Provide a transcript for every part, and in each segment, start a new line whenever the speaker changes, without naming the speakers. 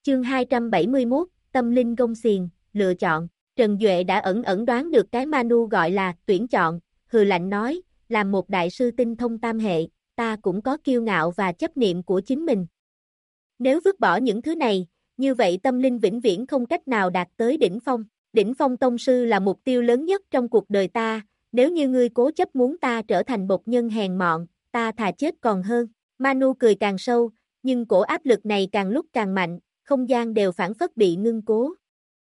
Chương 271, Tâm linh gông xiềng, lựa chọn. Trần Duệ đã ẩn đoán được cái Manu gọi là tuyển chọn, hừ lạnh nói, làm một đại sư tinh thông tam hệ, ta cũng có kiêu ngạo và chấp niệm của chính mình. Nếu vứt bỏ những thứ này, như vậy tâm linh vĩnh viễn không cách nào đạt tới đỉnh phong. Đỉnh phong tông sư là mục tiêu lớn nhất trong cuộc đời ta, nếu như ngươi cố chấp muốn ta trở thành bộc nhân hèn mọn, ta thà chết còn hơn. Manu cười càng sâu, nhưng cổ áp lực này càng lúc càng mạnh, không gian đều phảng phất bị ngưng cố.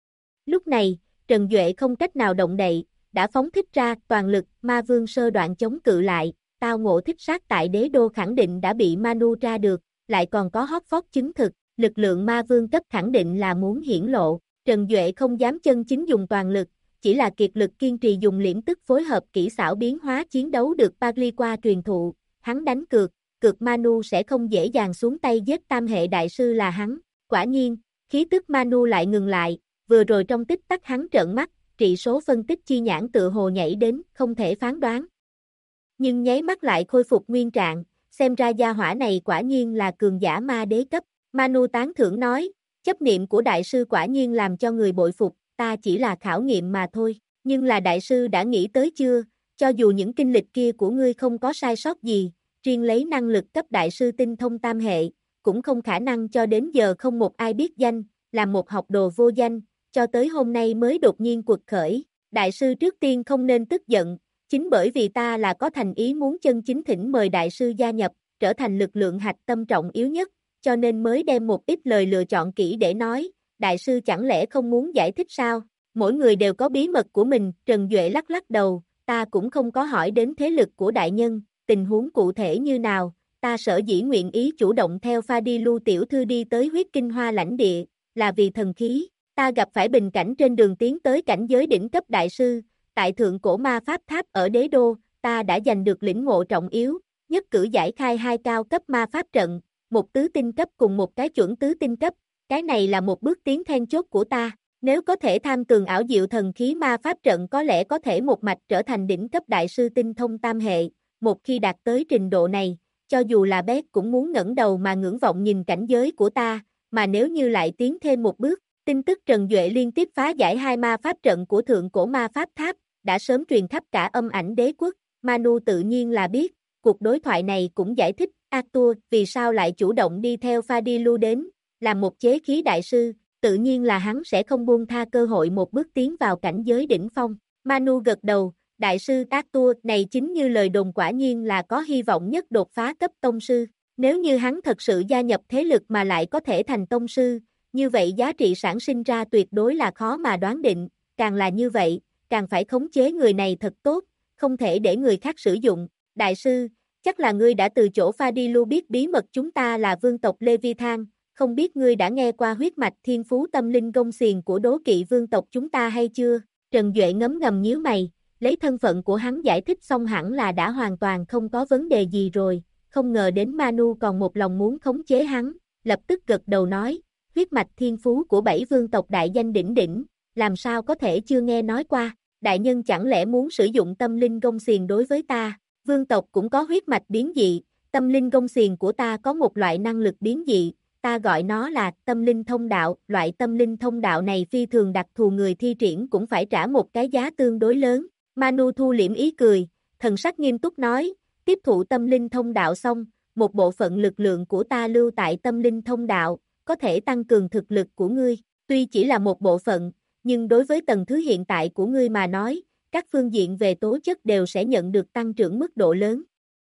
Lúc này, Trần Duệ không cách nào động đậy, đã phóng thích ra toàn lực, ma vương sơ đoạn chống cự lại, tao ngộ thích sát tại đế đô khẳng định đã bị Manu tra được, lại còn có hot phốt chứng thực, lực lượng ma vương cấp khẳng định là muốn hiển lộ. Trần Duệ không dám chân chính dùng toàn lực, chỉ là kiệt lực kiên trì dùng liễm tức phối hợp kỹ xảo biến hóa chiến đấu được Pagli qua truyền thụ, hắn đánh cược Manu sẽ không dễ dàng xuống tay giết tam hệ đại sư là hắn. Quả nhiên, khí tức Manu lại ngừng lại, vừa rồi trong tích tắc hắn trợn mắt, trị số phân tích chi nhãn tự hồ nhảy đến, không thể phán đoán. Nhưng nháy mắt lại khôi phục nguyên trạng, xem ra gia hỏa này quả nhiên là cường giả ma đế cấp. Manu tán thưởng nói, chấp niệm của đại sư quả nhiên làm cho người bội phục, ta chỉ là khảo nghiệm mà thôi, nhưng là đại sư đã nghĩ tới chưa, cho dù những kinh lịch kia của ngươi không có sai sót gì, riêng lấy năng lực cấp đại sư tinh thông tam hệ, cũng không khả năng cho đến giờ không một ai biết danh, là một học đồ vô danh, cho tới hôm nay mới đột nhiên quật khởi. Đại sư trước tiên không nên tức giận, chính bởi vì ta là có thành ý muốn chân chính thỉnh mời đại sư gia nhập, trở thành lực lượng hạch tâm trọng yếu nhất, cho nên mới đem một ít lời lựa chọn kỹ để nói, đại sư chẳng lẽ không muốn giải thích sao? Mỗi người đều có bí mật của mình, Trần Duệ lắc lắc đầu, ta cũng không có hỏi đến thế lực của đại nhân, tình huống cụ thể như nào, ta sở dĩ nguyện ý chủ động theo Fadilu tiểu thư đi tới huyết kinh hoa lãnh địa, là vì thần khí, ta gặp phải bình cảnh trên đường tiến tới cảnh giới đỉnh cấp đại sư, tại thượng cổ ma pháp tháp ở đế đô, ta đã giành được lĩnh ngộ trọng yếu, nhất cử giải khai 2 cao cấp ma pháp trận, một tứ tinh cấp cùng một cái chuẩn tứ tinh cấp, cái này là một bước tiến then chốt của ta, nếu có thể tham tường ảo diệu thần khí ma pháp trận có lẽ có thể một mạch trở thành đỉnh cấp đại sư tinh thông tam hệ, một khi đạt tới trình độ này, cho dù là bé cũng muốn ngẩng đầu mà ngưỡng vọng nhìn cảnh giới của ta, mà nếu như lại tiến thêm một bước, tin tức Trần Duệ liên tiếp phá giải 2 ma pháp trận của thượng cổ ma pháp tháp, đã sớm truyền khắp cả âm ảnh đế quốc, Manu tự nhiên là biết, cuộc đối thoại này cũng giải thích, Arthur vì sao lại chủ động đi theo Fadilu đến, làm một chế khí đại sư, tự nhiên là hắn sẽ không buông tha cơ hội một bước tiến vào cảnh giới đỉnh phong. Manu gật đầu, đại sư Arthur này chính như lời đồn quả nhiên là có hy vọng nhất đột phá cấp tông sư, nếu như hắn thật sự gia nhập thế lực mà lại có thể thành tông sư, như vậy giá trị sản sinh ra tuyệt đối là khó mà đoán định, càng là như vậy, càng phải khống chế người này thật tốt, không thể để người khác sử dụng. Đại sư, chắc là ngươi đã từ chỗ Fadilu biết bí mật chúng ta là vương tộc Leviathan, không biết ngươi đã nghe qua huyết mạch thiên phú tâm linh gông xiềng của đố kỵ vương tộc chúng ta hay chưa? Trần Duệ ngấm ngầm nhíu mày, lấy thân phận của hắn giải thích xong hẳn là đã hoàn toàn không có vấn đề gì rồi, không ngờ đến Manu còn một lòng muốn khống chế hắn, lập tức gật đầu nói, huyết mạch thiên phú của 7 vương tộc đại danh đỉnh đỉnh, làm sao có thể chưa nghe nói qua, đại nhân chẳng lẽ muốn sử dụng tâm linh gông xiềng đối với ta? Vương tộc cũng có huyết mạch biến dị, tâm linh gông xiềng của ta có một loại năng lực biến dị, ta gọi nó là tâm linh thông đạo, loại tâm linh thông đạo này phi thường đặc thù người thi triển cũng phải trả một cái giá tương đối lớn. Manu thu liễm ý cười, thần sắc nghiêm túc nói, tiếp thụ tâm linh thông đạo xong, một bộ phận lực lượng của ta lưu tại tâm linh thông đạo, có thể tăng cường thực lực của ngươi, tuy chỉ là một bộ phận, nhưng đối với tầng thứ hiện tại của ngươi mà nói, các phương diện về tố chất đều sẽ nhận được tăng trưởng mức độ lớn.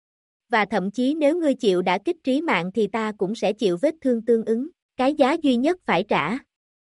Và thậm chí nếu ngươi chịu đả kích trí mạng thì ta cũng sẽ chịu vết thương tương ứng, cái giá duy nhất phải trả.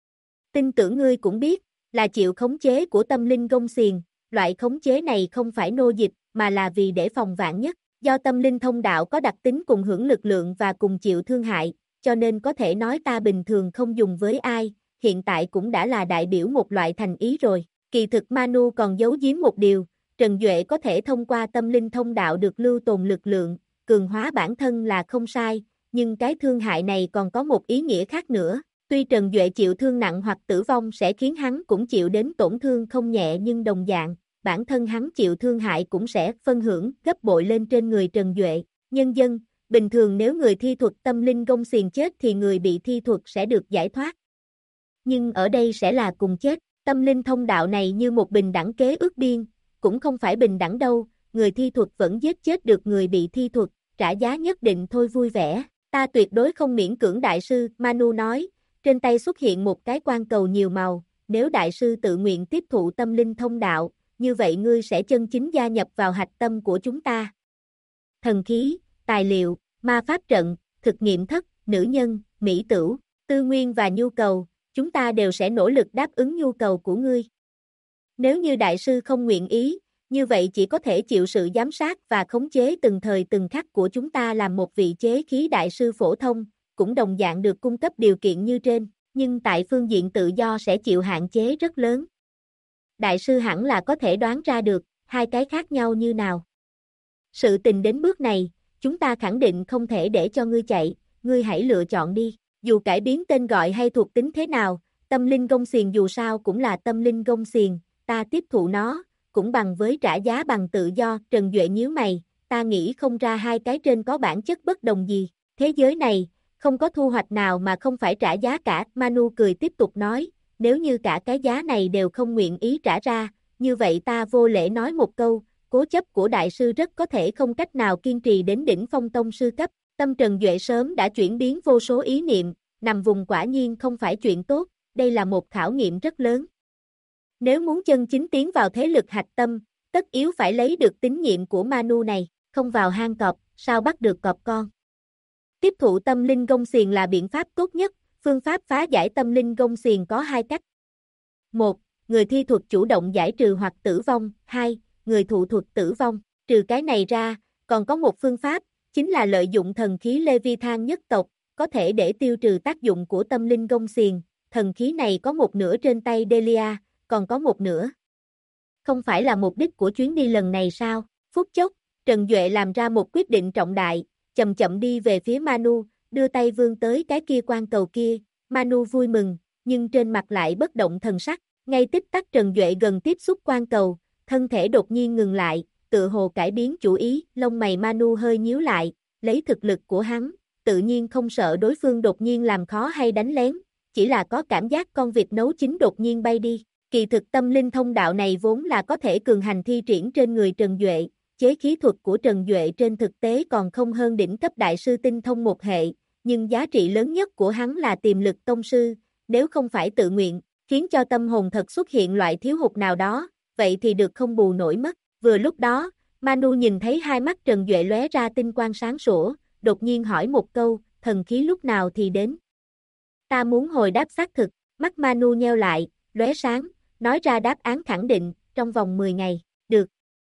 Tin tưởng ngươi cũng biết, là chịu khống chế của tâm linh gông xiềng, loại khống chế này không phải nô dịch, mà là vì để phòng vạn nhất, do tâm linh thông đạo có đặc tính cùng hưởng lực lượng và cùng chịu thương hại, cho nên có thể nói ta bình thường không dùng với ai, hiện tại cũng đã là đại biểu một loại thành ý rồi. Kỳ thực Manu còn giấu giếm một điều, Trần Duệ có thể thông qua tâm linh thông đạo được lưu tồn lực lượng, cường hóa bản thân là không sai, nhưng cái thương hại này còn có một ý nghĩa khác nữa. Tuy Trần Duệ chịu thương nặng hoặc tử vong sẽ khiến hắn cũng chịu đến tổn thương không nhẹ nhưng đồng dạng, bản thân hắn chịu thương hại cũng sẽ phân hưởng gấp bội lên trên người Trần Duệ. Nhân dân, bình thường nếu người thi thuật tâm linh gông xiềng chết thì người bị thi thuật sẽ được giải thoát. Nhưng ở đây sẽ là cùng chết, tâm linh thông đạo này như một bình đẳng kế ước biên, cũng không phải bình đẳng đâu, người thi thuật vẫn giết chết được người bị thi thuật, trả giá nhất định thôi vui vẻ, ta tuyệt đối không miễn cưỡng đại sư, Manu nói, trên tay xuất hiện một cái quan cầu nhiều màu, nếu đại sư tự nguyện tiếp thụ tâm linh thông đạo, như vậy ngươi sẽ chân chính gia nhập vào hạch tâm của chúng ta. Thần khí, tài liệu, ma pháp trận, thực nghiệm thất, nữ nhân, mỹ tửu, tư nguyên và nhu cầu, chúng ta đều sẽ nỗ lực đáp ứng nhu cầu của ngươi. Nếu như đại sư không nguyện ý, như vậy chỉ có thể chịu sự giám sát và khống chế từng thời từng khắc của chúng ta làm một vị chế khí đại sư phổ thông, cũng đồng dạng được cung cấp điều kiện như trên, nhưng tại phương diện tự do sẽ chịu hạn chế rất lớn. Đại sư hẳn là có thể đoán ra được, hai cái khác nhau như nào. Sự tình đến bước này, chúng ta khẳng định không thể để cho ngươi chạy, ngươi hãy lựa chọn đi, dù cải biến tên gọi hay thuộc tính thế nào, tâm linh gông xiềng dù sao cũng là tâm linh gông xiềng, ta tiếp thụ nó, cũng bằng với trả giá bằng tự do, Trần Duệ nhíu mày, ta nghĩ không ra hai cái trên có bản chất bất đồng gì, thế giới này, không có thu hoạch nào mà không phải trả giá cả, Manu cười tiếp tục nói, nếu như cả cái giá này đều không nguyện ý trả ra, như vậy ta vô lễ nói một câu, cố chấp của đại sư rất có thể không cách nào kiên trì đến đỉnh phong tông sư cấp, tâm Trần Duệ sớm đã chuyển biến vô số ý niệm, nằm vùng quả nhiên không phải chuyện tốt, đây là một khảo nghiệm rất lớn. Nếu muốn chân chính tiến vào thế lực hạch tâm, tất yếu phải lấy được tín nhiệm của Manu này, không vào hang cọp, sao bắt được cọp con. Tiếp thụ tâm linh gông xiềng là biện pháp tốt nhất, phương pháp phá giải tâm linh gông xiềng có hai cách. 1. Người thi thuật chủ động giải trừ hoặc tử vong, 2. Người thụ thuật tử vong, trừ cái này ra, còn có một phương pháp, chính là lợi dụng thần khí Leviathan nhất tộc, có thể để tiêu trừ tác dụng của tâm linh gông xiềng, thần khí này có một nửa trên tay Delia, còn có một nửa. Không phải là mục đích của chuyến đi lần này sao? Phút chốc, Trần Duệ làm ra một quyết định trọng đại, chậm chậm đi về phía Manu, đưa tay vươn tới cái kia quan cầu kia, Manu vui mừng, nhưng trên mặt lại bất động thần sắc, ngay tích tắc Trần Duệ gần tiếp xúc quan cầu, thân thể đột nhiên ngừng lại, tự hồ cải biến chủ ý, lông mày Manu hơi nhíu lại, lấy thực lực của hắn, tự nhiên không sợ đối phương đột nhiên làm khó hay đánh lén, chỉ là có cảm giác con vịt nấu chín đột nhiên bay đi. Kỳ thực tâm linh thông đạo này vốn là có thể cường hành thi triển trên người Trần Duệ, chế khí thuật của Trần Duệ trên thực tế còn không hơn đỉnh cấp đại sư tinh thông một hệ, nhưng giá trị lớn nhất của hắn là tiềm lực tông sư, nếu không phải tự nguyện, khiến cho tâm hồn thật xuất hiện loại thiếu hụt nào đó, vậy thì được không bù nổi mất. Vừa lúc đó, Manu nhìn thấy hai mắt Trần Duệ lóe ra tinh quang sáng sủa, đột nhiên hỏi một câu, thần khí lúc nào thì đến? Ta muốn hồi đáp xác thực, mắt Manu nheo lại, lóe sáng, nói ra đáp án khẳng định, trong vòng 10 ngày, được.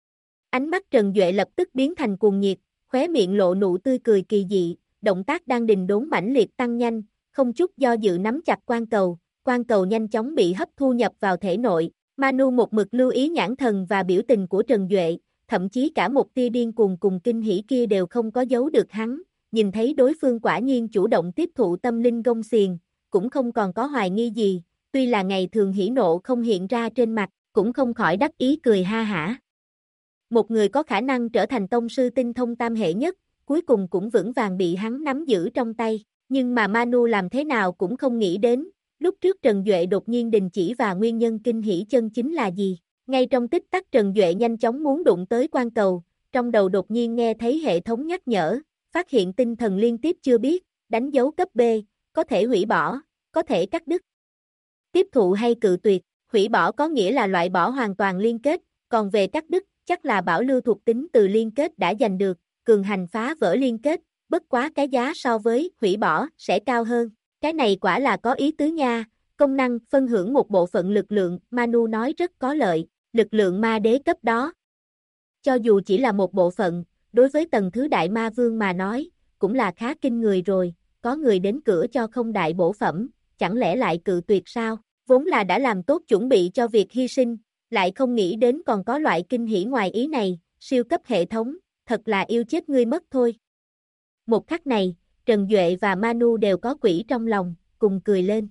Ánh mắt Trần Duệ lập tức biến thành cuồng nhiệt, khóe miệng lộ nụ tươi cười kỳ dị, động tác đang đình đốn mãnh liệt tăng nhanh, không chút do dự nắm chặt quan cầu nhanh chóng bị hấp thu nhập vào thể nội. Manu một mực lưu ý nhãn thần và biểu tình của Trần Duệ, thậm chí cả một tia điên cuồng cùng kinh hỉ kia đều không có giấu được hắn, nhìn thấy đối phương quả nhiên chủ động tiếp thụ tâm linh gông xiềng, cũng không còn có hoài nghi gì, tuy là ngày thường hỉ nộ không hiện ra trên mặt, cũng không khỏi đắc ý cười ha hả. Một người có khả năng trở thành tông sư tinh thông tam hệ nhất, cuối cùng cũng vững vàng bị hắn nắm giữ trong tay, nhưng mà Manu làm thế nào cũng không nghĩ đến, lúc trước Trần Duệ đột nhiên đình chỉ và nguyên nhân kinh hỉ chân chính là gì. Ngay trong tích tắc Trần Duệ nhanh chóng muốn đụng tới quan cầu, trong đầu đột nhiên nghe thấy hệ thống nhắc nhở, phát hiện tinh thần liên tiếp chưa biết, đánh dấu cấp B, có thể hủy bỏ, có thể cắt đứt. Tiếp thụ hay cự tuyệt, hủy bỏ có nghĩa là loại bỏ hoàn toàn liên kết, còn về cắt đứt, chắc là bảo lưu thuộc tính từ liên kết đã giành được, cường hành phá vỡ liên kết, bất quá cái giá so với hủy bỏ sẽ cao hơn. Cái này quả là có ý tứ nha, công năng phân hưởng một bộ phận lực lượng, Manu nói rất có lợi, lực lượng ma đế cấp đó. Cho dù chỉ là một bộ phận, đối với tầng thứ đại ma vương mà nói, cũng là khá kinh người rồi, có người đến cửa cho không đại bổ phẩm, chẳng lẽ lại cự tuyệt sao, vốn là đã làm tốt chuẩn bị cho việc hy sinh, lại không nghĩ đến còn có loại kinh hỉ ngoài ý này, siêu cấp hệ thống, thật là yêu chết ngươi mất thôi. Một khắc này, Trần Duệ và Manu đều có quỷ trong lòng, cùng cười lên.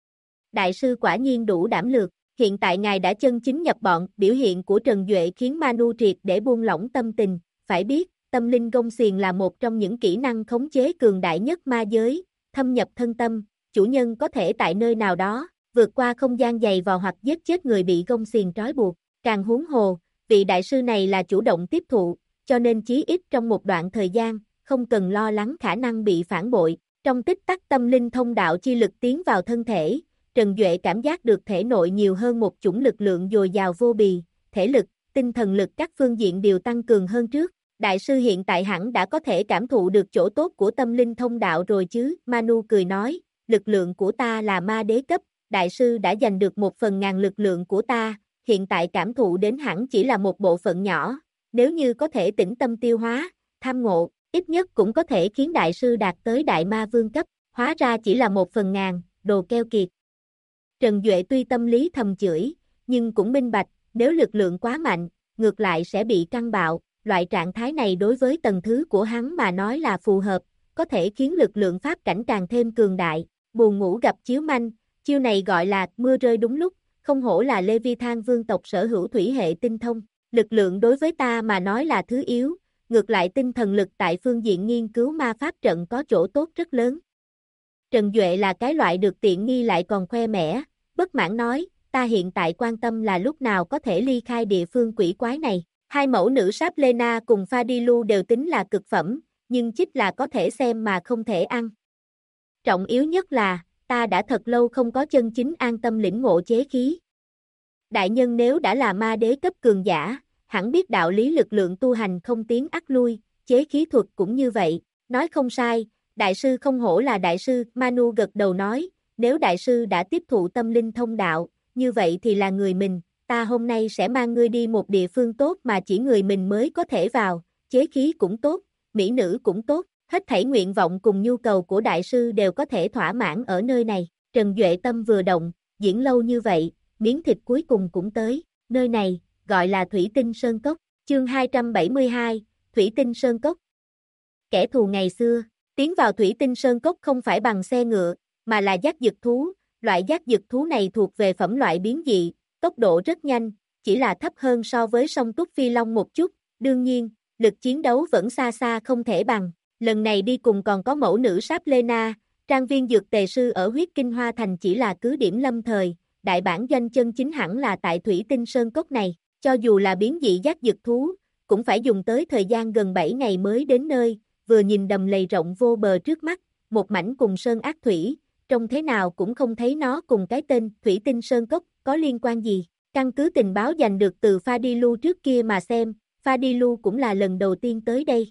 Đại sư quả nhiên đủ đảm lược, hiện tại ngài đã chân chính nhập bọn, biểu hiện của Trần Duệ khiến Manu triệt để buông lỏng tâm tình, phải biết, tâm linh gông xiềng là một trong những kỹ năng khống chế cường đại nhất ma giới, thâm nhập thân tâm, chủ nhân có thể tại nơi nào đó, vượt qua không gian dày vò hoặc giết chết người bị gông xiềng trói buộc, càng huống hồ, vị đại sư này là chủ động tiếp thụ, cho nên chí ít trong một đoạn thời gian, không cần lo lắng khả năng bị phản bội. Trong tích tắc tâm linh thông đạo chi lực tiến vào thân thể, Trần Duệ cảm giác được thể nội nhiều hơn một chủng lực lượng dồi dào vô bì, thể lực, tinh thần lực các phương diện đều tăng cường hơn trước. Đại sư hiện tại hẳn đã có thể cảm thụ được chỗ tốt của tâm linh thông đạo rồi chứ, Manu cười nói, lực lượng của ta là ma đế cấp, đại sư đã giành được 1/1000 lực lượng của ta, hiện tại cảm thụ đến hẳn chỉ là một bộ phận nhỏ, nếu như có thể tĩnh tâm tiêu hóa, tham ngộ, ít nhất cũng có thể khiến đại sư đạt tới đại ma vương cấp, hóa ra chỉ là 1/1000, đồ keo kiệt. Trần Duệ tuy tâm lý thầm chửi, nhưng cũng minh bạch, nếu lực lượng quá mạnh, ngược lại sẽ bị căng bạo, loại trạng thái này đối với tầng thứ của hắn mà nói là phù hợp, có thể khiến lực lượng pháp cảnh càng thêm cường đại, buồn ngủ gặp chiếu manh, chiêu này gọi là mưa rơi đúng lúc, không hổ là Leviathan vương tộc sở hữu thủy hệ tinh thông, lực lượng đối với ta mà nói là thứ yếu, ngược lại tinh thần lực tại phương diện nghiên cứu ma pháp trận có chỗ tốt rất lớn. Trần Duệ là cái loại được tiện nghi lại còn khoe mẽ, bất mãn nói, ta hiện tại quan tâm là lúc nào có thể ly khai địa phương quỷ quái này. Hai mẫu nữ Sáp Lena cùng Fadilu đều tính là cực phẩm, nhưng chích là có thể xem mà không thể ăn. Trọng yếu nhất là, ta đã thật lâu không có chân chính an tâm lĩnh ngộ chế khí. Đại nhân nếu đã là ma đế cấp cường giả, hẳn biết đạo lý lực lượng tu hành không tiến ắt lui, chế khí thuật cũng như vậy, nói không sai, đại sư không hổ là đại sư, Manu gật đầu nói, nếu đại sư đã tiếp thụ tâm linh thông đạo, như vậy thì là người mình, ta hôm nay sẽ mang ngươi đi một địa phương tốt mà chỉ người mình mới có thể vào, chế khí cũng tốt, mỹ nữ cũng tốt, hết thảy nguyện vọng cùng nhu cầu của đại sư đều có thể thỏa mãn ở nơi này, Trần Duệ tâm vừa động, diễn lâu như vậy, miếng thịt cuối cùng cũng tới, nơi này, gọi là Thủy Tinh Sơn Cốc, chương 272, Thủy Tinh Sơn Cốc. Kẻ thù ngày xưa, tiến vào Thủy Tinh Sơn Cốc không phải bằng xe ngựa, mà là dắt dực thú, loại dắt dực thú này thuộc về phẩm loại biến dị, tốc độ rất nhanh, chỉ là thấp hơn so với song túc phi long một chút, đương nhiên, lực chiến đấu vẫn xa xa không thể bằng, lần này đi cùng còn có mẫu nữ Sáp Lena, trang viên dược tề sư ở huyết kinh hoa thành chỉ là cứ điểm lâm thời, đại bản doanh chân chính hẳn là tại Thủy Tinh Sơn Cốc này, cho dù là biến dị dắt dực thú, cũng phải dùng tới thời gian gần 7 ngày mới đến nơi, vừa nhìn đầm lầy rộng vô bờ trước mắt, một mảnh cùng sơn ác thủy, trông thế nào cũng không thấy nó cùng cái tên Thủy Tinh Sơn Cốc có liên quan gì. Căn cứ tình báo giành được từ Fadilu trước kia mà xem, Fadilu cũng là lần đầu tiên tới đây.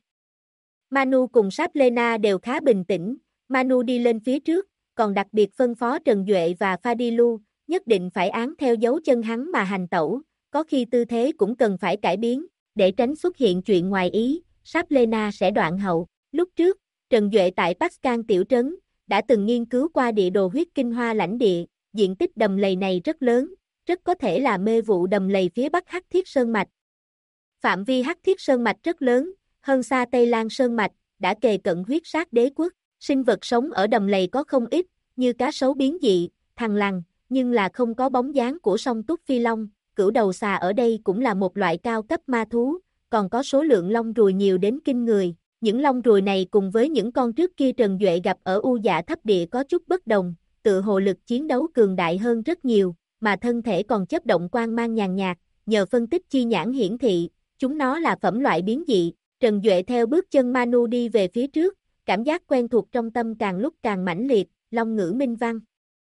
Manu cùng Sáp Lena đều khá bình tĩnh, Manu đi lên phía trước, còn đặc biệt phân phó Trần Duệ và Fadilu, nhất định phải án theo dấu chân hắn mà hành tẩu, có khi tư thế cũng cần phải cải biến, để tránh xuất hiện chuyện ngoài ý, Sáp Lena sẽ đoạn hậu. Lúc trước, Trần Duệ tại Pascan tiểu trấn, đã từng nghiên cứu qua địa đồ huyết kinh hoa lãnh địa, diện tích đầm lầy này rất lớn, rất có thể là mê vụ đầm lầy phía bắc Hắc Thiết Sơn Mạch. Phạm vi Hắc Thiết Sơn Mạch rất lớn, hơn xa Tây Lan Sơn Mạch, đã kề cận huyết sát đế quốc, sinh vật sống ở đầm lầy có không ít, như cá sấu biến dị, thằn lằn, nhưng là không có bóng dáng của song túc phi long, cửu đầu xà ở đây cũng là một loại cao cấp ma thú, còn có số lượng long ruồi nhiều đến kinh người. Những long ruồi này cùng với những con trước kia Trần Duệ gặp ở U Dạ thấp địa có chút bất đồng, tự hồ lực chiến đấu cường đại hơn rất nhiều, mà thân thể còn chớp động quang mang nhàn nhạt, nhờ phân tích chi nhãn hiển thị, chúng nó là phẩm loại biến dị. Trần Duệ theo bước chân Manu đi về phía trước, cảm giác quen thuộc trong tâm càng lúc càng mãnh liệt, long ngữ minh văn.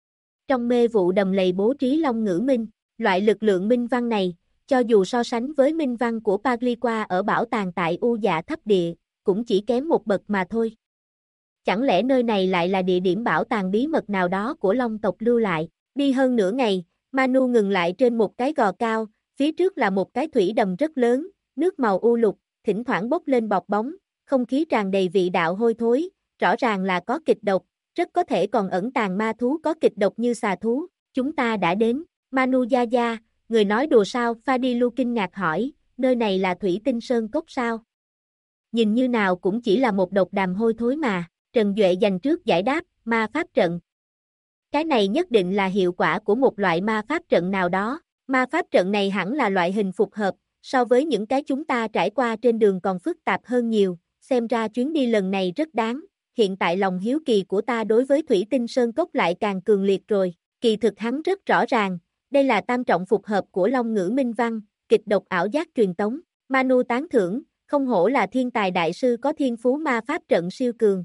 Trong mê vụ đầm lầy bố trí long ngữ minh, loại lực lượng minh văn này, cho dù so sánh với minh văn của Pagliqua ở bảo tàng tại U Dạ thấp địa, cũng chỉ kém một bậc mà thôi. Chẳng lẽ nơi này lại là địa điểm bảo tàng bí mật nào đó của Long tộc lưu lại? Đi hơn nửa ngày, Manu ngừng lại trên một cái gò cao, phía trước là một cái thủy đầm rất lớn, nước màu u lục, thỉnh thoảng bốc lên bọt bóng, không khí tràn đầy vị đạo hôi thối, rõ ràng là có kịch độc, rất có thể còn ẩn tàng ma thú có kịch độc như xà thú. Chúng ta đã đến, Manu Yaya, người nói đùa sao? Fadilu kinh ngạc hỏi, nơi này là Thủy Tinh Sơn Cốc sao? Nhìn như nào cũng chỉ là một độc đàm hôi thối mà, Trần Duệ dành trước giải đáp, ma pháp trận. Cái này nhất định là hiệu quả của một loại ma pháp trận nào đó, ma pháp trận này hẳn là loại hình phục hợp, so với những cái chúng ta trải qua trên đường còn phức tạp hơn nhiều, xem ra chuyến đi lần này rất đáng, hiện tại lòng hiếu kỳ của ta đối với Thủy Tinh Sơn Cốc lại càng cường liệt rồi, kỳ thực hắn rất rõ ràng, đây là tam trọng phục hợp của Long Ngữ Minh Văn, kịch độc ảo giác truyền tống, Manu tán thưởng, không hổ là thiên tài đại sư có thiên phú ma pháp trận siêu cường.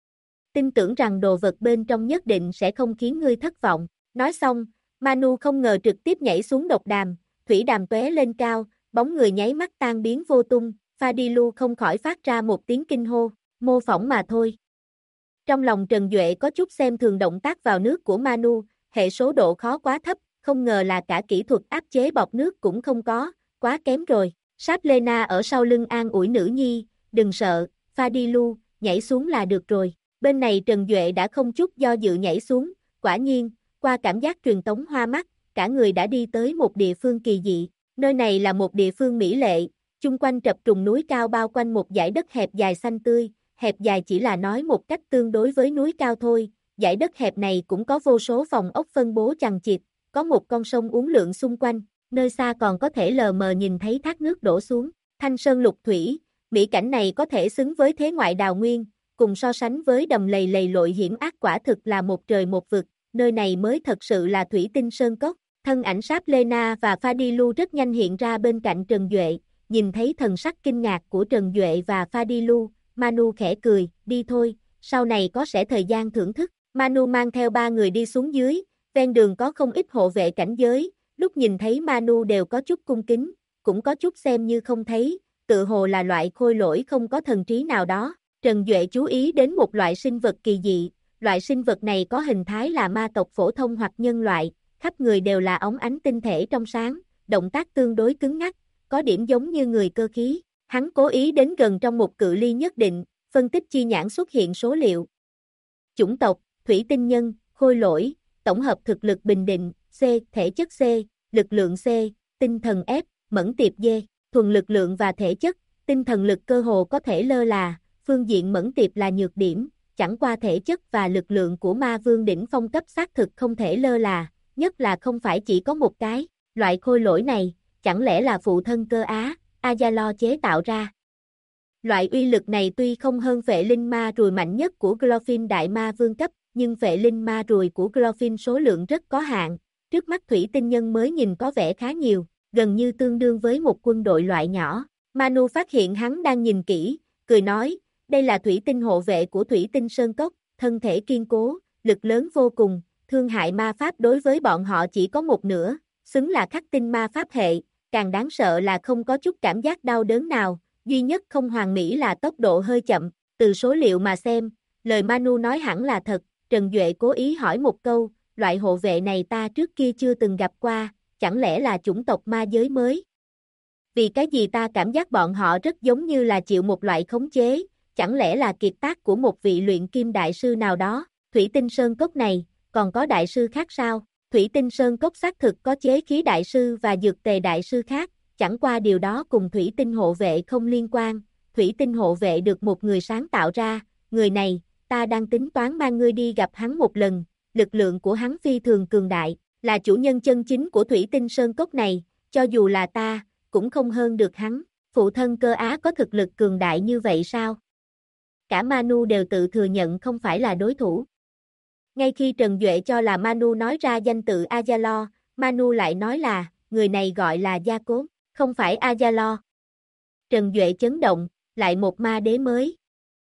Tin tưởng rằng đồ vật bên trong nhất định sẽ không khiến ngươi thất vọng, nói xong, Manu không ngờ trực tiếp nhảy xuống độc đàm, thủy đàm tóe lên cao, bóng người nháy mắt tan biến vô tung, Fadilu không khỏi phát ra một tiếng kinh hô, mô phỏng mà thôi. Trong lòng Trần Duệ có chút xem thường động tác vào nước của Manu, hệ số độ khó quá thấp, không ngờ là cả kỹ thuật áp chế bọt nước cũng không có, quá kém rồi. Sáp Lena ở sau lưng an ủi nữ nhi, đừng sợ, Fadilu, nhảy xuống là được rồi. Bên này Trần Duệ đã không chút do dự nhảy xuống, quả nhiên, qua cảm giác truyền tống hoa mắt, cả người đã đi tới một địa phương kỳ dị. Nơi này là một địa phương mỹ lệ, chung quanh trập trùng núi cao bao quanh một dải đất hẹp dài xanh tươi, hẹp dài chỉ là nói một cách tương đối với núi cao thôi, dải đất hẹp này cũng có vô số phòng ốc phân bố chằng chịt, có một con sông uốn lượn xung quanh, nơi xa còn có thể lờ mờ nhìn thấy thác nước đổ xuống, thanh sơn lục thủy, mỹ cảnh này có thể xứng với thế ngoại đào nguyên, cùng so sánh với đầm lầy lầy lội hiểm ác quả thực là một trời một vực, nơi này mới thật sự là Thủy Tinh Sơn Cốc. Thân ảnh Sáp Lena và Fadilu rất nhanh hiện ra bên cạnh Trần Duệ, nhìn thấy thần sắc kinh ngạc của Trần Duệ và Fadilu, Manu khẽ cười, đi thôi, sau này có sẽ thời gian thưởng thức. Manu mang theo ba người đi xuống dưới, ven đường có không ít hộ vệ cảnh giới, lúc nhìn thấy Manu đều có chút cung kính, cũng có chút xem như không thấy, tự hồ là loại khôi lỗi không có thần trí nào đó. Trần Duệ chú ý đến một loại sinh vật kỳ dị, loại sinh vật này có hình thái là ma tộc phổ thông hoặc nhân loại, khắp người đều là óng ánh tinh thể trong sáng, động tác tương đối cứng ngắc, có điểm giống như người cơ khí. Hắn cố ý đến gần trong một cự ly nhất định, phân tích chi nhãn xuất hiện số liệu. Chủng tộc, thủy tinh nhân, khôi lỗi, tổng hợp thực lực bình định, C, thể chất C, lực lượng C, tinh thần F, mẫn tiệp D, thuần lực lượng và thể chất, tinh thần lực cơ hồ có thể lơ là, phương diện mẫn tiệp là nhược điểm, chẳng qua thể chất và lực lượng của ma vương đỉnh phong cấp xác thực không thể lơ là, nhất là không phải chỉ có một cái, loại khôi lỗi này, chẳng lẽ là phụ thân cơ Á, Azalo chế tạo ra. Loại uy lực này tuy không hơn phệ linh ma rùi mạnh nhất của Glorfin đại ma vương cấp, nhưng phệ linh ma rùi của Glorfin số lượng rất có hạn, trước mắt thủy tinh nhân mới nhìn có vẻ khá nhiều, gần như tương đương với một quân đội loại nhỏ. Manu phát hiện hắn đang nhìn kỹ, cười nói, đây là thủy tinh hộ vệ của Thủy Tinh Sơn Cốc, thân thể kiên cố, lực lớn vô cùng, thương hại ma pháp đối với bọn họ chỉ có một nửa, xứng là khắc tinh ma pháp hệ, càng đáng sợ là không có chút cảm giác đau đớn nào, duy nhất không hoàn mỹ là tốc độ hơi chậm, từ số liệu mà xem, lời Manu nói hẳn là thật, Trần Duệ cố ý hỏi một câu, loại hộ vệ này ta trước kia chưa từng gặp qua, chẳng lẽ là chủng tộc ma giới mới? Vì cái gì ta cảm giác bọn họ rất giống như là chịu một loại khống chế, chẳng lẽ là kiệt tác của một vị luyện kim đại sư nào đó, Thủy Tinh Sơn Cốc này, còn có đại sư khác sao? Thủy Tinh Sơn Cốc xác thực có chế khí đại sư và dược tề đại sư khác, chẳng qua điều đó cùng Thủy Tinh hộ vệ không liên quan, Thủy Tinh hộ vệ được một người sáng tạo ra, người này, ta đang tính toán mang ngươi đi gặp hắn một lần, lực lượng của hắn phi thường cường đại, là chủ nhân chân chính của Thủy Tinh Sơn Cốc này, cho dù là ta, cũng không hơn được hắn, phụ thân cơ Á có thực lực cường đại như vậy sao? Cả Manu đều tự thừa nhận không phải là đối thủ. Ngay khi Trần Duệ cho là Manu nói ra danh tự Azalo, Manu lại nói là, người này gọi là Jacob, không phải Azalo. Trần Duệ chấn động, lại một ma đế mới.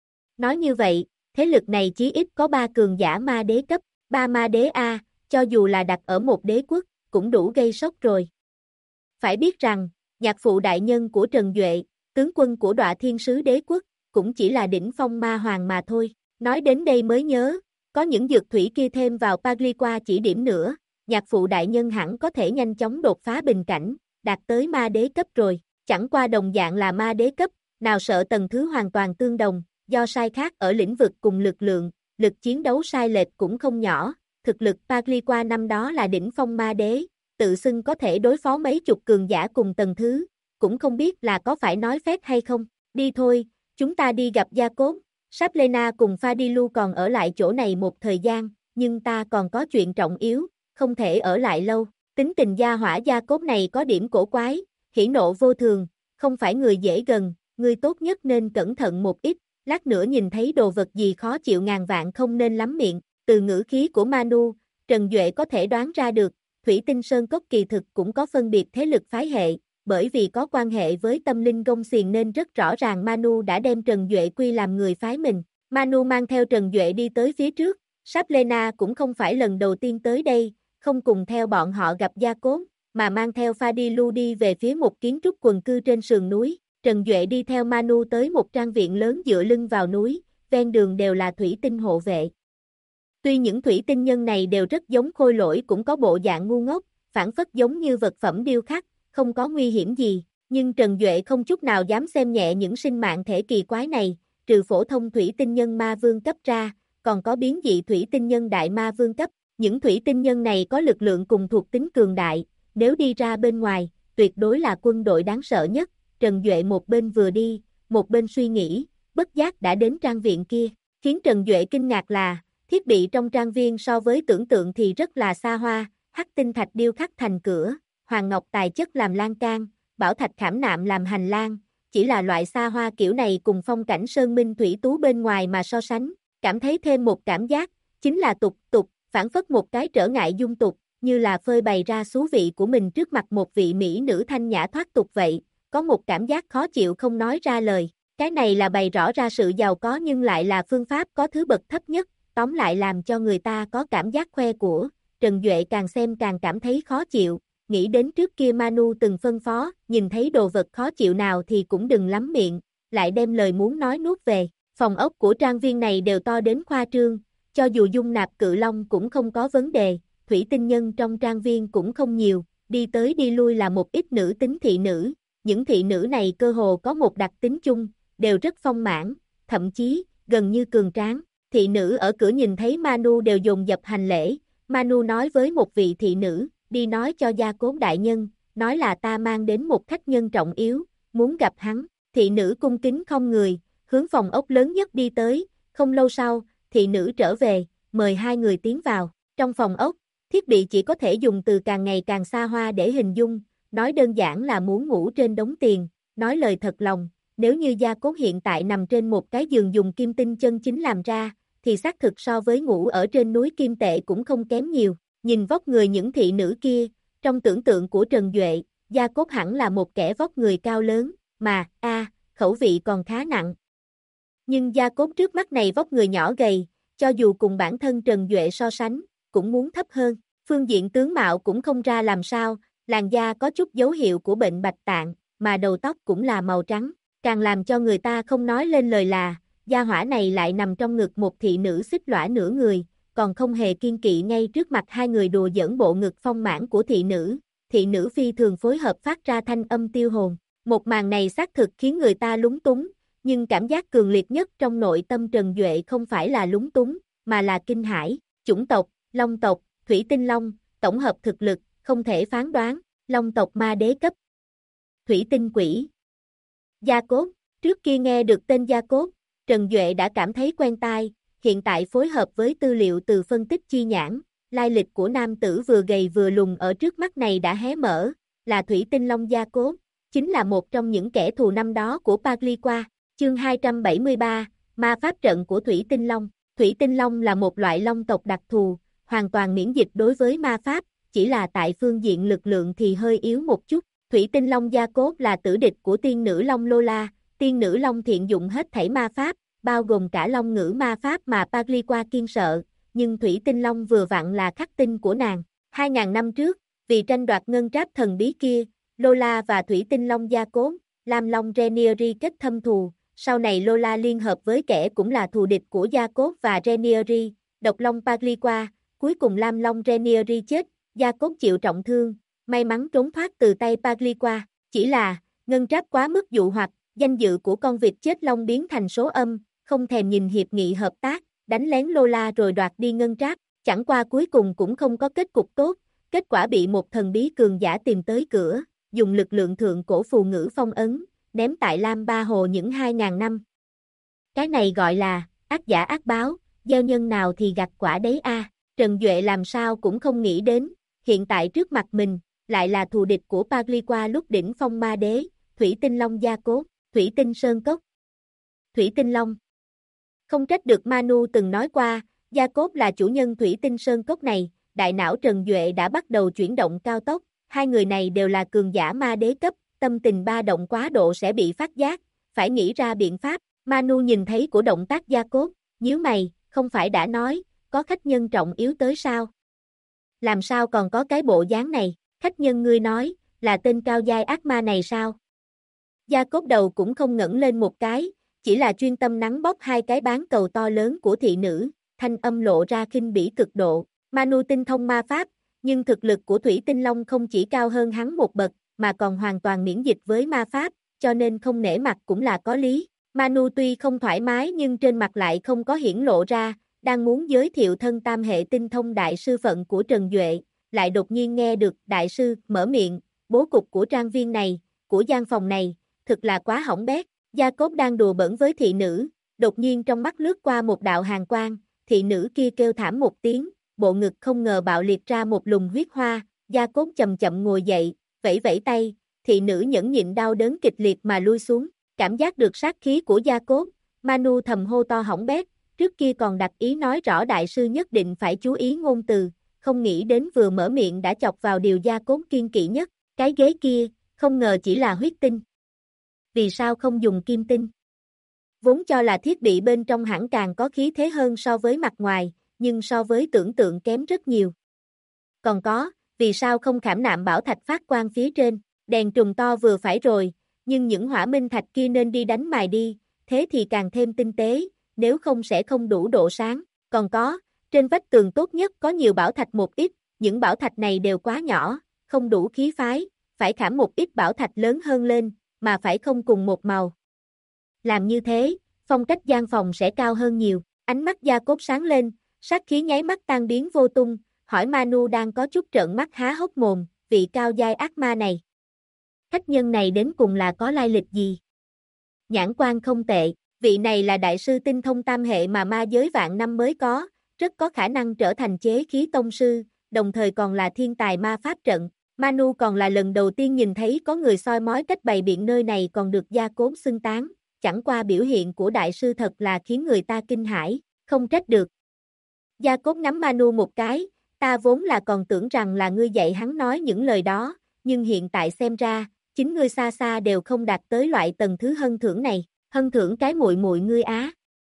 Nói như vậy, thế lực này chí ít có 3 cường giả ma đế cấp, 3 ma đế A, cho dù là đặt ở một đế quốc, cũng đủ gây sốc rồi. Phải biết rằng, nhạc phụ đại nhân của Trần Duệ, tướng quân của Đọa Thiên Sứ Đế Quốc, cũng chỉ là đỉnh phong ma hoàng mà thôi. Nói đến đây mới nhớ, có những dược thủy kia thêm vào Pagliqua chỉ điểm nữa, nhạc phụ đại nhân hẳn có thể nhanh chóng đột phá bình cảnh, đạt tới ma đế cấp rồi. Chẳng qua đồng dạng là ma đế cấp, nào sợ tầng thứ hoàn toàn tương đồng, do sai khác ở lĩnh vực cùng lực lượng, lực chiến đấu sai lệch cũng không nhỏ, thực lực Pagliqua năm đó là đỉnh phong ma đế, tự xưng có thể đối phó mấy chục cường giả cùng tầng thứ, cũng không biết là có phải nói phép hay không. Đi thôi, chúng ta đi gặp Jacob. Sáp Lena cùng Fadilu còn ở lại chỗ này một thời gian, nhưng ta còn có chuyện trọng yếu, không thể ở lại lâu. Tính tình gia hỏa Jacob này có điểm cổ quái, hỉ nộ vô thường, không phải người dễ gần, ngươi tốt nhất nên cẩn thận một ít, lát nữa nhìn thấy đồ vật gì khó chịu ngàn vạn không nên lắm miệng, từ ngữ khí của Manu, Trần Duệ có thể đoán ra được, Thủy Tinh Sơn Cốc kỳ thực cũng có phân biệt thế lực phái hệ, bởi vì có quan hệ với tâm linh gông xiềng nên rất rõ ràng Manu đã đem Trần Duệ quy làm người phái mình. Manu mang theo Trần Duệ đi tới phía trước, Saplena cũng không phải lần đầu tiên tới đây, không cùng theo bọn họ gặp Gia Cốt, mà mang theo Fadilu đi về phía một kiến trúc quần cư trên sườn núi. Trần Duệ đi theo Manu tới một trang viện lớn dựa lưng vào núi, ven đường đều là thủy tinh hộ vệ. Tuy những thủy tinh nhân này đều rất giống khôi lỗi cũng có bộ dạng ngu ngốc, phản phất giống như vật phẩm điêu khắc, không có nguy hiểm gì, nhưng Trần Duệ không chút nào dám xem nhẹ những sinh mạng thể kỳ quái này, trừ phổ thông thủy tinh nhân ma vương cấp ra, còn có biến dị thủy tinh nhân đại ma vương cấp, những thủy tinh nhân này có lực lượng cùng thuộc tính cường đại, nếu đi ra bên ngoài, tuyệt đối là quân đội đáng sợ nhất. Trần Duệ một bên vừa đi, một bên suy nghĩ, bất giác đã đến trang viện kia, khiến Trần Duệ kinh ngạc là, thiết bị trong trang viên so với tưởng tượng thì rất là xa hoa, hắc tinh thạch điêu khắc thành cửa, hoàng ngọc tài chất làm lan can, bảo thạch khảm nạm làm hành lang, chỉ là loại xa hoa kiểu này cùng phong cảnh sơn minh thủy tú bên ngoài mà so sánh, cảm thấy thêm một cảm giác, chính là tục, phản phất một cái trở ngại dung tục, như là phơi bày ra xú vị của mình trước mặt một vị mỹ nữ thanh nhã thoát tục vậy, có một cảm giác khó chịu không nói ra lời, cái này là bày rõ ra sự giàu có nhưng lại là phương pháp có thứ bậc thấp nhất, tóm lại làm cho người ta có cảm giác khoe của, Trần Duệ càng xem càng cảm thấy khó chịu, nghĩ đến trước kia Manu từng phân phó, nhìn thấy đồ vật khó chịu nào thì cũng đừng lắm miệng, lại đem lời muốn nói nuốt về, phòng ốc của trang viên này đều to đến khoa trương, cho dù dung nạp cự long cũng không có vấn đề, thủy tinh nhân trong trang viên cũng không nhiều, đi tới đi lui là một ít nữ tính thị nữ, những thị nữ này cơ hồ có một đặc tính chung, đều rất phong mãn, thậm chí, gần như cường tráng. Thị nữ ở cửa nhìn thấy Manu đều dồn dập hành lễ, Manu nói với một vị thị nữ, đi nói cho Gia Cốn đại nhân, nói là ta mang đến một khách nhân trọng yếu, muốn gặp hắn, thị nữ cung kính không người, hướng phòng ốc lớn nhất đi tới, không lâu sau, thị nữ trở về, mời hai người tiến vào, trong phòng ốc, thiết bị chỉ có thể dùng từ càng ngày càng xa hoa để hình dung, nói đơn giản là muốn ngủ trên đống tiền, nói lời thật lòng, nếu như Gia Cốt hiện tại nằm trên một cái giường dùng kim tinh chân chính làm ra, thì xác thực so với ngủ ở trên núi kim tệ cũng không kém nhiều, nhìn vóc người những thị nữ kia, trong tưởng tượng của Trần Duệ, Gia Cốt hẳn là một kẻ vóc người cao lớn, mà, khẩu vị còn khá nặng. Nhưng Gia Cốt trước mắt này vóc người nhỏ gầy, cho dù cùng bản thân Trần Duệ so sánh, cũng muốn thấp hơn, phương diện tướng mạo cũng không ra làm sao, làn da có chút dấu hiệu của bệnh bạch tạng, mà đầu tóc cũng là màu trắng, càng làm cho người ta không nói lên lời là, gia hỏa này lại nằm trong ngực một thị nữ xích lõa nửa người, còn không hề kiên kỵ ngay trước mặt hai người đùa giỡn bộ ngực phong mãn của thị nữ phi thường phối hợp phát ra thanh âm tiêu hồn, một màn này xác thực khiến người ta lúng túng, nhưng cảm giác cường liệt nhất trong nội tâm Trần Duệ không phải là lúng túng, mà là kinh hãi, chủng tộc, Long tộc, Thủy Tinh Long, tổng hợp thực lực, không thể phán đoán, Long tộc ma đế cấp, Thủy Tinh Quỷ, Gia Cốt, trước kia nghe được tên Gia Cốt, Trần Duệ đã cảm thấy quen tai, hiện tại phối hợp với tư liệu từ phân tích chi nhãn, lai lịch của nam tử vừa gầy vừa lùn ở trước mắt này đã hé mở, là Thủy Tinh Long Gia Cốt, chính là một trong những kẻ thù năm đó của Pagliqua, chương 273, ma pháp trận của Thủy Tinh Long. Thủy Tinh Long là một loại long tộc đặc thù, hoàn toàn miễn dịch đối với ma pháp, chỉ là tại phương diện lực lượng thì hơi yếu một chút. Thủy Tinh Long Gia Cốt là tử địch của tiên nữ Long Lola, tiên nữ Long thiện dụng hết thảy ma pháp, bao gồm cả long ngữ ma pháp mà Pagliqua kiên sợ, nhưng Thủy Tinh Long vừa vặn là khắc tinh của nàng. 2000 năm trước, vì tranh đoạt ngân tráp thần bí kia, Lola và Thủy Tinh Long Gia Cốt, Lam Long Rhaenyra kết thâm thù, sau này Lola liên hợp với kẻ cũng là thù địch của Gia Cốt và Rhaenyra, độc long Pagliqua, cuối cùng Lam Long Rhaenyra chết, Gia Cốt chịu trọng thương, may mắn trốn thoát từ tay Pagliqua, chỉ là, ngân tráp quá mức dụ hoặc, danh dự của con vịt chết long biến thành số âm, không thèm nhìn hiệp nghị hợp tác, đánh lén Lola rồi đoạt đi ngân tráp, chẳng qua cuối cùng cũng không có kết cục tốt, kết quả bị một thần bí cường giả tìm tới cửa, dùng lực lượng thượng cổ phù ngữ phong ấn, ném tại Lam Ba Hồ những 2000 năm. Cái này gọi là, ác giả ác báo, gieo nhân nào thì gặt quả đấy a. Trần Duệ làm sao cũng không nghĩ đến, hiện tại trước mặt mình, lại là thù địch của Pagliqua lúc đỉnh phong ma đế, Thủy Tinh Long Gia Cốt, Thủy Tinh Sơn Cốc. Thủy Tinh Long. Không trách được Manu từng nói qua, Gia Cốt là chủ nhân Thủy Tinh Sơn Cốc này, đại não Trần Duệ đã bắt đầu chuyển động cao tốc, hai người này đều là cường giả ma đế cấp, tâm tình ba động quá độ sẽ bị phát giác, phải nghĩ ra biện pháp. Manu nhìn thấy của động tác Gia Cốt, nhíu mày, không phải đã nói, có khách nhân trọng yếu tới sao? Làm sao còn có cái bộ dáng này, khách nhân ngươi nói, là tên cao giai ác ma này sao? Gia Cốt đầu cũng không ngẩng lên một cái, chỉ là chuyên tâm nắn bóp hai cái bán cầu to lớn của thị nữ, thanh âm lộ ra khinh bỉ cực độ. Manu tinh thông ma pháp, nhưng thực lực của Thủy Tinh Long không chỉ cao hơn hắn một bậc, mà còn hoàn toàn miễn dịch với ma pháp, cho nên không nể mặt cũng là có lý. Manu tuy không thoải mái nhưng trên mặt lại không có hiển lộ ra, đang muốn giới thiệu thân tam hệ tinh thông đại sư phận của Trần Duệ, lại đột nhiên nghe được đại sư mở miệng, bố cục của trang viên này, của gian phòng này, thực là quá hỏng bét. Gia Cốt đang đùa bỡn với thị nữ, đột nhiên trong mắt lướt qua một đạo hàn quang, thị nữ kia kêu thảm một tiếng, bộ ngực không ngờ bạo liệt ra một lùm huyết hoa, Gia Cốt chậm chậm ngồi dậy, vẫy vẫy tay, thị nữ nhẫn nhịn đau đớn kịch liệt mà lui xuống, cảm giác được sát khí của Gia Cốt, Manu thầm hô to hỏng bét, trước kia còn đặc ý nói rõ đại sư nhất định phải chú ý ngôn từ, không nghĩ đến vừa mở miệng đã chọc vào điều Gia Cốt kiên kỵ nhất, cái ghế kia, không ngờ chỉ là huyết tinh. Vì sao không dùng kim tinh? Vốn cho là thiết bị bên trong hẳn càng có khí thế hơn so với mặt ngoài, nhưng so với tưởng tượng kém rất nhiều. Còn có, vì sao không khảm nạm bảo thạch phát quang phía trên, đèn trùng to vừa phải rồi, nhưng những hỏa minh thạch kia nên đi đánh mài đi, thế thì càng thêm tinh tế, nếu không sẽ không đủ độ sáng. Còn có, trên vách tường tốt nhất có nhiều bảo thạch một ít, những bảo thạch này đều quá nhỏ, không đủ khí phái, phải khảm một ít bảo thạch lớn hơn lên, mà phải không cùng một màu. Làm như thế, phong cách gian phòng sẽ cao hơn nhiều. Ánh mắt Gia Cốt sáng lên, sát khí nháy mắt tan biến vô tung, hỏi Manu đang có chút trợn mắt há hốc mồm, vị cao giai ác ma này. Khách nhân này đến cùng là có lai lịch gì? Nhãn quan không tệ, vị này là đại sư tinh thông tam hệ mà ma giới vạn năm mới có, rất có khả năng trở thành chế khí tông sư, đồng thời còn là thiên tài ma pháp trận. Manu còn là lần đầu tiên nhìn thấy có người soi mói cách bày biện nơi này còn được Gia Cốt xưng tán, chẳng qua biểu hiện của đại sư thật là khiến người ta kinh hãi, không trách được. Gia Cốt nắm Manu một cái, ta vốn là còn tưởng rằng là ngươi dạy hắn nói những lời đó, nhưng hiện tại xem ra, chính ngươi xa xa đều không đạt tới loại tầng thứ hân thưởng này, hân thưởng cái muội muội ngươi á.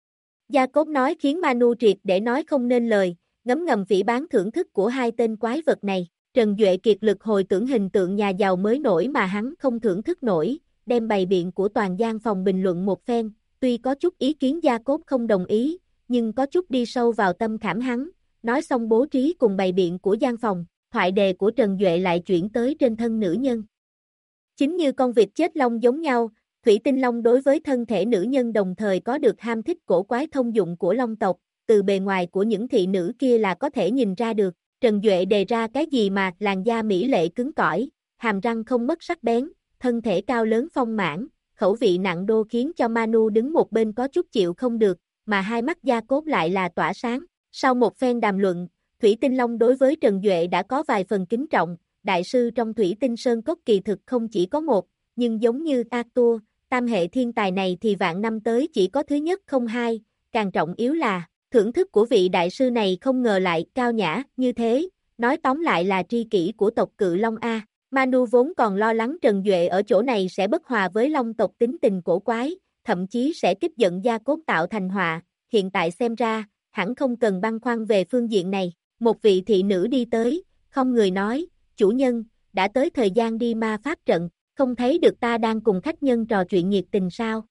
Gia Cốt nói khiến Manu triệt để nói không nên lời, ngấm ngầm phỉ báng thưởng thức của hai tên quái vật này. Trần Duệ kiệt lực hồi tưởng hình tượng nhà giàu mới nổi mà hắn không thưởng thức nổi, đem bày biện của toàn gian phòng bình luận một phen, tuy có chút ý kiến Gia Cốt không đồng ý, nhưng có chút đi sâu vào tâm khảm hắn, nói xong bố trí cùng bày biện của gian phòng, thoại đề của Trần Duệ lại chuyển tới trên thân nữ nhân. Chính như con vịt chết lông giống nhau, Thủy Tinh Long đối với thân thể nữ nhân đồng thời có được ham thích cổ quái thông dụng của Long tộc, từ bề ngoài của những thị nữ kia là có thể nhìn ra được. Trần Duệ đề ra cái gì mà làn da mỹ lệ cứng cỏi, hàm răng không mất sắc bén, thân thể cao lớn phong mãn, khẩu vị nặng đô khiến cho Manu đứng một bên có chút chịu không được, mà hai mắt Gia Cốt lại là tỏa sáng. Sau một phen đàm luận, Thủy Tinh Long đối với Trần Duệ đã có vài phần kính trọng, đại sư trong Thủy Tinh Sơn Cốc kỳ thực không chỉ có một, nhưng giống như Arthur, tam hệ thiên tài này thì vạn năm tới chỉ có thứ nhất không hai, càng trọng yếu là thưởng thức của vị đại sư này không ngờ lại cao nhã như thế, nói tóm lại là tri kỷ của tộc Cự Long A. Manu vốn còn lo lắng Trần Duệ ở chỗ này sẽ bất hòa với Long tộc tính tình cổ quái, thậm chí sẽ kích giận Gia Cốt tạo thành họa, hiện tại xem ra, hẳn không cần băn khoăn về phương diện này. Một vị thị nữ đi tới, không người nói, chủ nhân, đã tới thời gian đi ma pháp trận, không thấy được ta đang cùng khách nhân trò chuyện nhiệt tình sao?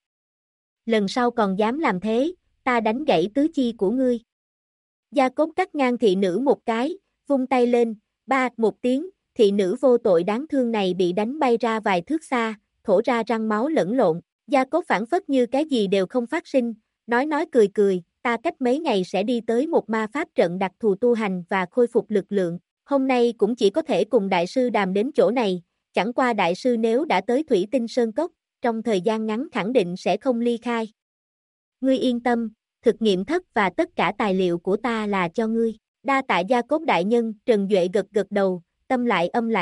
Lần sau còn dám làm thế, ta đánh gãy tứ chi của ngươi. Gia Cốt cắt ngang thị nữ một cái, vung tay lên, ba một tiếng, thị nữ vô tội đáng thương này bị đánh bay ra vài thước xa, thổ ra răng máu lẫn lộn. Gia Cốt phản phất như cái gì đều không phát sinh, nói cười cười, ta cách mấy ngày sẽ đi tới một ma pháp trận đặc thù tu hành và khôi phục lực lượng. Hôm nay cũng chỉ có thể cùng đại sư đàm đến chỗ này, chẳng qua đại sư nếu đã tới Thủy Tinh Sơn Cốc, trong thời gian ngắn khẳng định sẽ không ly khai. Ngươi yên tâm, thực nghiệm thất và tất cả tài liệu của ta là cho ngươi. Đa tạ Gia Cốt đại nhân, Trần Duệ gật gật đầu, tâm lại âm lãnh,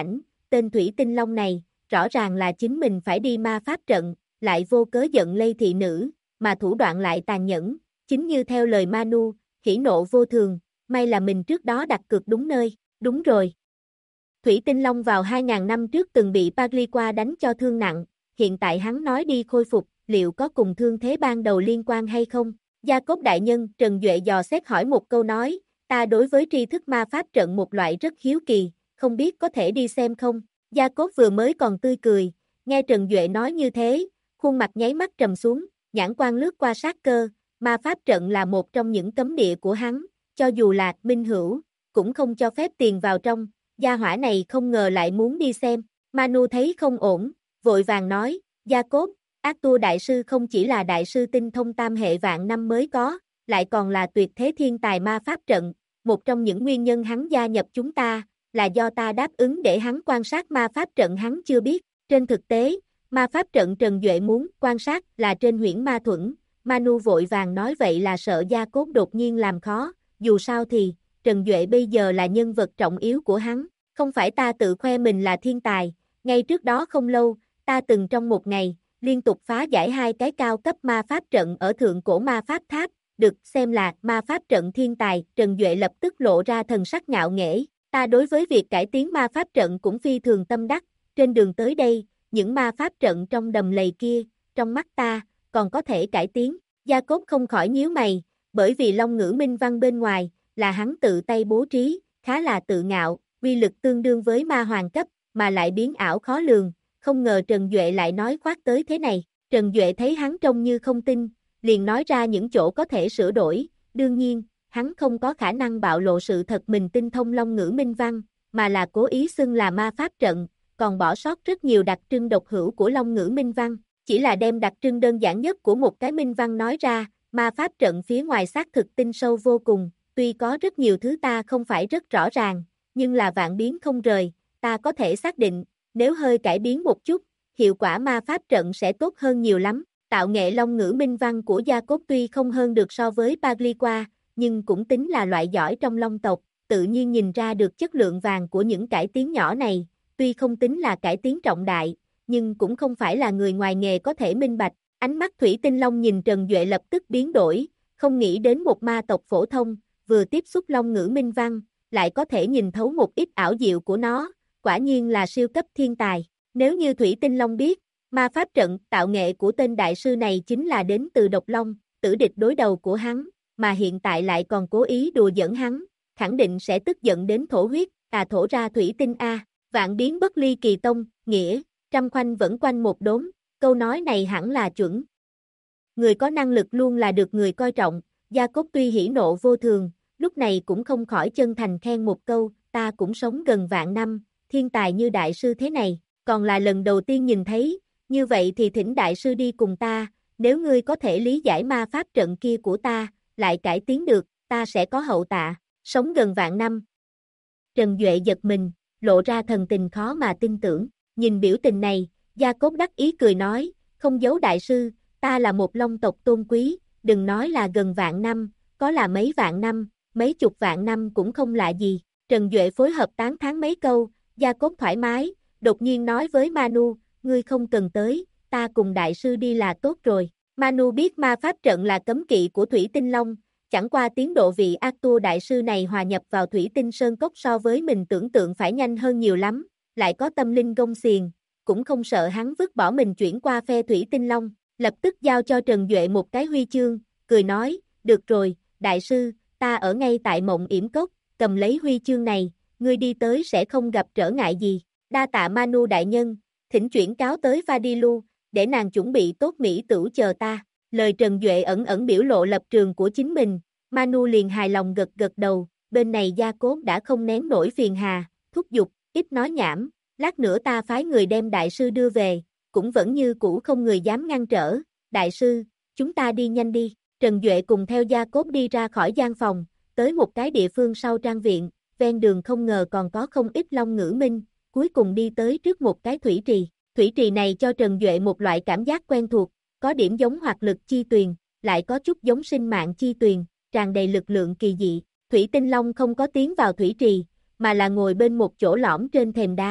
tên Thủy Tinh Long này, rõ ràng là chính mình phải đi ma pháp trận, lại vô cớ giận lây thị nữ, mà thủ đoạn lại tàn nhẫn, chính như theo lời Manu, hỉ nộ vô thường, may là mình trước đó đặt cược đúng nơi, đúng rồi. Thủy Tinh Long vào 2.000 năm trước từng bị Pagliqua đánh cho thương nặng, hiện tại hắn nói đi khôi phục, liệu có cùng thương thế ban đầu liên quan hay không? Gia Cốt đại nhân, Trần Duệ dò xét hỏi một câu nói, ta đối với tri thức ma pháp trận một loại rất hiếu kỳ, không biết có thể đi xem không? Gia Cốt vừa mới còn tươi cười, nghe Trần Duệ nói như thế, khuôn mặt nháy mắt trầm xuống, nhãn quan lướt qua sát cơ, ma pháp trận là một trong những cấm địa của hắn, cho dù là minh hữu, cũng không cho phép tiền vào trong, gia hỏa này không ngờ lại muốn đi xem, Manu thấy không ổn, vội vàng nói, Gia Cốt, Arthur đại sư không chỉ là đại sư tinh thông tam hệ vạn năm mới có, lại còn là tuyệt thế thiên tài ma pháp trận, một trong những nguyên nhân hắn gia nhập chúng ta, là do ta đáp ứng để hắn quan sát ma pháp trận hắn chưa biết, trên thực tế, ma pháp trận Trần Duệ muốn quan sát là trên huyễn ma thuẫn, Manu vội vàng nói vậy là sợ Gia Cốt đột nhiên làm khó, dù sao thì, Trần Duệ bây giờ là nhân vật trọng yếu của hắn, không phải ta tự khoe mình là thiên tài, ngay trước đó không lâu, ta từng trong một ngày, liên tục phá giải 2 cái cao cấp ma pháp trận ở thượng cổ ma pháp tháp, được xem là ma pháp trận thiên tài, Trần Duệ lập tức lộ ra thần sắc ngạo nghễ, ta đối với việc cải tiến ma pháp trận cũng phi thường tâm đắc, trên đường tới đây, những ma pháp trận trong đầm lầy kia, trong mắt ta, còn có thể cải tiến, Gia Cốt không khỏi nhíu mày, bởi vì Long ngữ minh văn bên ngoài, là hắn tự tay bố trí, khá là tự ngạo, uy lực tương đương với ma hoàng cấp, mà lại biến ảo khó lường, không ngờ Trần Duệ lại nói khoác tới thế này, Trần Duệ thấy hắn trông như không tin, liền nói ra những chỗ có thể sửa đổi, đương nhiên, hắn không có khả năng bạo lộ sự thật mình tinh thông Long ngữ minh văn, mà là cố ý xưng là ma pháp trận, còn bỏ sót rất nhiều đặc trưng độc hữu của Long ngữ minh văn, chỉ là đem đặc trưng đơn giản nhất của một cái minh văn nói ra, ma pháp trận phía ngoài xác thực tinh sâu vô cùng, tuy có rất nhiều thứ ta không phải rất rõ ràng, nhưng là vạn biến không rời, ta có thể xác định, nếu hơi cải biến một chút, hiệu quả ma pháp trận sẽ tốt hơn nhiều lắm. Tạo nghệ Long ngữ minh văn của Gia Cốt tuy không hơn được so với Pagliqua, nhưng cũng tính là loại giỏi trong Long tộc, tự nhiên nhìn ra được chất lượng vàng của những cải tiến nhỏ này, tuy không tính là cải tiến trọng đại, nhưng cũng không phải là người ngoài nghề có thể minh bạch. Ánh mắt Thủy Tinh Long nhìn Trần Duệ lập tức biến đổi, không nghĩ đến một ma tộc phổ thông, vừa tiếp xúc Long ngữ minh văn, lại có thể nhìn thấu một ít ảo diệu của nó, quả nhiên là siêu cấp thiên tài. Nếu như Thủy Tinh Long biết, ma pháp trận tạo nghệ của tên đại sư này chính là đến từ Độc Long, tử địch đối đầu của hắn, mà hiện tại lại còn cố ý đùa giỡn hắn, khẳng định sẽ tức giận đến thổ huyết, thổ ra Thủy Tinh a, vạn biến bất ly kỳ tông, nghĩa, trăm khoanh vẫn quanh một đốm, câu nói này hẳn là chuẩn. Người có năng lực luôn là được người coi trọng, Gia Cốt tuy hỉ nộ vô thường, lúc này cũng không khỏi chân thành khen một câu, ta cũng sống gần vạn năm, thiên tài như đại sư thế này, còn là lần đầu tiên nhìn thấy, như vậy thì thỉnh đại sư đi cùng ta, nếu ngươi có thể lý giải ma pháp trận kia của ta, lại cải tiến được, ta sẽ có hậu tạ, sống gần vạn năm. Trần Duệ giật mình, lộ ra thần tình khó mà tin tưởng, nhìn biểu tình này, Gia Cốt đắc ý cười nói, không giấu đại sư, ta là một Long tộc tôn quý, đừng nói là gần vạn năm, có là mấy vạn năm, mấy chục vạn năm cũng không lạ gì. Trần Duệ phối hợp tán thán mấy câu, Gia Cốt thoải mái, đột nhiên nói với Manu, ngươi không cần tới, ta cùng đại sư đi là tốt rồi. Manu biết ma pháp trận là cấm kỵ của Thủy Tinh Long, chẳng qua tiến độ vị Arthur đại sư này hòa nhập vào Thủy Tinh Sơn Cốc so với mình tưởng tượng phải nhanh hơn nhiều lắm, lại có tâm linh gông xiềng, cũng không sợ hắn vứt bỏ mình chuyển qua phe Thủy Tinh Long, lập tức giao cho Trần Duệ một cái huy chương, cười nói, được rồi, đại sư, ta ở ngay tại Mộng Yểm Cốc, cầm lấy huy chương này, ngươi đi tới sẽ không gặp trở ngại gì, đa tạ Manu đại nhân, thỉnh chuyển cáo tới Vadilu, để nàng chuẩn bị tốt mỹ tửu chờ ta, lời Trần Duệ ẩn ẩn biểu lộ lập trường của chính mình, Manu liền hài lòng gật gật đầu, bên này Gia Cốt đã không nén nổi phiền hà, thúc giục, ít nói nhảm, lát nữa ta phái người đem đại sư đưa về, cũng vẫn như cũ không người dám ngăn trở, đại sư, chúng ta đi nhanh đi, Trần Duệ cùng theo Gia Cốt đi ra khỏi gian phòng, tới một cái địa phương sau trang viện, ven đường không ngờ còn có không ít Long ngữ minh, cuối cùng đi tới trước một cái thủy trì này cho Trần Duệ một loại cảm giác quen thuộc, có điểm giống hoạt lực chi tuyền, lại có chút giống sinh mạng chi tuyền, tràn đầy lực lượng kỳ dị, Thủy Tinh Long không có tiến vào thủy trì, mà là ngồi bên một chỗ lõm trên thềm đá,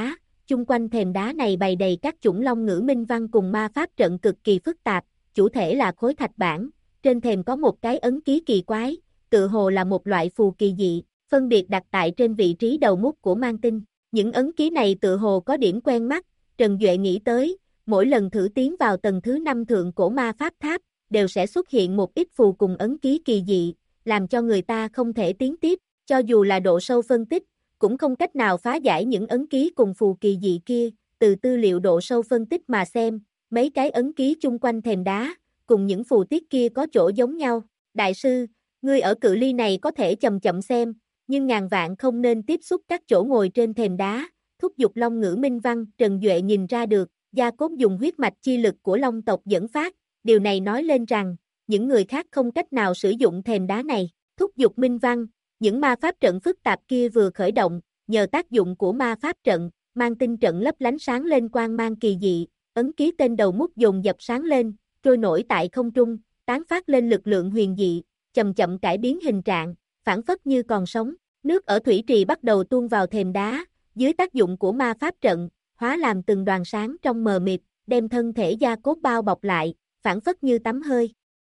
chung quanh thềm đá này bày đầy các chủng long ngữ minh văn cùng ma pháp trận cực kỳ phức tạp, chủ thể là khối thạch bản, trên thềm có một cái ấn ký kỳ quái, tự hồ là một loại phù kỳ dị, phân biệt đặt tại trên vị trí đầu mút của mang tinh. Những ấn ký này tự hồ có điểm quen mắt, Trần Duệ nghĩ tới, mỗi lần thử tiến vào tầng thứ 5 thượng cổ ma pháp tháp, đều sẽ xuất hiện một ít phù cùng ấn ký kỳ dị, làm cho người ta không thể tiến tiếp, cho dù là độ sâu phân tích, cũng không cách nào phá giải những ấn ký cùng phù kỳ dị kia, từ tư liệu độ sâu phân tích mà xem, mấy cái ấn ký chung quanh thềm đá, cùng những phù tiết kia có chỗ giống nhau. Đại sư, ngươi ở cự ly này có thể chậm chậm xem, nhưng ngàn vạn không nên tiếp xúc các chỗ ngồi trên thềm đá, thúc giục long ngữ minh văn. Trần Duệ nhìn ra được, Gia Cốt dùng huyết mạch chi lực của long tộc dẫn phát, điều này nói lên rằng, những người khác không cách nào sử dụng thềm đá này, thúc giục minh văn, những ma pháp trận phức tạp kia vừa khởi động, nhờ tác dụng của ma pháp trận, mang tinh trận lấp lánh sáng lên quang mang kỳ dị, ấn ký tên đầu mút dồn dập sáng lên, trôi nổi tại không trung, tán phát lên lực lượng huyền dị, chậm chậm cải biến hình trạng, phản phất như còn sống. Nước ở thủy trì bắt đầu tuôn vào thềm đá, dưới tác dụng của ma pháp trận, hóa làm từng đoàn sáng trong mờ mịt, đem thân thể Gia Cốt bao bọc lại, phản phất như tắm hơi.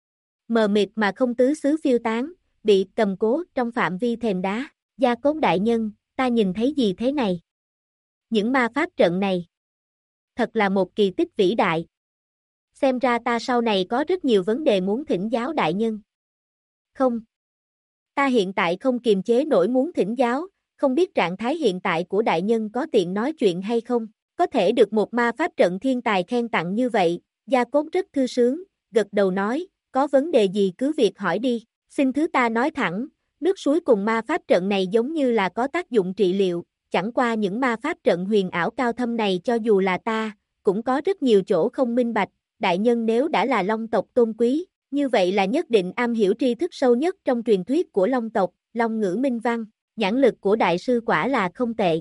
Mờ mịt mà không tứ xứ phiêu tán, bị cầm cố trong phạm vi thềm đá. Gia Cốt đại nhân, ta nhìn thấy gì thế này? Những ma pháp trận này, thật là một kỳ tích vĩ đại. Xem ra ta sau này có rất nhiều vấn đề muốn thỉnh giáo đại nhân. Không. Ta hiện tại không kiềm chế nổi muốn thỉnh giáo, không biết trạng thái hiện tại của đại nhân có tiện nói chuyện hay không? Có thể được một ma pháp trận thiên tài khen tặng như vậy, Gia Cốt rất thư sướng, gật đầu nói, có vấn đề gì cứ việc hỏi đi, xin thứ ta nói thẳng, nước suối cùng ma pháp trận này giống như là có tác dụng trị liệu, chẳng qua những ma pháp trận huyền ảo cao thâm này cho dù là ta, cũng có rất nhiều chỗ không minh bạch, đại nhân nếu đã là long tộc tôn quý, như vậy là nhất định am hiểu tri thức sâu nhất trong truyền thuyết của long tộc, long ngữ minh văn, nhãn lực của đại sư quả là không tệ.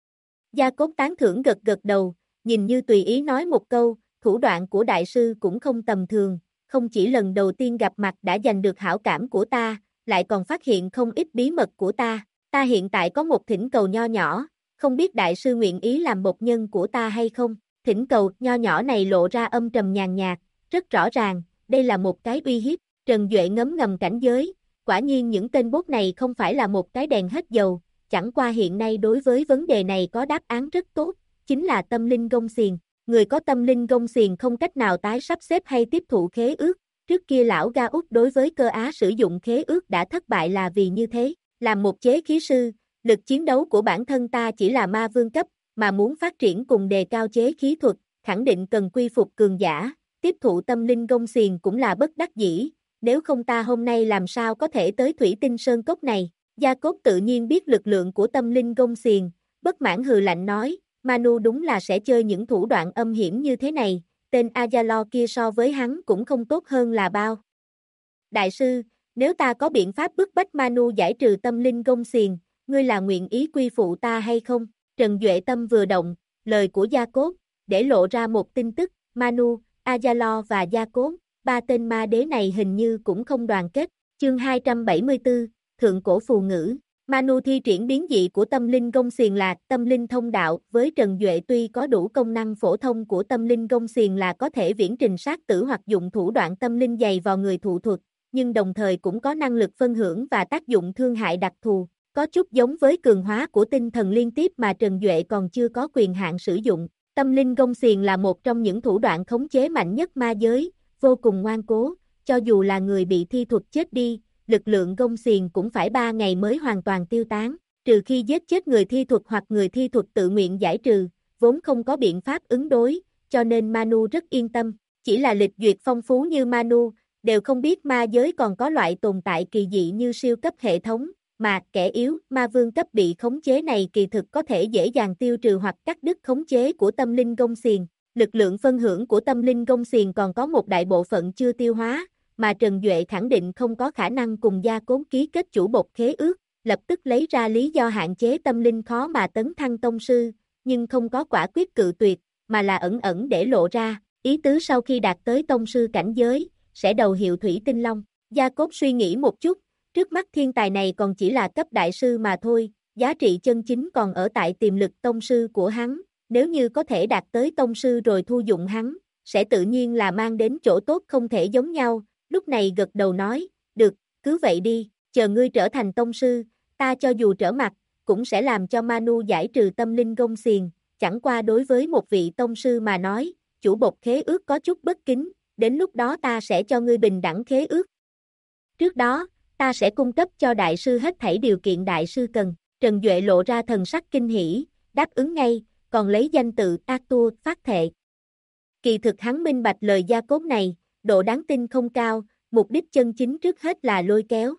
Gia Cốt tán thưởng gật gật đầu, nhìn như tùy ý nói một câu, thủ đoạn của đại sư cũng không tầm thường, không chỉ lần đầu tiên gặp mặt đã giành được hảo cảm của ta, lại còn phát hiện không ít bí mật của ta. Ta hiện tại có một thỉnh cầu nho nhỏ, không biết đại sư nguyện ý làm bộc nhân của ta hay không? Thỉnh cầu nho nhỏ này lộ ra âm trầm nhàn nhạt, rất rõ ràng, đây là một cái uy hiếp. Trần Duệ ngấm ngầm cảnh giới, quả nhiên những tên bốt này không phải là một cái đèn hết dầu, chẳng qua hiện nay đối với vấn đề này có đáp án rất tốt, chính là tâm linh gông xiềng. Người có tâm linh gông xiềng không cách nào tái sắp xếp hay tiếp thụ khế ước, trước kia lão Ga Út đối với cơ á sử dụng khế ước đã thất bại là vì như thế. Làm một chế khí sư, lực chiến đấu của bản thân ta chỉ là ma vương cấp, mà muốn phát triển cùng đề cao chế khí thuật, khẳng định cần quy phục cường giả, tiếp thụ tâm linh gông xiềng cũng là bất đắc dĩ, nếu không ta hôm nay làm sao có thể tới Thủy Tinh Sơn Cốc này. Gia Cốt tự nhiên biết lực lượng của tâm linh gông xiềng, bất mãn hừ lạnh nói, Manu đúng là sẽ chơi những thủ đoạn âm hiểm như thế này, tên Ayalo kia so với hắn cũng không tốt hơn là bao. Đại sư, nếu ta có biện pháp bức bách Manu giải trừ tâm linh gông xiềng, ngươi là nguyện ý quy phụ ta hay không? Trần Duệ tâm vừa động, lời của Gia Cốt, để lộ ra một tin tức, Manu, Ayalo và Gia Cốt, ba tên ma đế này hình như cũng không đoàn kết. Chương 274, Thượng cổ phù ngữ. Manu thi triển biến dị của tâm linh gông xiềng là tâm linh thông đạo, với Trần Duệ tuy có đủ công năng phổ thông của tâm linh gông xiềng là có thể viễn trình sát tử hoặc dụng thủ đoạn tâm linh dày vào người thụ thuật, nhưng đồng thời cũng có năng lực phân hưởng và tác dụng thương hại đặc thù, có chút giống với cường hóa của tinh thần liên tiếp mà Trần Duệ còn chưa có quyền hạn sử dụng. Tâm linh gông xiềng là một trong những thủ đoạn khống chế mạnh nhất ma giới, vô cùng ngoan cố, cho dù là người bị thi thuật chết đi, lực lượng gông xiềng cũng phải 3 ngày mới hoàn toàn tiêu tán, trừ khi giết chết người thi thuật hoặc người thi thuật tự nguyện giải trừ, vốn không có biện pháp ứng đối, cho nên Manu rất yên tâm, chỉ là lịch duyệt phong phú như Manu, đều không biết ma giới còn có loại tồn tại kỳ dị như siêu cấp hệ thống, mà kẻ yếu, ma vương cấp bị khống chế này kỳ thực có thể dễ dàng tiêu trừ hoặc cắt đứt khống chế của tâm linh gông xiềng. Lực lượng phân hưởng của tâm linh gông xiềng còn có một đại bộ phận chưa tiêu hóa, mà Trần Duệ khẳng định không có khả năng cùng Gia Cốt ký kết chủ bột khế ước, lập tức lấy ra lý do hạn chế tâm linh khó mà tấn thăng tông sư, nhưng không có quả quyết cự tuyệt, mà là ẩn ẩn để lộ ra, ý tứ sau khi đạt tới tông sư cảnh giới, sẽ đầu hiệu Thủy Tinh Long. Gia Cốt suy nghĩ một chút, trước mắt thiên tài này còn chỉ là cấp đại sư mà thôi, giá trị chân chính còn ở tại tiềm lực tông sư của hắn, nếu như có thể đạt tới tông sư rồi thu dụng hắn, sẽ tự nhiên là mang đến chỗ tốt không thể giống nhau, lúc này gật đầu nói, được, cứ vậy đi, chờ ngươi trở thành tông sư, ta cho dù trở mặt, cũng sẽ làm cho Manu giải trừ tâm linh gông xiềng, chẳng qua đối với một vị tông sư mà nói, chủ bột khế ước có chút bất kính, đến lúc đó ta sẽ cho ngươi bình đẳng khế ước. Trước đó, ta sẽ cung cấp cho đại sư hết thảy điều kiện đại sư cần, Trần Duệ lộ ra thần sắc kinh hỉ, đáp ứng ngay, còn lấy danh tự Arthur phát thệ. Kỳ thực hắn minh bạch lời gia cốt này, độ đáng tin không cao, mục đích chân chính trước hết là lôi kéo.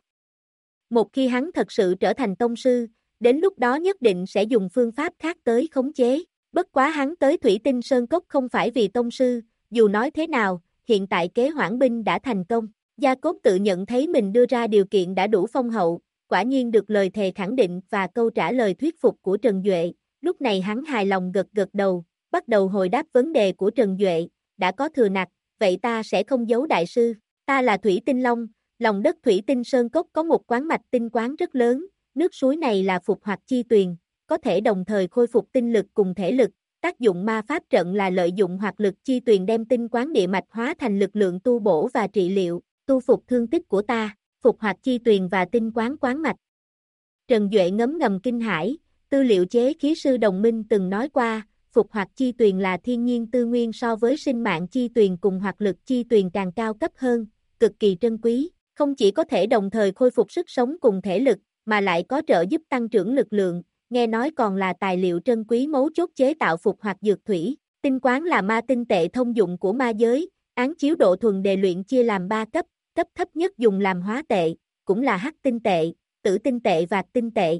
Một khi hắn thật sự trở thành tông sư, đến lúc đó nhất định sẽ dùng phương pháp khác tới khống chế. Bất quá hắn tới Thủy Tinh Sơn Cốc không phải vì tông sư, dù nói thế nào, hiện tại kế hoãn binh đã thành công. Gia Cốt tự nhận thấy mình đưa ra điều kiện đã đủ phong hậu, quả nhiên được lời thề khẳng định và câu trả lời thuyết phục của Trần Duệ. Lúc này hắn hài lòng gật gật đầu, bắt đầu hồi đáp vấn đề của Trần Duệ, đã có thừa nặc, vậy ta sẽ không giấu đại sư. Ta là Thủy Tinh Long, lòng đất Thủy Tinh Sơn Cốc có một quán mạch tinh quán rất lớn, nước suối này là phục hoạt chi tuyền, có thể đồng thời khôi phục tinh lực cùng thể lực, tác dụng ma pháp trận là lợi dụng hoạt lực chi tuyền đem tinh quán địa mạch hóa thành lực lượng tu bổ và trị liệu, tu phục thương tích của ta, phục hoạt chi tuyền và tinh quán quán mạch. Trần Duệ ngấm ngầm kinh hãi, tư liệu chế khí sư đồng minh từng nói qua, phục hoạt chi tuyền là thiên nhiên tư nguyên so với sinh mạng chi tuyền cùng hoạt lực chi tuyền càng cao cấp hơn, cực kỳ trân quý, không chỉ có thể đồng thời khôi phục sức sống cùng thể lực, mà lại có trợ giúp tăng trưởng lực lượng, nghe nói còn là tài liệu trân quý mấu chốt chế tạo phục hoạt dược thủy. Tinh quán là ma tinh tệ thông dụng của ma giới, án chiếu độ thuần đề luyện chia làm 3 cấp, cấp thấp nhất dùng làm hóa tệ, cũng là hắc tinh tệ, tử tinh tệ và tinh tệ.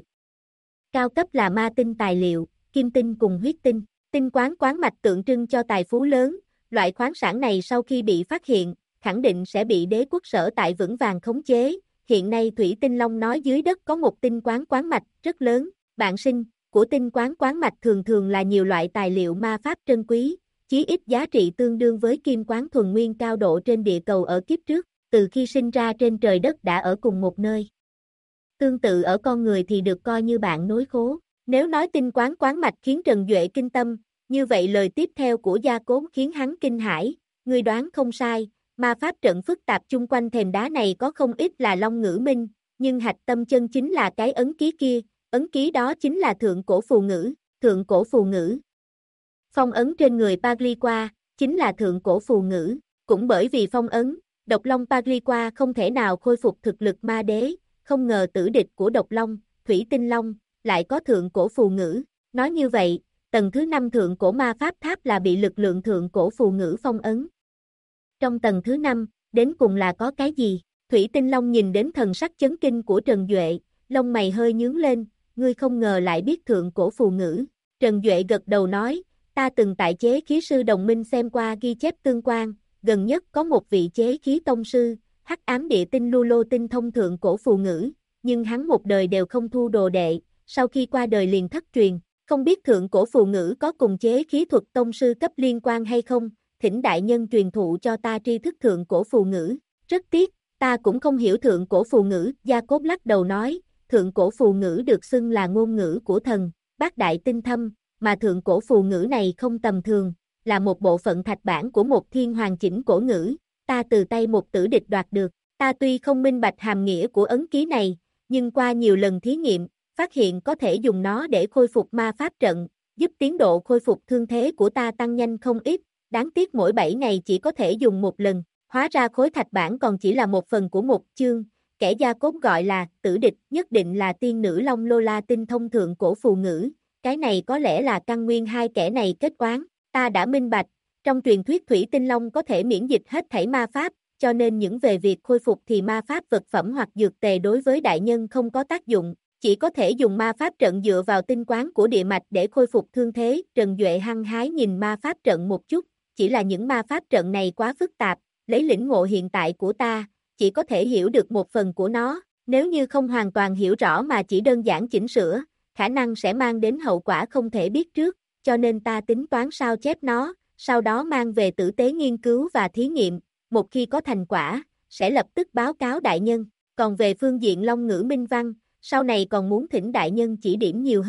Cao cấp là ma tinh tài liệu, kim tinh cùng huyết tinh. Tinh quán quán mạch tượng trưng cho tài phú lớn, loại khoáng sản này sau khi bị phát hiện, khẳng định sẽ bị đế quốc sở tại vững vàng khống chế. Hiện nay Thủy Tinh Long nói dưới đất có một tinh quán quán mạch rất lớn, bạn sinh của tinh quán quán mạch thường thường là nhiều loại tài liệu ma pháp trân quý, chí ít giá trị tương đương với kim quán thuần nguyên cao độ trên địa cầu ở kiếp trước, từ khi sinh ra trên trời đất đã ở cùng một nơi. Tương tự ở con người thì được coi như bạn nối khố. Nếu nói tinh quán quán mạch khiến Trần Duệ kinh tâm, như vậy lời tiếp theo của Gia Cốt khiến hắn kinh hãi, ngươi đoán không sai, ma pháp trận phức tạp chung quanh thềm đá này có không ít là Long Ngữ Minh, nhưng hạch tâm chân chính là cái ấn ký kia, ấn ký đó chính là thượng cổ phù ngữ, thượng cổ phù ngữ. Phong ấn trên người Pagliqua, chính là thượng cổ phù ngữ, cũng bởi vì phong ấn, độc long Pagliqua không thể nào khôi phục thực lực ma đế, không ngờ tử địch của độc long, Thủy Tinh Long, lại có thượng cổ phù ngữ, nói như vậy, tầng thứ 5 thượng cổ ma pháp tháp là bị lực lượng thượng cổ phù ngữ phong ấn. Trong tầng thứ 5, đến cùng là có cái gì? Thủy Tinh Long nhìn đến thần sắc chấn kinh của Trần Duệ, lông mày hơi nhướng lên, ngươi không ngờ lại biết thượng cổ phù ngữ. Trần Duệ gật đầu nói, ta từng tại chế khí sư đồng minh xem qua ghi chép tương quan, gần nhất có một vị chế khí tông sư, hắc ám địa tinh lưu lô tinh thông thượng cổ phù ngữ, nhưng hắn một đời đều không thu đồ đệ, sau khi qua đời liền thất truyền, không biết thượng cổ phù ngữ có cùng chế khí thuật tông sư cấp liên quan hay không, thỉnh đại nhân truyền thụ cho ta tri thức thượng cổ phù ngữ, rất tiếc, ta cũng không hiểu thượng cổ phù ngữ, Gia Cốt lắc đầu nói, thượng cổ phù ngữ được xưng là ngôn ngữ của thần, bát đại tinh thâm, mà thượng cổ phù ngữ này không tầm thường, là một bộ phận thạch bản của một thiên hoàn chỉnh cổ ngữ, ta từ tay một tử địch đoạt được, ta tuy không minh bạch hàm nghĩa của ấn ký này, nhưng qua nhiều lần thí nghiệm, phát hiện có thể dùng nó để khôi phục ma pháp trận, giúp tiến độ khôi phục thương thế của ta tăng nhanh không ít, đáng tiếc mỗi 7 ngày chỉ có thể dùng một lần, hóa ra khối thạch bản còn chỉ là một phần của một chương, kẻ Gia Cốt gọi là tử địch nhất định là tiên nữ Long Lola tinh thông thượng cổ phù ngữ, cái này có lẽ là căn nguyên hai kẻ này kết oán, ta đã minh bạch, trong truyền thuyết Thủy Tinh Long có thể miễn dịch hết thảy ma pháp, cho nên những về việc khôi phục thì ma pháp vật phẩm hoặc dược tề đối với đại nhân không có tác dụng, chỉ có thể dùng ma pháp trận dựa vào tinh quán của địa mạch để khôi phục thương thế. Trần Duệ hăng hái nhìn ma pháp trận một chút, chỉ là những ma pháp trận này quá phức tạp, lấy lĩnh ngộ hiện tại của ta, chỉ có thể hiểu được một phần của nó, nếu như không hoàn toàn hiểu rõ mà chỉ đơn giản chỉnh sửa, khả năng sẽ mang đến hậu quả không thể biết trước, cho nên ta tính toán sao chép nó, sau đó mang về tử tế nghiên cứu và thí nghiệm, một khi có thành quả, sẽ lập tức báo cáo đại nhân, còn về phương diện Long ngữ minh văn, sau này còn muốn thỉnh đại nhân chỉ điểm nhiều hơn.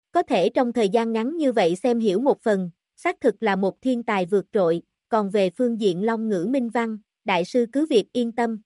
Có thể trong thời gian ngắn như vậy xem hiểu một phần, xác thực là một thiên tài vượt trội, còn về phương diện Long ngữ minh văn, đại sư cứ việc yên tâm.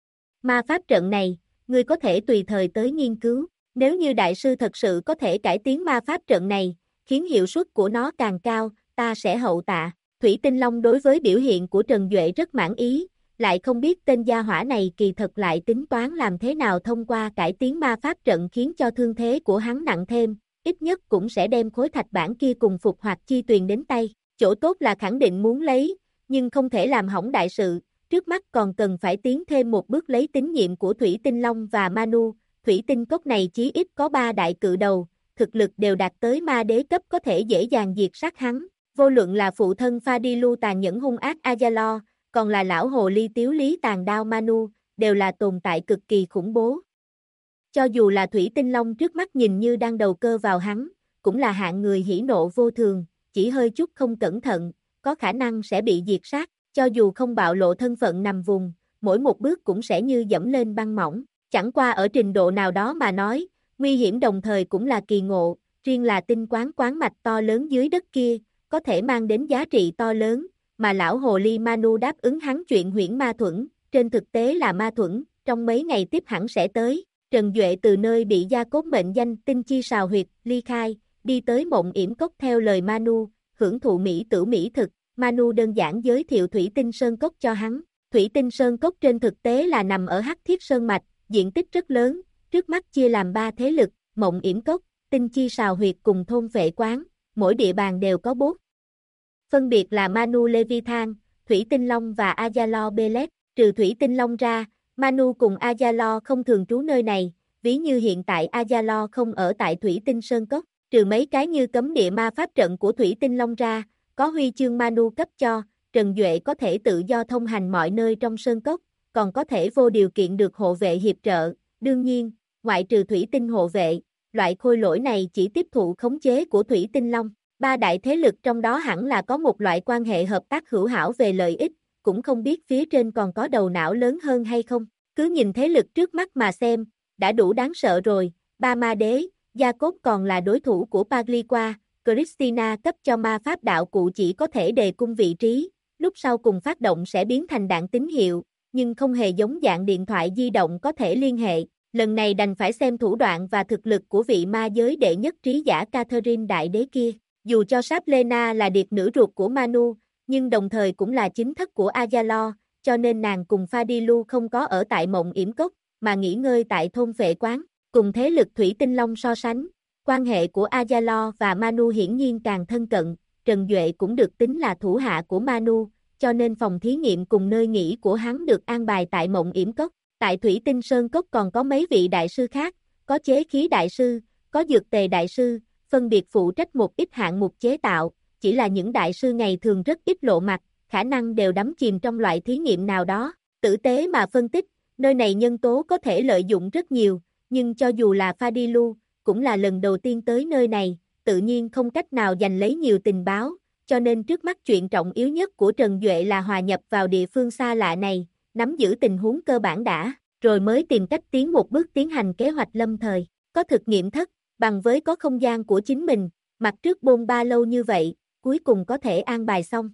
Ma pháp trận này, ngươi có thể tùy thời tới nghiên cứu, nếu như đại sư thật sự có thể cải tiến ma pháp trận này, khiến hiệu suất của nó càng cao, ta sẽ hậu tạ. Thủy Tinh Long đối với biểu hiện của Trần Duệ rất mãn ý, lại không biết tên gia hỏa này kỳ thật lại tính toán làm thế nào thông qua cải tiến ma pháp trận khiến cho thương thế của hắn nặng thêm, ít nhất cũng sẽ đem khối thạch bản kia cùng phục hoạt chi tuyền đến tay. Chỗ tốt là khẳng định muốn lấy, nhưng không thể làm hỏng đại sự, trước mắt còn cần phải tiến thêm một bước lấy tín nhiệm của Thủy Tinh Long và Manu. Thủy tinh cốc này chí ít có 3 đại cự đầu, thực lực đều đạt tới ma đế cấp có thể dễ dàng diệt sát hắn. Vô luận là phụ thân Fadilu tàn nhẫn hung ác Ayala, còn là lão hồ ly tiếu lý tàn đao Manu, đều là tồn tại cực kỳ khủng bố. Cho dù là Thủy Tinh Long trước mắt nhìn như đang đầu cơ vào hắn, cũng là hạng người hỉ nộ vô thường, chỉ hơi chút không cẩn thận, có khả năng sẽ bị diệt sát, cho dù không bạo lộ thân phận nằm vùng, mỗi một bước cũng sẽ như dẫm lên băng mỏng. Chẳng qua ở trình độ nào đó mà nói, nguy hiểm đồng thời cũng là kỳ ngộ, riêng là tinh quán mạch to lớn dưới đất kia, có thể mang đến giá trị to lớn, mà lão hồ ly Manu đáp ứng hắn chuyện huyễn ma thuẫn, trên thực tế là ma thuẫn, trong mấy ngày tiếp hẳn sẽ tới. Trần Duệ từ nơi bị gia cốt mệnh danh tinh chi sào huyệt, ly khai, đi tới mộng yểm cốc theo lời Manu, hưởng thụ mỹ tử mỹ thực. Manu đơn giản giới thiệu Thủy Tinh Sơn Cốc cho hắn. Thủy Tinh Sơn Cốc trên thực tế là nằm ở Hắc Thiết Sơn Mạch, diện tích rất lớn, trước mắt chia làm 3 thế lực, mộng yểm cốc, tinh chi sào huyệt cùng thôn vệ quán, mỗi địa bàn đều có 4. Phân biệt là Manu Leviathan, Thủy Tinh Long và Ayala Belet. Trừ Thủy Tinh Long ra, Manu cùng Ayala không thường trú nơi này, ví như hiện tại Ayala không ở tại Thủy Tinh Sơn Cốc. Trừ mấy cái như cấm địa ma pháp trận của Thủy Tinh Long ra, có huy chương Manu cấp cho, Trần Duệ có thể tự do thông hành mọi nơi trong Sơn Cốc, còn có thể vô điều kiện được hộ vệ hiệp trợ. Đương nhiên, ngoại trừ Thủy Tinh hộ vệ, loại khôi lỗi này chỉ tiếp thụ khống chế của Thủy Tinh Long. 3 đại thế lực trong đó hẳn là có một loại quan hệ hợp tác hữu hảo về lợi ích, cũng không biết phía trên còn có đầu não lớn hơn hay không. Cứ nhìn thế lực trước mắt mà xem, đã đủ đáng sợ rồi. 3 ma đế, Gia Cốt còn là đối thủ của Pagliqua, Christina cấp cho ma pháp đạo cụ chỉ có thể đề cung vị trí, lúc sau cùng phát động sẽ biến thành đạn tín hiệu, nhưng không hề giống dạng điện thoại di động có thể liên hệ. Lần này đành phải xem thủ đoạn và thực lực của vị ma giới đệ nhất trí giả Catherine đại đế kia. Dù cho Saplena là điệt nữ ruột của Manu, nhưng đồng thời cũng là chính thất của Ayala, cho nên nàng cùng Fadilu không có ở tại mộng yểm cốc, mà nghỉ ngơi tại thôn vệ quán. Cùng thế lực Thủy Tinh Long so sánh, quan hệ của Ayala và Manu hiển nhiên càng thân cận, Trần Duệ cũng được tính là thủ hạ của Manu, cho nên phòng thí nghiệm cùng nơi nghỉ của hắn được an bài tại mộng yểm cốc. Tại Thủy Tinh Sơn Cốc còn có mấy vị đại sư khác, có chế khí đại sư, có dược tề đại sư, phân biệt phụ trách một ít hạng mục chế tạo, chỉ là những đại sư ngày thường rất ít lộ mặt, khả năng đều đắm chìm trong loại thí nghiệm nào đó. Tử tế mà phân tích, nơi này nhân tố có thể lợi dụng rất nhiều, nhưng cho dù là Fadilu, cũng là lần đầu tiên tới nơi này, tự nhiên không cách nào giành lấy nhiều tình báo, cho nên trước mắt chuyện trọng yếu nhất của Trần Duệ là hòa nhập vào địa phương xa lạ này, nắm giữ tình huống cơ bản đã, rồi mới tìm cách tiến một bước tiến hành kế hoạch lâm thời. Có thực nghiệm thất, bằng với có không gian của chính mình, mặt trước bôn ba lâu như vậy, cuối cùng có thể an bài xong.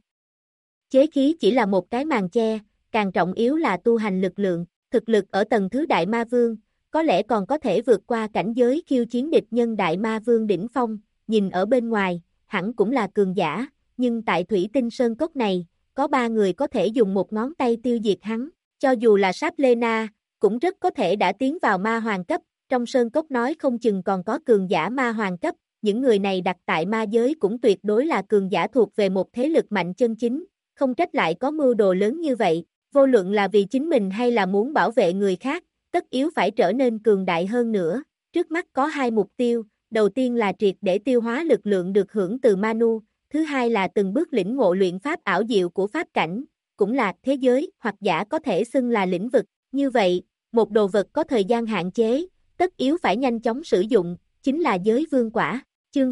Chế khí chỉ là một cái màn che, càng trọng yếu là tu hành lực lượng, thực lực ở tầng thứ Đại Ma Vương, có lẽ còn có thể vượt qua cảnh giới khiêu chiến địch nhân Đại Ma Vương đỉnh phong, nhìn ở bên ngoài, hẳn cũng là cường giả, nhưng tại Thủy Tinh Sơn Cốc này, có 3 người có thể dùng một ngón tay tiêu diệt hắn, cho dù là Saplena, cũng rất có thể đã tiến vào ma hoàng cấp, trong Sơn Cốc nói không chừng còn có cường giả ma hoàng cấp, những người này đặt tại ma giới cũng tuyệt đối là cường giả thuộc về một thế lực mạnh chân chính, không trách lại có mưu đồ lớn như vậy, vô luận là vì chính mình hay là muốn bảo vệ người khác, tất yếu phải trở nên cường đại hơn nữa. Trước mắt có 2 mục tiêu, đầu tiên là triệt để tiêu hóa lực lượng được hưởng từ Manu, thứ hai là từng bước lĩnh ngộ luyện pháp ảo diệu của pháp cảnh, cũng là thế giới hoặc giả có thể xưng là lĩnh vực. Như vậy, một đồ vật có thời gian hạn chế, tất yếu phải nhanh chóng sử dụng, chính là giới vương quả. Chương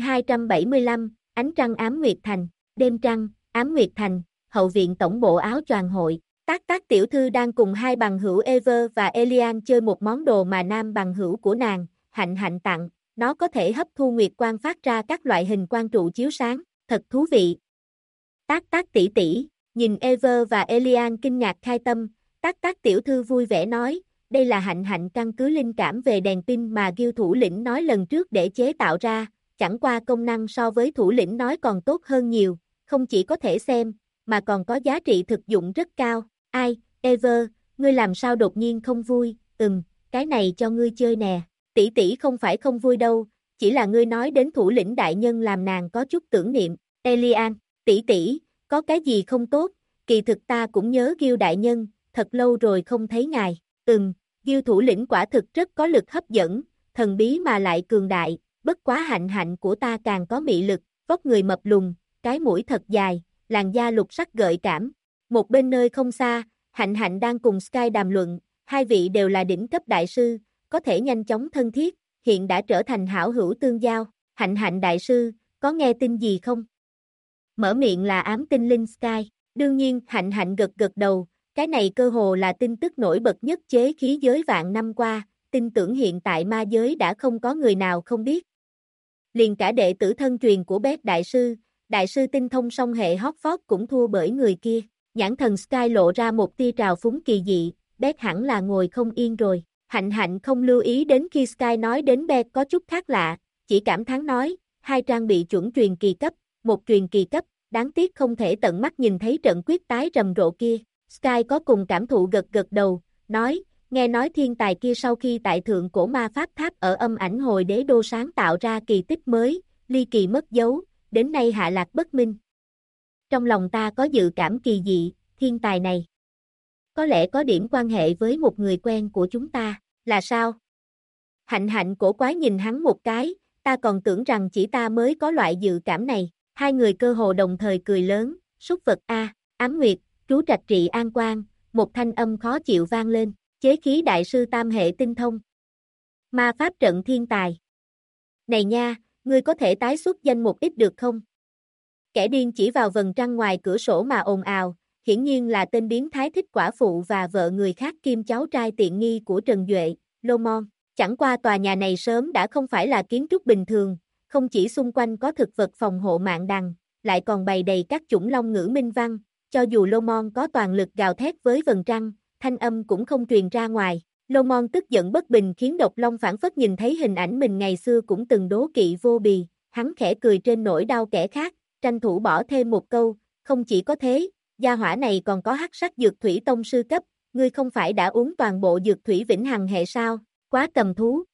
275, Ánh Trăng Ám Nguyệt Thành, Đêm Trăng, Ám Nguyệt Thành, hậu viện tổng bộ áo choàng hội. Tác tiểu thư đang cùng 2 bằng hữu Ever và Elian chơi một món đồ mà nam bằng hữu của nàng, Hạnh tặng, nó có thể hấp thu nguyệt quang phát ra các loại hình quang trụ chiếu sáng, thật thú vị. Tác tác tỷ tỷ, nhìn Ever và Elian kinh ngạc khai tâm, tác tác tiểu thư vui vẻ nói, đây là hạnh hạnh căn cứ linh cảm về đèn pin mà Gil thủ lĩnh nói lần trước để chế tạo ra, chẳng qua công năng so với thủ lĩnh nói còn tốt hơn nhiều, không chỉ có thể xem, mà còn có giá trị thực dụng rất cao. Ai, Ever, ngươi làm sao đột nhiên không vui, cái này cho ngươi chơi nè, tỷ tỷ không phải không vui đâu, chỉ là ngươi nói đến thủ lĩnh đại nhân làm nàng có chút tưởng niệm, Elian, tỷ tỷ, có cái gì không tốt, kỳ thực ta cũng nhớ Gil đại nhân, thật lâu rồi không thấy ngài, Gil thủ lĩnh quả thực rất có lực hấp dẫn, thần bí mà lại cường đại, bất quá hạnh hạnh của ta càng có mị lực, vóc người mập lùn, cái mũi thật dài, làn da lục sắc gợi cảm. Một bên nơi không xa, hạnh hạnh đang cùng Sky đàm luận, hai vị đều là đỉnh cấp đại sư, có thể nhanh chóng thân thiết, hiện đã trở thành hảo hữu tương giao. Hạnh hạnh đại sư, có nghe tin gì không? Mở miệng là ám tinh linh Sky, đương nhiên hạnh hạnh gật gật đầu, cái này cơ hồ là tin tức nổi bật nhất chế khí giới vạn năm qua, tin tưởng hiện tại ma giới đã không có người nào không biết. Liền cả đệ tử thân truyền của Bét đại sư tinh thông song hệ Hotford cũng thua bởi người kia, nhãn thần Sky lộ ra một tia trào phúng kỳ dị, Bét hẳn là ngồi không yên rồi, hạnh hạnh không lưu ý đến khi Sky nói đến Bét có chút khác lạ, chỉ cảm thán nói, hai trang bị chuẩn truyền kỳ cấp, một truyền kỳ cấp, đáng tiếc không thể tận mắt nhìn thấy trận quyết tái rầm rộ kia. Sky có cùng cảm thụ gật gật đầu, nói, nghe nói thiên tài kia sau khi tại thượng cổ ma pháp tháp ở âm ảnh hồi đế đô sáng tạo ra kỳ tích mới, ly kỳ mất dấu, đến nay hạ lạc bất minh. Trong lòng ta có dự cảm kỳ dị, thiên tài này có lẽ có điểm quan hệ với một người quen của chúng ta, là sao? Hạnh hạnh cổ quái nhìn hắn một cái, ta còn tưởng rằng chỉ ta mới có loại dự cảm này, hai người cơ hồ đồng thời cười lớn, súc vật A, ám nguyệt, trú trạch trị an quan, một thanh âm khó chịu vang lên, chế khí đại sư tam hệ tinh thông. Ma pháp trận thiên tài. Này nha, ngươi có thể tái xuất danh một ít được không? Kẻ điên chỉ vào vầng trăng ngoài cửa sổ mà ồn ào, hiển nhiên là tên biến thái thích quả phụ và vợ người khác kim cháu trai tiện nghi của Trần Duệ, Lô Mon. Chẳng qua tòa nhà này sớm đã không phải là kiến trúc bình thường, không chỉ xung quanh có thực vật phòng hộ mạng đằng, lại còn bày đầy các chủng long ngữ minh văn, cho dù Lô Mon có toàn lực gào thét với vầng trăng, thanh âm cũng không truyền ra ngoài. Lô Mon tức giận bất bình khiến Độc Long phảng phất nhìn thấy hình ảnh mình ngày xưa cũng từng đố kỵ vô bì, hắn khẽ cười trên nỗi đau kẻ khác, tranh thủ bỏ thêm một câu, không chỉ có thế, gia hỏa này còn có hắc sắc dược thủy tông sư cấp, ngươi không phải đã uống toàn bộ dược thủy vĩnh hằng hệ sao, quá cầm thú.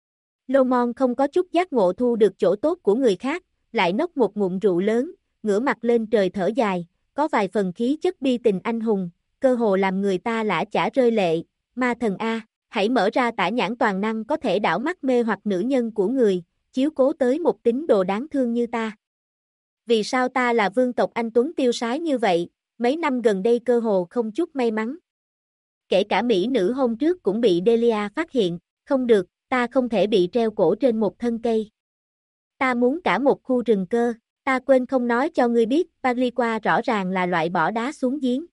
Lô Mon không có chút giác ngộ thu được chỗ tốt của người khác, lại nốc một ngụm rượu lớn, ngửa mặt lên trời thở dài, có vài phần khí chất bi tình anh hùng, cơ hồ làm người ta lã chả rơi lệ, ma thần A, hãy mở ra tả nhãn toàn năng có thể đảo mắt mê hoặc nữ nhân của người, chiếu cố tới một tín đồ đáng thương như ta. Vì sao ta là vương tộc anh Tuấn tiêu sái như vậy, mấy năm gần đây cơ hồ không chút may mắn. Kể cả mỹ nữ hôm trước cũng bị Delia phát hiện, không được, ta không thể bị treo cổ trên một thân cây. Ta muốn cả một khu rừng cơ, ta quên không nói cho ngươi biết, Pagliqua rõ ràng là loại bỏ đá xuống giếng.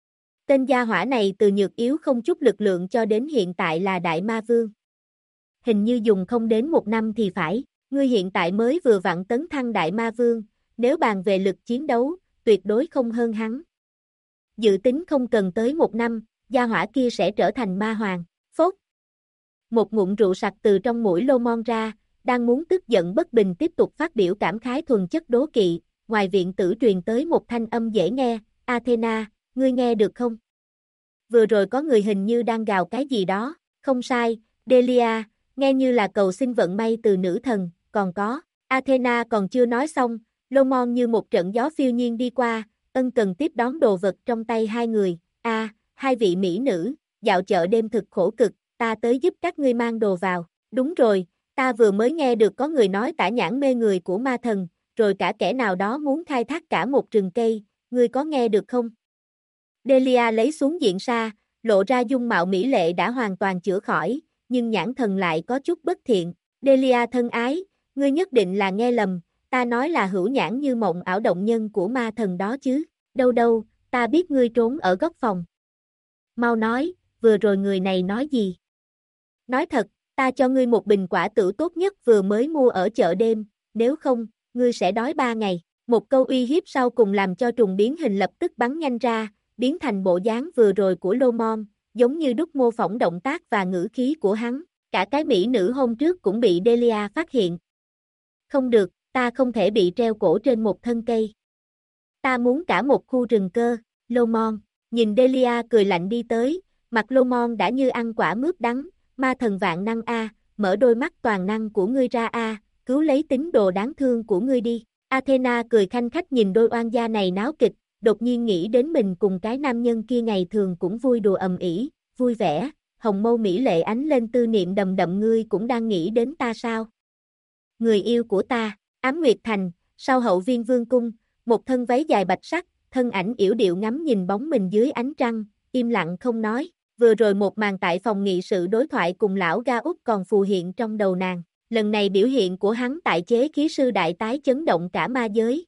Tên gia hỏa này từ nhược yếu không chút lực lượng cho đến hiện tại là đại ma vương. Hình như dùng không đến một năm thì phải, ngươi hiện tại mới vừa vặn tấn thăng đại ma vương, nếu bàn về lực chiến đấu, tuyệt đối không hơn hắn. Dự tính không cần tới một năm, gia hỏa kia sẽ trở thành ma hoàng, phốt. Một ngụm rượu sặc từ trong mũi Lô Mon ra, đang muốn tức giận bất bình tiếp tục phát biểu cảm khái thuần chất đố kỵ, ngoài viện tử truyền tới một thanh âm dễ nghe, Athena, ngươi nghe được không? Vừa rồi có người hình như đang gào cái gì đó, không sai, Delia, nghe như là cầu xin vận may từ nữ thần, còn có, Athena còn chưa nói xong, Lô Mon như một trận gió phiêu nhiên đi qua, ân cần tiếp đón đồ vật trong tay hai người, hai vị mỹ nữ, dạo chợ đêm thực khổ cực, ta tới giúp các ngươi mang đồ vào, đúng rồi, ta vừa mới nghe được có người nói tả nhãn mê người của ma thần, rồi cả kẻ nào đó muốn khai thác cả một rừng cây, ngươi có nghe được không? Delia lấy xuống diện sa, lộ ra dung mạo mỹ lệ đã hoàn toàn chữa khỏi, nhưng nhãn thần lại có chút bất thiện, Delia thân ái, ngươi nhất định là nghe lầm, ta nói là hữu nhãn như mộng ảo động nhân của ma thần đó chứ, đâu đâu, ta biết ngươi trốn ở góc phòng. Mau nói, vừa rồi người này nói gì? Nói thật, Ta cho ngươi một bình quả tửu tốt nhất vừa mới mua ở chợ đêm, nếu không, ngươi sẽ đói 3 ngày. Một câu uy hiếp sau cùng làm cho trùng biến hình lập tức bắn nhanh ra, biến thành bộ dáng vừa rồi của Lô Mon, giống như đúc mô phỏng động tác và ngữ khí của hắn. Cả cái mỹ nữ hôm trước cũng bị Delia phát hiện. Không được, ta không thể bị treo cổ trên một thân cây. Ta muốn cả một khu rừng cơ. Lô Mon, nhìn Delia cười lạnh đi tới, mặt Lô Mon đã như ăn quả mướp đắng. Ma thần vạn năng a, mở đôi mắt toàn năng của ngươi ra a, cứu lấy tín đồ đáng thương của ngươi đi. Athena cười khanh khách nhìn đôi oan gia này náo kịch, đột nhiên nghĩ đến mình cùng cái nam nhân kia ngày thường cũng vui đùa ầm ĩ, vui vẻ, hồng mâu mỹ lệ ánh lên tư niệm đầm đậm, ngươi cũng đang nghĩ đến ta sao? Người yêu của ta, Ám Nguyệt Thành, sau hậu viên vương cung, một thân váy dài bạch sắc, thân ảnh yểu điệu ngắm nhìn bóng mình dưới ánh trăng, im lặng không nói. Vừa rồi một màn tại phòng nghị sự đối thoại cùng lão Ga Út còn phù hiện trong đầu nàng. Lần này biểu hiện của hắn tại chế khí sư đại tái chấn động cả ma giới.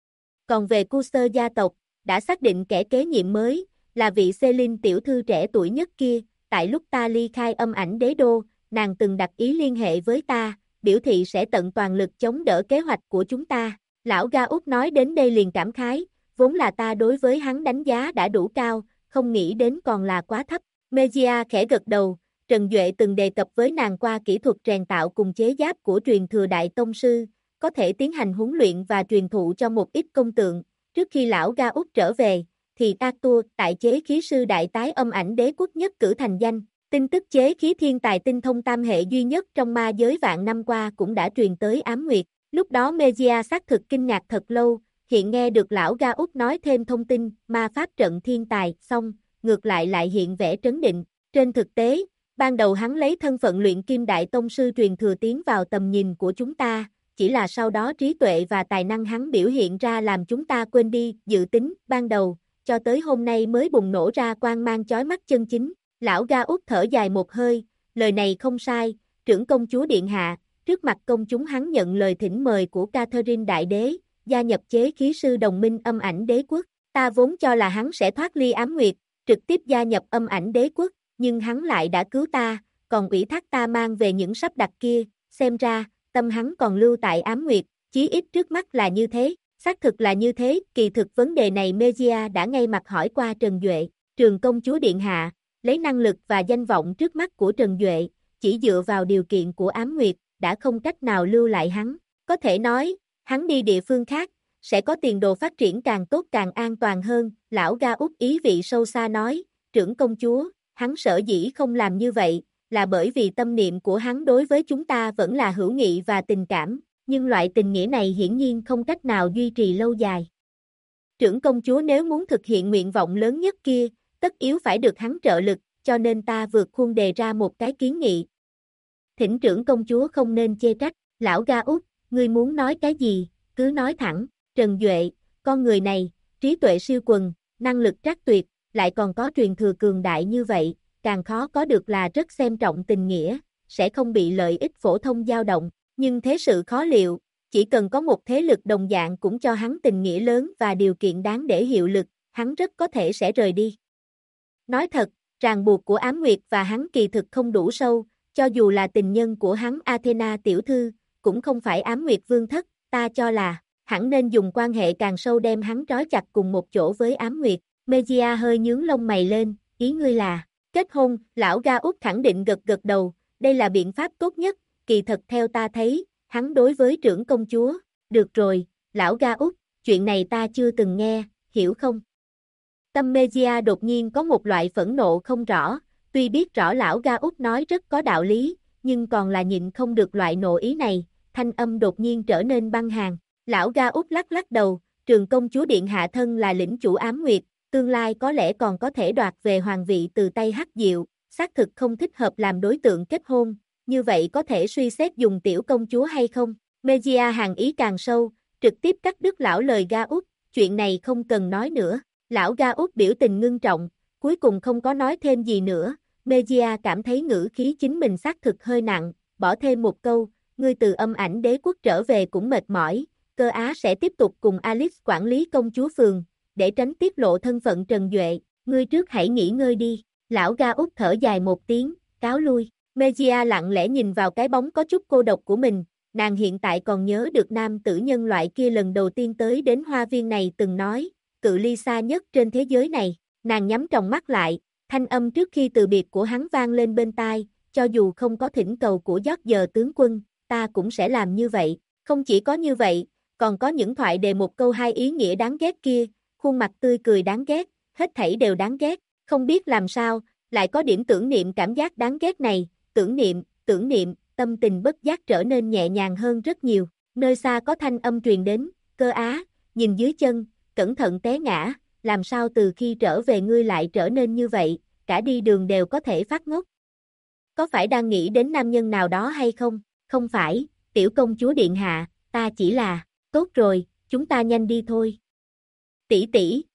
Còn về Cursor gia tộc, đã xác định kẻ kế nhiệm mới, là vị Celine tiểu thư trẻ tuổi nhất kia. Tại lúc ta ly khai âm ảnh đế đô, nàng từng đặt ý liên hệ với ta, biểu thị sẽ tận toàn lực chống đỡ kế hoạch của chúng ta. Lão Ga Út nói đến đây liền cảm khái, vốn là ta đối với hắn đánh giá đã đủ cao, không nghĩ đến còn là quá thấp. Mejia khẽ gật đầu, Trần Duệ từng đề cập với nàng qua kỹ thuật rèn tạo cùng chế giáp của truyền thừa đại tông sư, có thể tiến hành huấn luyện và truyền thụ cho một ít công tượng. Trước khi lão Ga Út trở về, thì Arthur tại chế khí sư đại tái âm ảnh đế quốc nhất cử thành danh. Tin tức chế khí thiên tài tinh thông tam hệ duy nhất trong ma giới vạn năm qua cũng đã truyền tới Ám Nguyệt. Lúc đó Mejia xác thực kinh ngạc thật lâu, hiện nghe được lão Ga Út nói thêm thông tin ma pháp trận thiên tài, xong, ngược lại hiện vẻ trấn định. Trên thực tế, ban đầu hắn lấy thân phận luyện kim đại tông sư truyền thừa tiến vào tầm nhìn của chúng ta, chỉ là sau đó trí tuệ và tài năng hắn biểu hiện ra làm chúng ta quên đi dự tính ban đầu, cho tới hôm nay mới bùng nổ ra quang mang chói mắt chân chính. Lão Ga Út thở dài một hơi, lời này không sai, trưởng công chúa điện hạ, trước mặt công chúng hắn nhận lời thỉnh mời của Catherine đại đế, gia nhập chế khí sư đồng minh âm ảnh đế quốc. Ta vốn cho là hắn sẽ thoát ly Ám Nguyệt, trực tiếp gia nhập âm ảnh đế quốc, nhưng hắn lại đã cứu ta, còn ủy thác ta mang về những sắp đặt kia, xem ra, tâm hắn còn lưu tại Ám Nguyệt, chí ít trước mắt là như thế. Xác thực là như thế, kỳ thực vấn đề này Mejia đã ngay mặt hỏi qua Trần Duệ. Trường công chúa điện hạ, lấy năng lực và danh vọng trước mắt của Trần Duệ, chỉ dựa vào điều kiện của Ám Nguyệt, đã không cách nào lưu lại hắn. Có thể nói, hắn đi địa phương khác, sẽ có tiền đồ phát triển càng tốt càng an toàn hơn. Lão Ga Út ý vị sâu xa nói, trưởng công chúa, hắn sở dĩ không làm như vậy, là bởi vì tâm niệm của hắn đối với chúng ta vẫn là hữu nghị và tình cảm, nhưng loại tình nghĩa này hiển nhiên không cách nào duy trì lâu dài. Trưởng công chúa nếu muốn thực hiện nguyện vọng lớn nhất kia, tất yếu phải được hắn trợ lực, cho nên ta vượt khuôn đề ra một cái kiến nghị. Thỉnh trưởng công chúa không nên chê trách. Lão Ga Út, ngươi muốn nói cái gì, cứ nói thẳng. Trần Duệ, con người này, trí tuệ siêu quần, năng lực trắc tuyệt, lại còn có truyền thừa cường đại như vậy, càng khó có được là rất xem trọng tình nghĩa, sẽ không bị lợi ích phổ thông dao động, nhưng thế sự khó liệu, chỉ cần có một thế lực đồng dạng cũng cho hắn tình nghĩa lớn và điều kiện đáng để hiệu lực, hắn rất có thể sẽ rời đi. Nói thật, ràng buộc của Ám Nguyệt và hắn kỳ thực không đủ sâu, cho dù là tình nhân của hắn Athena tiểu thư, cũng không phải Ám Nguyệt vương thất, ta cho là, hẳn nên dùng quan hệ càng sâu đem hắn trói chặt cùng một chỗ với Ám Nguyệt. Mejia hơi nhướng lông mày lên, ý ngươi là, kết hôn. Lão Ga Út khẳng định gật đầu, đây là biện pháp tốt nhất, kỳ thật theo ta thấy, hắn đối với trưởng công chúa, được rồi, lão Ga Út, chuyện này ta chưa từng nghe, hiểu không? Tâm Mejia đột nhiên có một loại phẫn nộ không rõ, tuy biết rõ lão Ga Út nói rất có đạo lý, nhưng còn là nhịn không được loại nộ ý này, thanh âm đột nhiên trở nên băng hàn. Lão Ga Út lắc đầu, trường công chúa điện hạ thân là lĩnh chủ Ám Nguyệt, tương lai có lẽ còn có thể đoạt về hoàng vị từ tay Hắc Diệu, xác thực không thích hợp làm đối tượng kết hôn, như vậy có thể suy xét dùng tiểu công chúa hay không? Mejia hàn ý càng sâu, trực tiếp cắt đứt lão lời Ga Út, chuyện này không cần nói nữa. Lão Ga Út biểu tình ngưng trọng, cuối cùng không có nói thêm gì nữa. Mejia cảm thấy ngữ khí chính mình xác thực hơi nặng, bỏ thêm một câu, ngươi từ âm ảnh đế quốc trở về cũng mệt mỏi, Cơ Á sẽ tiếp tục cùng Alice quản lý công chúa phường, để tránh tiết lộ thân phận Trần Duệ, ngươi trước hãy nghỉ ngơi đi. Lão Ga Út thở dài một tiếng, cáo lui. Mejia lặng lẽ nhìn vào cái bóng có chút cô độc của mình, nàng hiện tại còn nhớ được nam tử nhân loại kia lần đầu tiên tới đến hoa viên này từng nói, cự ly xa nhất trên thế giới này, nàng nhắm tròng mắt lại, thanh âm trước khi từ biệt của hắn vang lên bên tai, cho dù không có thỉnh cầu của George tướng quân, ta cũng sẽ làm như vậy, không chỉ có như vậy, còn có những thoại đề một câu hai ý nghĩa đáng ghét kia, khuôn mặt tươi cười đáng ghét, hết thảy đều đáng ghét, không biết làm sao, lại có điểm tưởng niệm cảm giác đáng ghét này, tưởng niệm, tâm tình bất giác trở nên nhẹ nhàng hơn rất nhiều, nơi xa có thanh âm truyền đến, Cơ Á, nhìn dưới chân, cẩn thận té ngã, làm sao từ khi trở về ngươi lại trở nên như vậy, cả đi đường đều có thể phát ngốc. Có phải đang nghĩ đến nam nhân nào đó hay không? Không phải, tiểu công chúa điện hạ, ta chỉ là, tốt rồi, chúng ta nhanh đi thôi. Tỷ tỷ,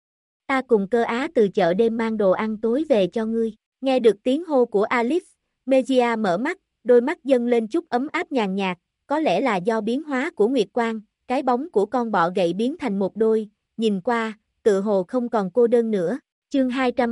ta cùng Cơ Á từ chợ đêm mang đồ ăn tối về cho ngươi. Nghe được tiếng hô của Alice, Mejia mở mắt, đôi mắt dâng lên chút ấm áp nhàn nhạt, có lẽ là do biến hóa của Nguyệt Quang, cái bóng của con bọ gậy biến thành một đôi, nhìn qua, tựa hồ không còn cô đơn nữa. Chương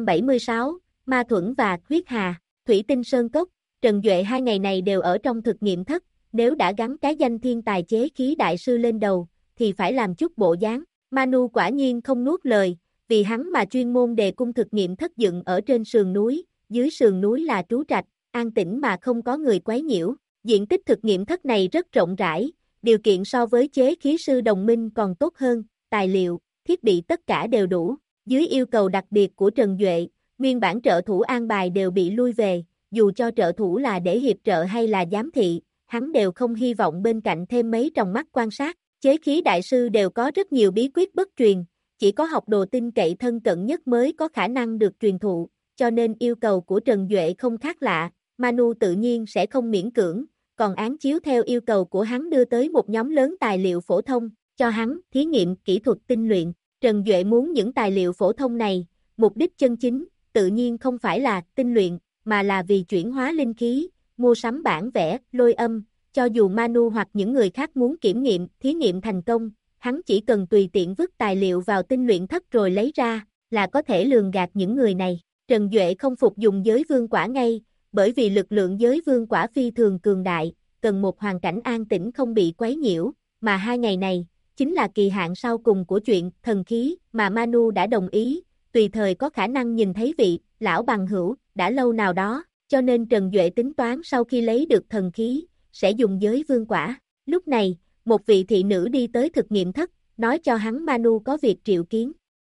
276, Ma Thuẫn và Huyết Hà, Thủy Tinh Sơn Cốc, Trần Duệ hai ngày này đều ở trong thực nghiệm thất, nếu đã gắn cái danh thiên tài chế khí đại sư lên đầu, thì phải làm chút bộ dáng. Manu quả nhiên không nuốt lời, vì hắn mà chuyên môn đề cung thực nghiệm thất dựng ở trên sườn núi, dưới sườn núi là trú trạch, an tĩnh mà không có người quấy nhiễu. Diện tích thực nghiệm thất này rất rộng rãi, điều kiện so với chế khí sư đồng minh còn tốt hơn, tài liệu, thiết bị tất cả đều đủ. Dưới yêu cầu đặc biệt của Trần Duệ, nguyên bản trợ thủ an bài đều bị lui về, dù cho trợ thủ là để hiệp trợ hay là giám thị, hắn đều không hy vọng bên cạnh thêm mấy tròng mắt quan sát. Chế khí đại sư đều có rất nhiều bí quyết bất truyền, chỉ có học đồ tin cậy thân cận nhất mới có khả năng được truyền thụ, cho nên yêu cầu của Trần Duệ không khác lạ, Manu tự nhiên sẽ không miễn cưỡng, còn án chiếu theo yêu cầu của hắn đưa tới một nhóm lớn tài liệu phổ thông, cho hắn thí nghiệm kỹ thuật tinh luyện. Trần Duệ muốn những tài liệu phổ thông này, mục đích chân chính, tự nhiên không phải là tinh luyện, mà là vì chuyển hóa linh khí, mua sắm bản vẽ, lôi âm, cho dù Manu hoặc những người khác muốn kiểm nghiệm, thí nghiệm thành công, hắn chỉ cần tùy tiện vứt tài liệu vào tinh luyện thất rồi lấy ra, là có thể lường gạt những người này. Trần Duệ không phục dùng giới vương quả ngay, bởi vì lực lượng giới vương quả phi thường cường đại, cần một hoàn cảnh an tĩnh không bị quấy nhiễu, mà hai ngày này, chính là kỳ hạn sau cùng của chuyện thần khí mà Manu đã đồng ý, tùy thời có khả năng nhìn thấy vị lão bằng hữu đã lâu nào đó, cho nên Trần Duệ tính toán sau khi lấy được thần khí, sẽ dùng giới vương quả. Lúc này, một vị thị nữ đi tới thực nghiệm thất, nói cho hắn Manu có việc triệu kiến.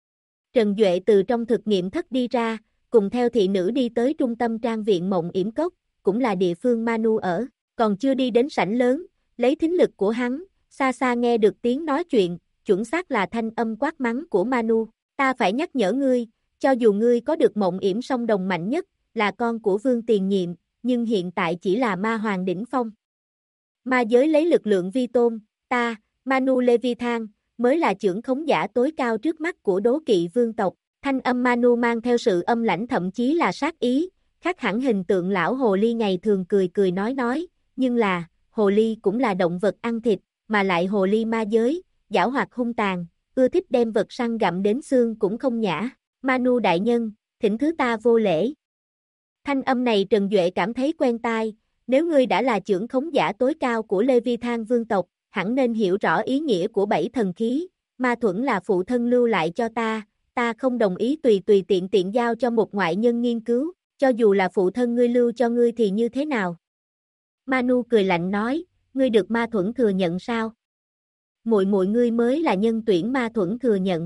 Trần Duệ từ trong thực nghiệm thất đi ra, cùng theo thị nữ đi tới trung tâm trang viện Mộng Yểm Cốc, cũng là địa phương Manu ở, còn chưa đi đến sảnh lớn, lấy thính lực của hắn, xa xa nghe được tiếng nói chuyện, chuẩn xác là thanh âm quát mắng của Manu, ta phải nhắc nhở ngươi, cho dù ngươi có được Mộng Yểm Song Đồng mạnh nhất, là con của Vương Tiền Nhiệm, nhưng hiện tại chỉ là ma hoàng đỉnh phong. Ma giới lấy lực lượng vi tôn, ta, Manu Levithan, mới là trưởng khống giả tối cao trước mắt của đố kỵ vương tộc. Thanh âm Manu mang theo sự âm lãnh thậm chí là sát ý, khác hẳn hình tượng lão hồ ly ngày thường cười cười nói, nhưng là, hồ ly cũng là động vật ăn thịt, mà lại hồ ly ma giới, giảo hoạt hung tàn, ưa thích đem vật săn gặm đến xương cũng không nhã. Manu đại nhân, thỉnh thứ ta vô lễ. Thanh âm này Trần Duệ cảm thấy quen tai, nếu ngươi đã là trưởng khống giả tối cao của Levithan vương tộc, hẳn nên hiểu rõ ý nghĩa của 7 thần khí, ma thuẫn là phụ thân lưu lại cho ta không đồng ý tùy tiện giao cho một ngoại nhân nghiên cứu, cho dù là phụ thân ngươi lưu cho ngươi thì như thế nào? Manu cười lạnh nói, ngươi được ma thuẫn thừa nhận sao? Muội ngươi mới là nhân tuyển ma thuẫn thừa nhận.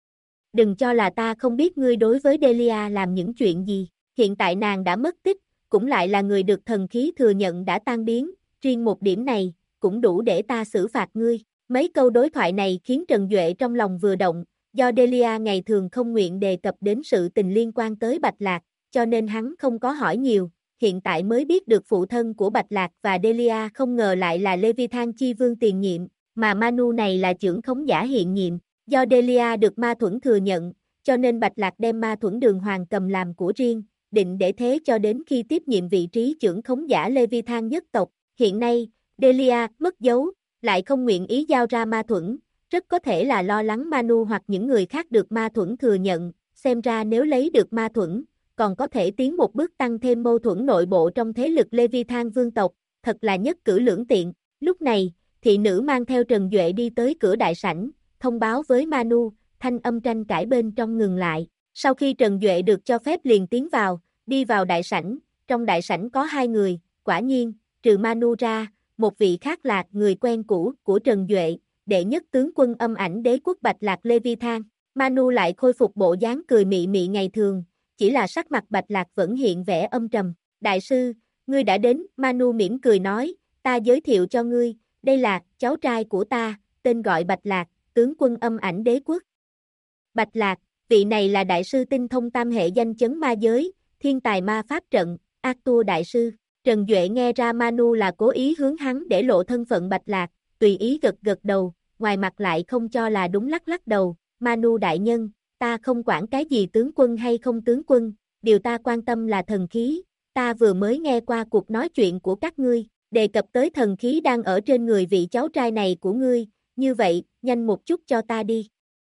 Đừng cho là ta không biết ngươi đối với Delia làm những chuyện gì, hiện tại nàng đã mất tích, cũng lại là người được thần khí thừa nhận đã tan biến, riêng một điểm này, cũng đủ để ta xử phạt ngươi. Mấy câu đối thoại này khiến Trần Duệ trong lòng vừa động, do Delia ngày thường không nguyện đề cập đến sự tình liên quan tới Bạch Lạc, cho nên hắn không có hỏi nhiều, hiện tại mới biết được phụ thân của Bạch Lạc và Delia không ngờ lại là Levithan chi vương tiền nhiệm, mà Manu này là trưởng khống giả hiện nhiệm, do Delia được ma thuẫn thừa nhận, cho nên Bạch Lạc đem ma thuẫn đường hoàng cầm làm của riêng, định để thế cho đến khi tiếp nhiệm vị trí trưởng khống giả Levithan nhất tộc. Hiện nay, Delia mất dấu, lại không nguyện ý giao ra ma thuẫn, rất có thể là lo lắng Manu hoặc những người khác được ma thuẫn thừa nhận, xem ra nếu lấy được ma thuẫn, còn có thể tiến một bước tăng thêm mâu thuẫn nội bộ trong thế lực Leviathan vương tộc, thật là nhất cử lưỡng tiện. Lúc này, thị nữ mang theo Trần Duệ đi tới cửa đại sảnh, thông báo với Manu, thanh âm tranh cãi bên trong ngừng lại. Sau khi Trần Duệ được cho phép liền tiến vào, đi vào đại sảnh, trong đại sảnh có hai người, quả nhiên, trừ Manu ra, một vị khác là người quen cũ của Trần Duệ, đệ nhất tướng quân âm ảnh đế quốc Bạch Lạc Leviathan. Manu lại khôi phục bộ dáng cười mị mị ngày thường, chỉ là sắc mặt Bạch Lạc vẫn hiện vẻ âm trầm. Đại sư, ngươi đã đến, Manu mỉm cười nói, ta giới thiệu cho ngươi, đây là cháu trai của ta, tên gọi Bạch Lạc, tướng quân âm ảnh đế quốc. Bạch Lạc, vị này là đại sư tinh thông tam hệ danh chấn ma giới, thiên tài ma pháp trận, Arthur đại sư. Trần Duệ nghe ra Manu là cố ý hướng hắn để lộ thân phận Bạch Lạc, tùy ý gật gật đầu, ngoài mặt lại không cho là đúng lắc lắc đầu. Manu đại nhân, ta không quản cái gì tướng quân hay không tướng quân, điều ta quan tâm là thần khí. Ta vừa mới nghe qua cuộc nói chuyện của các ngươi, đề cập tới thần khí đang ở trên người vị cháu trai này của ngươi, như vậy, nhanh một chút cho ta đi.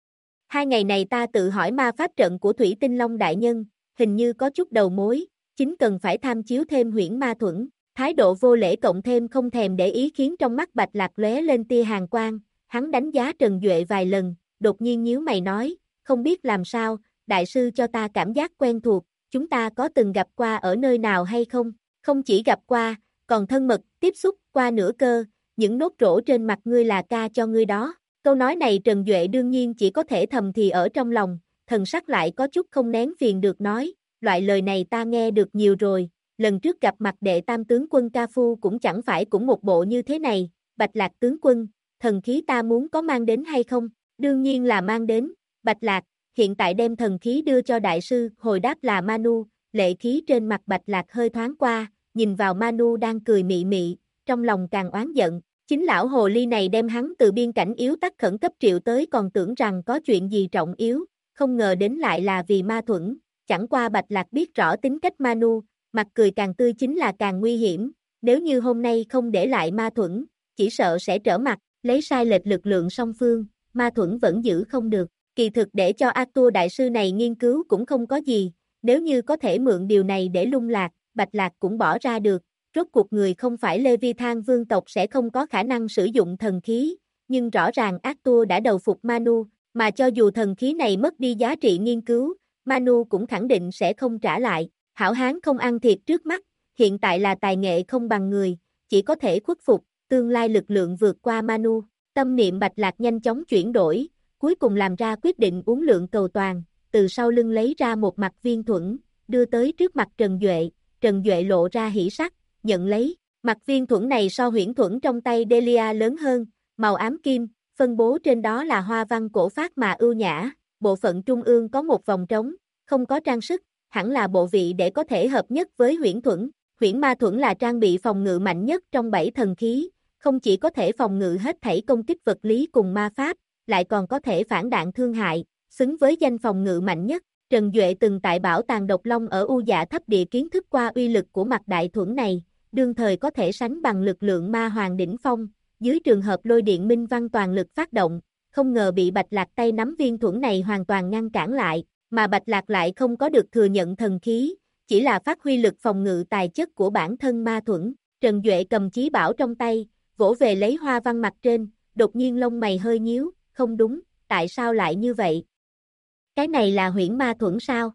2 ngày này ta tự hỏi ma pháp trận của Thủy Tinh Long đại nhân, hình như có chút đầu mối, chính cần phải tham chiếu thêm huyễn ma thuẫn. Thái độ vô lễ cộng thêm không thèm để ý khiến trong mắt Bạch Lạc lóe lên tia hàn quang, hắn đánh giá Trần Duệ vài lần, đột nhiên nhíu mày nói, không biết làm sao, đại sư cho ta cảm giác quen thuộc, chúng ta có từng gặp qua ở nơi nào hay không? Không chỉ gặp qua, còn thân mật, tiếp xúc qua nửa cơ, những nốt rỗ trên mặt ngươi là ca cho ngươi đó. Câu nói này Trần Duệ đương nhiên chỉ có thể thầm thì ở trong lòng, thần sắc lại có chút không nén phiền được nói, loại lời này ta nghe được nhiều rồi, lần trước gặp mặt đệ tam tướng quân Ca Phu cũng chẳng phải cũng một bộ như thế này. Bạch Lạc tướng quân, thần khí ta muốn có mang đến hay không? Đương nhiên là mang đến. Bạch Lạc, hiện tại đem thần khí đưa cho đại sư, hồi đáp là Manu, lệ khí trên mặt Bạch Lạc hơi thoáng qua, nhìn vào Manu đang cười mị mị, trong lòng càng oán giận, chính lão hồ ly này đem hắn từ biên cảnh yếu tắc khẩn cấp triệu tới còn tưởng rằng có chuyện gì trọng yếu, không ngờ đến lại là vì ma thuẫn, chẳng qua Bạch Lạc biết rõ tính cách Manu, mặt cười càng tươi chính là càng nguy hiểm, nếu như hôm nay không để lại ma thuẫn, chỉ sợ sẽ trở mặt, lấy sai lệch lực lượng song phương, ma thuẫn vẫn giữ không được. Kỳ thực để cho Arthur đại sư này nghiên cứu cũng không có gì, nếu như có thể mượn điều này để lung lạc, Bạch Lạc cũng bỏ ra được, rốt cuộc người không phải Leviathan vương tộc sẽ không có khả năng sử dụng thần khí, nhưng rõ ràng Arthur đã đầu phục Manu, mà cho dù thần khí này mất đi giá trị nghiên cứu, Manu cũng khẳng định sẽ không trả lại, hảo hán không ăn thiệt trước mắt, hiện tại là tài nghệ không bằng người, chỉ có thể khuất phục, tương lai lực lượng vượt qua Manu, tâm niệm Bạch Lạc nhanh chóng chuyển đổi, cuối cùng làm ra quyết định uốn lượn cầu toàn, từ sau lưng lấy ra một mặt viên thuẫn, đưa tới trước mặt Trần Duệ lộ ra hỉ sắc, nhận lấy, mặt viên thuẫn này so huyễn thuẫn trong tay Delia lớn hơn, màu ám kim, phân bố trên đó là hoa văn cổ phác mà ưu nhã, bộ phận trung ương có một vòng trống, không có trang sức, hẳn là bộ vị để có thể hợp nhất với huyễn thuẫn. Huyễn ma thuẫn là trang bị phòng ngự mạnh nhất trong 7 thần khí, không chỉ có thể phòng ngự hết thảy công kích vật lý cùng ma pháp, lại còn có thể phản đạn thương hại, xứng với danh phòng ngự mạnh nhất. Trần Duệ từng tại bảo tàng Độc Long ở U Dạ thấp địa kiến thức qua uy lực của mặt đại thuẫn này, đương thời có thể sánh bằng lực lượng ma hoàng đỉnh phong, dưới trường hợp lôi điện minh văn toàn lực phát động, không ngờ bị Bạch Lạc tay nắm viên thuẫn này hoàn toàn ngăn cản lại, mà Bạch Lạc lại không có được thừa nhận thần khí, chỉ là phát huy lực phòng ngự tài chất của bản thân ma thuẫn. Trần Duệ cầm chí bảo trong tay, vỗ về lấy hoa văn mặt trên, đột nhiên lông mày hơi nhíu, không đúng, tại sao lại như vậy? Cái này là huyễn ma thuẫn sao?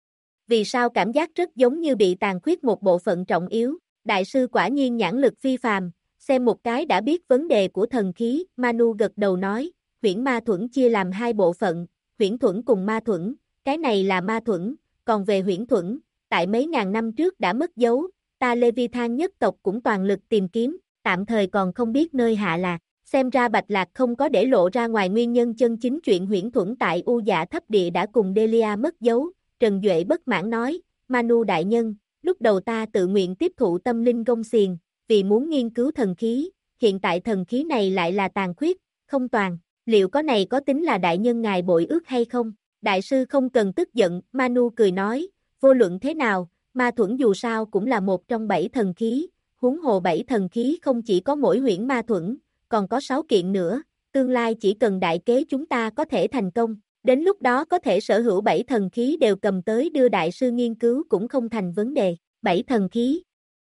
Vì sao cảm giác rất giống như bị tàn khuyết một bộ phận trọng yếu? Đại sư quả nhiên nhãn lực phi phàm, xem một cái đã biết vấn đề của thần khí. Manu gật đầu nói, huyễn ma thuẫn chia làm 2 bộ phận, huyễn thuẫn cùng ma thuẫn, cái này là ma thuẫn, còn về huyễn thuẫn, tại mấy ngàn năm trước đã mất dấu, ta Leviathan nhất tộc cũng toàn lực tìm kiếm, tạm thời còn không biết nơi hạ lạc. Xem ra Bạch Lạc không có để lộ ra ngoài nguyên nhân chân chính chuyện huyễn thuẫn tại U Dạ thấp địa đã cùng Delia mất dấu. Trần Duệ bất mãn nói, Manu đại nhân, lúc đầu ta tự nguyện tiếp thụ tâm linh gông xiềng, vì muốn nghiên cứu thần khí, hiện tại thần khí này lại là tàn khuyết, không toàn, liệu có này có tính là đại nhân ngài bội ước hay không? Đại sư không cần tức giận, Manu cười nói, vô luận thế nào, ma thuẫn dù sao cũng là một trong 7 thần khí, huống hồ 7 thần khí không chỉ có mỗi huyễn ma thuẫn, còn có 6 kiện nữa, tương lai chỉ cần đại kế chúng ta có thể thành công. Đến lúc đó có thể sở hữu 7 thần khí đều cầm tới đưa đại sư nghiên cứu cũng không thành vấn đề. 7 thần khí.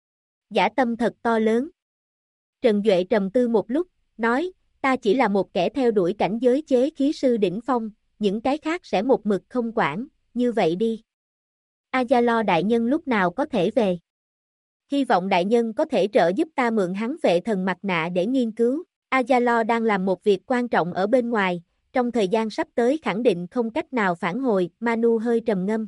Dã tâm thật to lớn. Trần Duệ trầm tư một lúc, nói, ta chỉ là một kẻ theo đuổi cảnh giới chế khí sư đỉnh phong, những cái khác sẽ một mực không quản, như vậy đi. Ajalo đại nhân lúc nào có thể về? Hy vọng đại nhân có thể trợ giúp ta mượn hắn vệ thần mặt nạ để nghiên cứu. Ajalo đang làm một việc quan trọng ở bên ngoài, trong thời gian sắp tới khẳng định không cách nào phản hồi, Manu hơi trầm ngâm.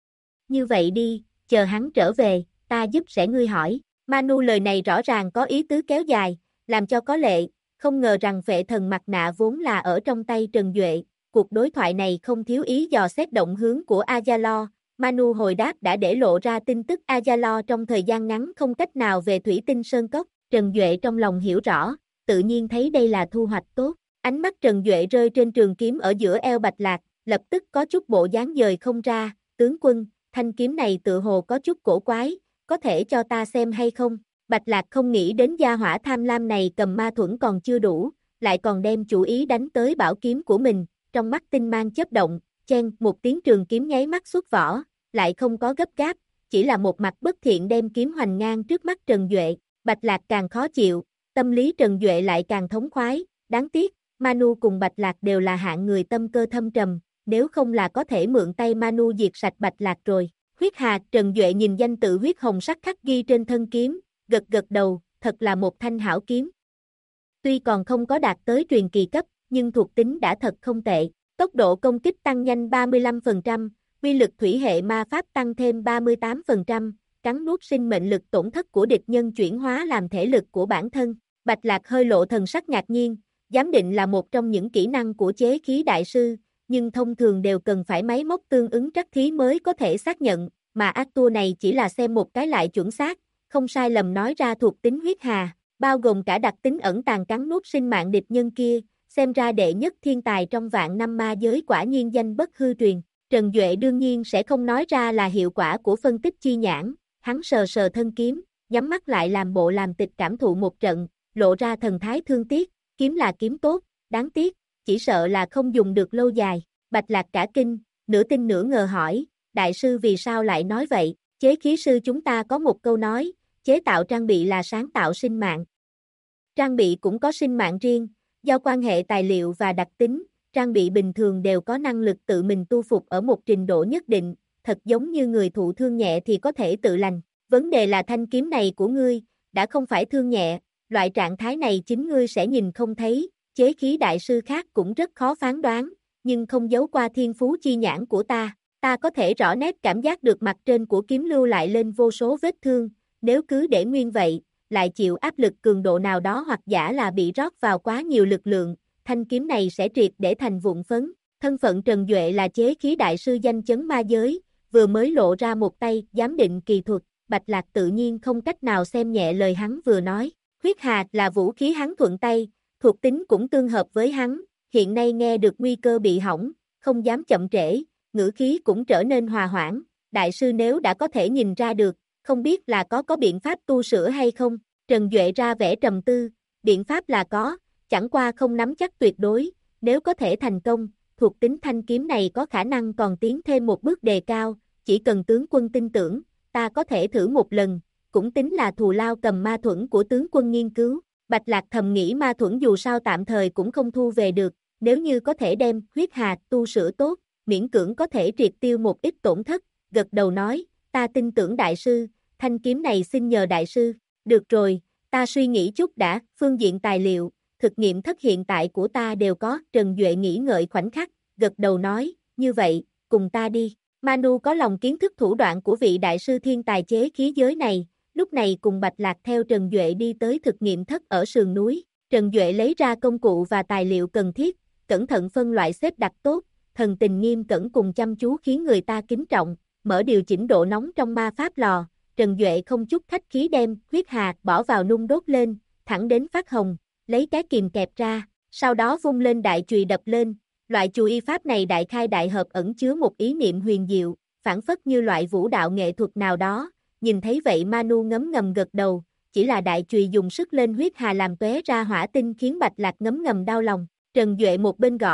Như vậy đi, chờ hắn trở về, ta giúp sẽ ngươi hỏi. Manu lời này rõ ràng có ý tứ kéo dài, làm cho có lệ, không ngờ rằng vệ thần mặt nạ vốn là ở trong tay Trần Duệ. Cuộc đối thoại này không thiếu ý dò xét động hướng của Ajalo. Manu hồi đáp đã để lộ ra tin tức Ajalo trong thời gian ngắn không cách nào về Thủy Tinh Sơn Cốc. Trần Duệ trong lòng hiểu rõ, tự nhiên thấy đây là thu hoạch tốt. Ánh mắt Trần Duệ rơi trên trường kiếm ở giữa eo Bạch Lạc, lập tức có chút bộ dáng dời không ra. Tướng quân, thanh kiếm này tự hồ có chút cổ quái, có thể cho ta xem hay không? Bạch Lạc không nghĩ đến gia hỏa tham lam này cầm ma thuẫn còn chưa đủ, lại còn đem chủ ý đánh tới bảo kiếm của mình, trong mắt tinh mang chớp động, chen một tiếng trường kiếm nháy mắt xuất vỏ, lại không có gấp gáp, chỉ là một mặt bất thiện đem kiếm hoành ngang trước mắt Trần Duệ. Bạch Lạc càng khó chịu, tâm lý Trần Duệ lại càng thống khoái, đáng tiếc, Manu cùng Bạch Lạc đều là hạng người tâm cơ thâm trầm, nếu không là có thể mượn tay Manu diệt sạch Bạch Lạc rồi. Huyết Hà, Trần Duệ nhìn danh tự huyết hồng sắc khắc ghi trên thân kiếm, gật gật đầu, thật là một thanh hảo kiếm. Tuy còn không có đạt tới truyền kỳ cấp, nhưng thuộc tính đã thật không tệ, tốc độ công kích tăng nhanh 35%, uy lực thủy hệ ma pháp tăng thêm 38%, cắn nuốt sinh mệnh lực tổn thất của địch nhân chuyển hóa làm thể lực của bản thân. Bạch Lạc hơi lộ thần sắc ngạc nhiên, giám định là một trong những kỹ năng của chế khí đại sư, nhưng thông thường đều cần phải máy móc tương ứng trắc thí mới có thể xác nhận, mà Arthur này chỉ là xem một cái lại chuẩn xác, không sai lầm nói ra thuộc tính huyết hà, bao gồm cả đặc tính ẩn tàng cắn nuốt sinh mạng địch nhân kia, xem ra đệ nhất thiên tài trong vạn năm ma giới quả nhiên danh bất hư truyền. Trần Duệ đương nhiên sẽ không nói ra là hiệu quả của phân tích chi nhãn, hắn sờ sờ thân kiếm, nhắm mắt lại làm bộ làm tịch cảm thụ một trận, lộ ra thần thái thương tiếc, kiếm là kiếm tốt, đáng tiếc, chỉ sợ là không dùng được lâu dài. Bạch Lạc cả kinh, nửa tin nửa ngờ hỏi, đại sư vì sao lại nói vậy? Chế khí sư chúng ta có một câu nói, chế tạo trang bị là sáng tạo sinh mạng. Trang bị cũng có sinh mạng riêng, do quan hệ tài liệu và đặc tính, trang bị bình thường đều có năng lực tự mình tu phục ở một trình độ nhất định, thật giống như người thụ thương nhẹ thì có thể tự lành. Vấn đề là thanh kiếm này của ngươi, đã không phải thương nhẹ, loại trạng thái này chính ngươi sẽ nhìn không thấy, chế khí đại sư khác cũng rất khó phán đoán, nhưng không giấu qua thiên phú chi nhãn của ta có thể rõ nét cảm giác được mặt trên của kiếm lưu lại lên vô số vết thương, nếu cứ để nguyên vậy, lại chịu áp lực cường độ nào đó hoặc giả là bị rót vào quá nhiều lực lượng, thanh kiếm này sẽ triệt để thành vụn phấn. Thân phận Trần Duệ là chế khí đại sư danh chấn ma giới, vừa mới lộ ra một tay giám định kỳ thuật, Bạch Lạc tự nhiên không cách nào xem nhẹ lời hắn vừa nói. Huyết hà là vũ khí hắn thuận tay, thuộc tính cũng tương hợp với hắn, hiện nay nghe được nguy cơ bị hỏng, không dám chậm trễ, ngữ khí cũng trở nên hòa hoãn, đại sư nếu đã có thể nhìn ra được, không biết là có biện pháp tu sửa hay không? Trần Duệ ra vẻ trầm tư, biện pháp là có, chẳng qua không nắm chắc tuyệt đối, nếu có thể thành công, thuộc tính thanh kiếm này có khả năng còn tiến thêm một bước đề cao, chỉ cần tướng quân tin tưởng, ta có thể thử một lần, cũng tính là thù lao cầm ma thuẫn của tướng quân nghiên cứu. Bạch Lạc thầm nghĩ ma thuẫn dù sao tạm thời cũng không thu về được, nếu như có thể đem huyết hà tu sửa tốt, miễn cưỡng có thể triệt tiêu một ít tổn thất, gật đầu nói, ta tin tưởng đại sư, thanh kiếm này xin nhờ đại sư. Được rồi, ta suy nghĩ chút đã, phương diện tài liệu, thực nghiệm thất hiện tại của ta đều có. Trần Duệ nghĩ ngợi khoảnh khắc, gật đầu nói, như vậy, cùng ta đi. Manu có lòng kiến thức thủ đoạn của vị đại sư thiên tài chế khí giới này, lúc này cùng Bạch Lạc theo Trần Duệ đi tới thực nghiệm thất ở sườn núi. Trần Duệ lấy ra công cụ và tài liệu cần thiết, cẩn thận phân loại xếp đặt tốt, thần tình nghiêm cẩn cùng chăm chú khiến người ta kính trọng, mở điều chỉnh độ nóng trong ma pháp lò. Trần Duệ không chút khách khí đem huyết hà bỏ vào nung đốt lên, thẳng đến phát hồng, lấy cái kìm kẹp ra, sau đó vung lên đại chùy đập lên. Loại chùy y pháp này đại khai đại hợp ẩn chứa một ý niệm huyền diệu, phản phất như loại vũ đạo nghệ thuật nào đó. Nhìn thấy vậy Manu ngấm ngầm gật đầu, chỉ là đại chùy dùng sức lên huyết hà làm tóe ra hỏa tinh khiến Bạch Lạc ngấm ngầm đau lòng. Trần Duệ một bên gõ,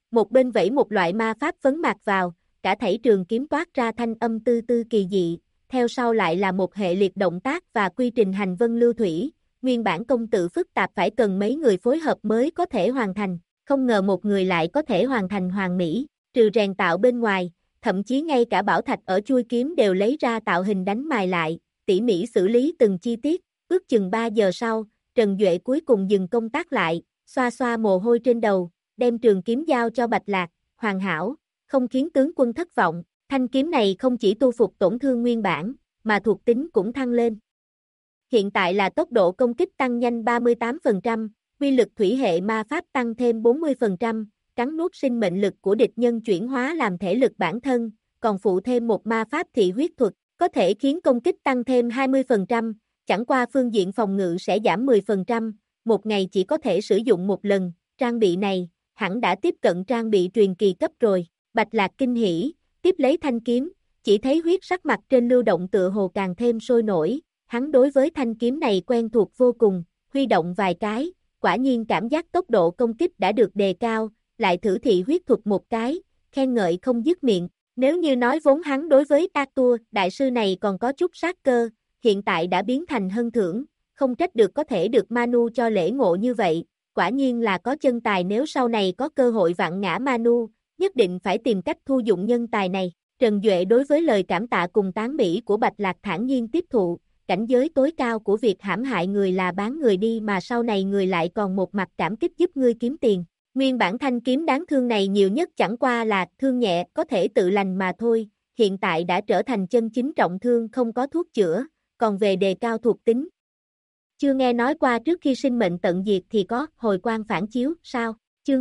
một bên vẫy một loại ma pháp phấn mạc vào, cả thảy trường kiếm toát ra thanh âm tư tư kỳ dị, theo sau lại là một hệ liệt động tác và quy trình hành vân lưu thủy, nguyên bản công tự phức tạp phải cần mấy người phối hợp mới có thể hoàn thành, không ngờ một người lại có thể hoàn thành hoàn mỹ, trừ rèn tạo bên ngoài, thậm chí ngay cả bảo thạch ở chuôi kiếm đều lấy ra tạo hình đánh mài lại, tỉ mỉ xử lý từng chi tiết, ước chừng 3 giờ sau, Trần Duệ cuối cùng dừng công tác lại, xoa xoa mồ hôi trên đầu, đem trường kiếm giao cho Bạch Lạc, hoàn hảo, không khiến tướng quân thất vọng, thanh kiếm này không chỉ tu phục tổn thương nguyên bản, mà thuộc tính cũng thăng lên. Hiện tại là tốc độ công kích tăng nhanh 38%, quy lực thủy hệ ma pháp tăng thêm 40%, cắn nuốt sinh mệnh lực của địch nhân chuyển hóa làm thể lực bản thân, còn phụ thêm một ma pháp thị huyết thuật, có thể khiến công kích tăng thêm 20%, chẳng qua phương diện phòng ngự sẽ giảm 10%, một ngày chỉ có thể sử dụng một lần, trang bị này, hẳn đã tiếp cận trang bị truyền kỳ cấp rồi, Bạch Lạc kinh hỉ, tiếp lấy thanh kiếm, chỉ thấy huyết sắc mặt trên lưu động tựa hồ càng thêm sôi nổi, hắn đối với thanh kiếm này quen thuộc vô cùng, huy động vài cái, quả nhiên cảm giác tốc độ công kích đã được đề cao, lại thử thị huyết thuật một cái, khen ngợi không dứt miệng, nếu như nói vốn hắn đối với Arthur, đại sư này còn có chút sát cơ, hiện tại đã biến thành hân thưởng, không trách được có thể được Manu cho lễ ngộ như vậy, quả nhiên là có chân tài nếu sau này có cơ hội vặn ngã Manu, nhất định phải tìm cách thu dụng nhân tài này. Trần Duệ đối với lời cảm tạ cùng tán mỹ của Bạch Lạc thản nhiên tiếp thụ, cảnh giới tối cao của việc hãm hại người là bán người đi mà sau này người lại còn một mặt cảm kích giúp ngươi kiếm tiền. Nguyên bản thanh kiếm đáng thương này nhiều nhất chẳng qua là thương nhẹ có thể tự lành mà thôi, hiện tại đã trở thành chân chính trọng thương không có thuốc chữa, còn về đề cao thuộc tính. Chưa nghe nói qua trước khi sinh mệnh tận diệt thì có hồi quang phản chiếu, sao? Chương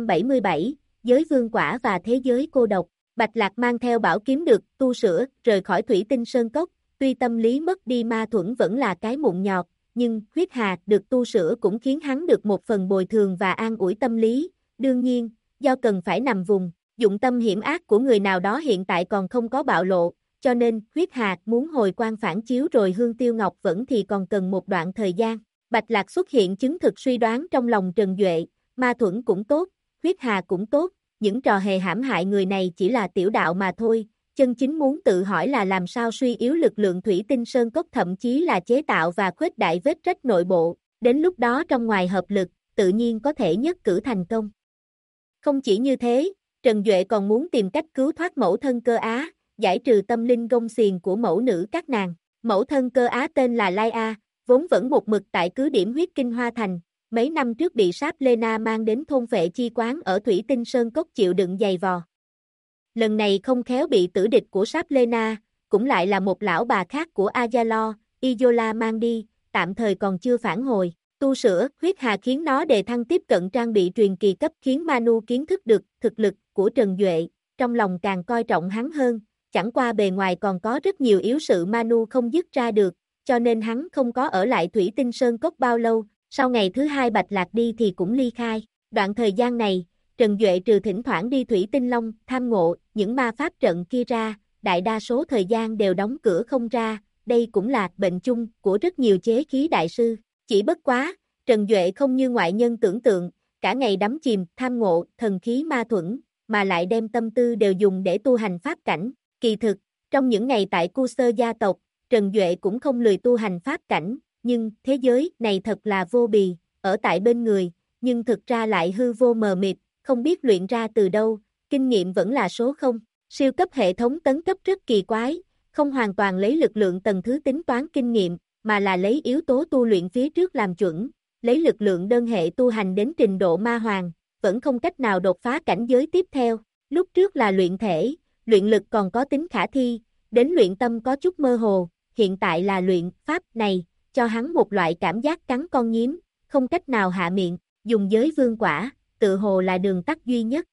277, Giới vương quả và thế giới cô độc. Bạch Lạc mang theo bảo kiếm được tu sửa, rời khỏi Thủy Tinh Sơn Cốc, tuy tâm lý mất đi ma thuẫn vẫn là cái mụn nhọt, nhưng huyết hà được tu sửa cũng khiến hắn được một phần bồi thường và an ủi tâm lý. Đương nhiên, do cần phải nằm vùng, dụng tâm hiểm ác của người nào đó hiện tại còn không có bạo lộ, cho nên huyết hà muốn hồi quang phản chiếu rồi hương tiêu ngọc vẫn thì còn cần một đoạn thời gian. Bạch Lạc xuất hiện chứng thực suy đoán trong lòng Trần Duệ, ma thuẫn cũng tốt, huyết hà cũng tốt, những trò hề hãm hại người này chỉ là tiểu đạo mà thôi, chân chính muốn tự hỏi là làm sao suy yếu lực lượng Thủy Tinh Sơn Cốc thậm chí là chế tạo và khuếch đại vết rách nội bộ, đến lúc đó trong ngoài hợp lực, tự nhiên có thể nhất cử thành công. Không chỉ như thế, Trần Duệ còn muốn tìm cách cứu thoát mẫu thân Cơ Á, giải trừ tâm linh gông xiềng của mẫu nữ các nàng. Mẫu thân Cơ Á tên là Lai A, vốn vẫn một mực tại cứ điểm huyết kinh Hoa Thành, mấy năm trước bị Sáp Lena mang đến thôn vệ chi quán ở Thủy Tinh Sơn Cốc chịu đựng dày vò. Lần này không khéo bị tử địch của Sáp Lena, cũng lại là một lão bà khác của Ayalo, Iyola mang đi, tạm thời còn chưa phản hồi. Tu sửa, huyết hà khiến nó đề thăng tiếp cận trang bị truyền kỳ cấp khiến Manu kiến thức được thực lực của Trần Duệ, trong lòng càng coi trọng hắn hơn, chẳng qua bề ngoài còn có rất nhiều yếu sự Manu không dứt ra được, cho nên hắn không có ở lại Thủy Tinh Sơn Cốc bao lâu, sau ngày thứ hai Bạch Lạc đi thì cũng ly khai. Đoạn thời gian này, Trần Duệ trừ thỉnh thoảng đi Thủy Tinh Long, tham ngộ, những ma pháp trận kia ra, đại đa số thời gian đều đóng cửa không ra, đây cũng là bệnh chung của rất nhiều chế khí đại sư. Chỉ bất quá, Trần Duệ không như ngoại nhân tưởng tượng, cả ngày đắm chìm, tham ngộ, thần khí ma thuẫn, mà lại đem tâm tư đều dùng để tu hành pháp cảnh. Kỳ thực, trong những ngày tại Cu Sơ gia tộc, Trần Duệ cũng không lười tu hành pháp cảnh, nhưng thế giới này thật là vô bì, ở tại bên người, nhưng thực ra lại hư vô mờ mịt, không biết luyện ra từ đâu, kinh nghiệm vẫn là số 0. Siêu cấp hệ thống tấn cấp rất kỳ quái, không hoàn toàn lấy lực lượng tầng thứ tính toán kinh nghiệm, mà là lấy yếu tố tu luyện phía trước làm chuẩn, lấy lực lượng đơn hệ tu hành đến trình độ ma hoàng, vẫn không cách nào đột phá cảnh giới tiếp theo. Lúc trước là luyện thể, luyện lực còn có tính khả thi, đến luyện tâm có chút mơ hồ, hiện tại là luyện pháp này, cho hắn một loại cảm giác cắn con nhím, không cách nào hạ miệng, dùng giới vương quả, tự hồ là đường tắt duy nhất.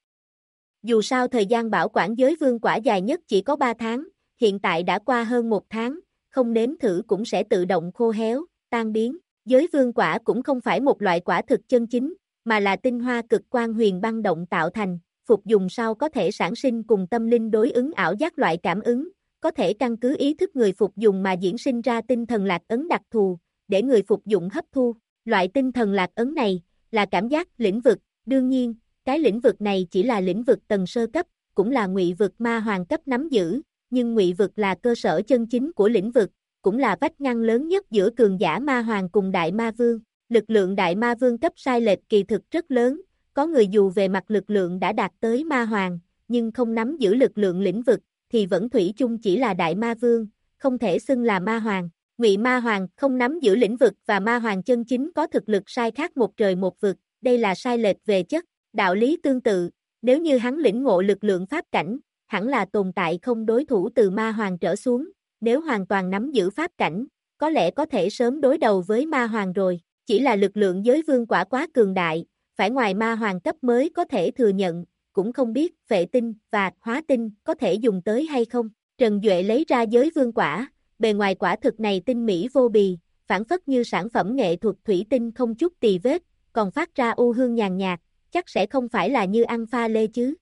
Dù sao thời gian bảo quản giới vương quả dài nhất chỉ có 3 tháng, hiện tại đã qua hơn 1 tháng, không nếm thử cũng sẽ tự động khô héo, tan biến. Giới vương quả cũng không phải một loại quả thực chân chính, mà là tinh hoa cực quang huyền băng động tạo thành, phục dùng sau có thể sản sinh cùng tâm linh đối ứng ảo giác loại cảm ứng, có thể căn cứ ý thức người phục dùng mà diễn sinh ra tinh thần lạc ấn đặc thù, để người phục dụng hấp thu. Loại tinh thần lạc ấn này, là cảm giác lĩnh vực, đương nhiên, cái lĩnh vực này chỉ là lĩnh vực tầng sơ cấp, cũng là ngụy vực ma hoàng cấp nắm giữ, nhưng ngụy vực là cơ sở chân chính của lĩnh vực, cũng là vách ngăn lớn nhất giữa cường giả ma hoàng cùng đại ma vương. Lực lượng đại ma vương cấp sai lệch kỳ thực rất lớn, có người dù về mặt lực lượng đã đạt tới ma hoàng, nhưng không nắm giữ lực lượng lĩnh vực, thì vẫn thủy chung chỉ là đại ma vương, không thể xưng là ma hoàng. Ngụy ma hoàng không nắm giữ lĩnh vực và ma hoàng chân chính có thực lực sai khác một trời một vực, đây là sai lệch về chất. Đạo lý tương tự, nếu như hắn lĩnh ngộ lực lượng pháp cảnh, hẳn là tồn tại không đối thủ từ ma hoàng trở xuống, nếu hoàn toàn nắm giữ pháp cảnh, có lẽ có thể sớm đối đầu với ma hoàng rồi, chỉ là lực lượng giới vương quả quá cường đại, phải ngoài ma hoàng cấp mới có thể thừa nhận, cũng không biết phệ tinh và hóa tinh có thể dùng tới hay không. Trần Duệ lấy ra giới vương quả, bề ngoài quả thực này tinh mỹ vô bì, phản phất như sản phẩm nghệ thuật thủy tinh không chút tì vết, còn phát ra u hương nhàn nhạt, chắc sẽ không phải là như ăn pha lê chứ.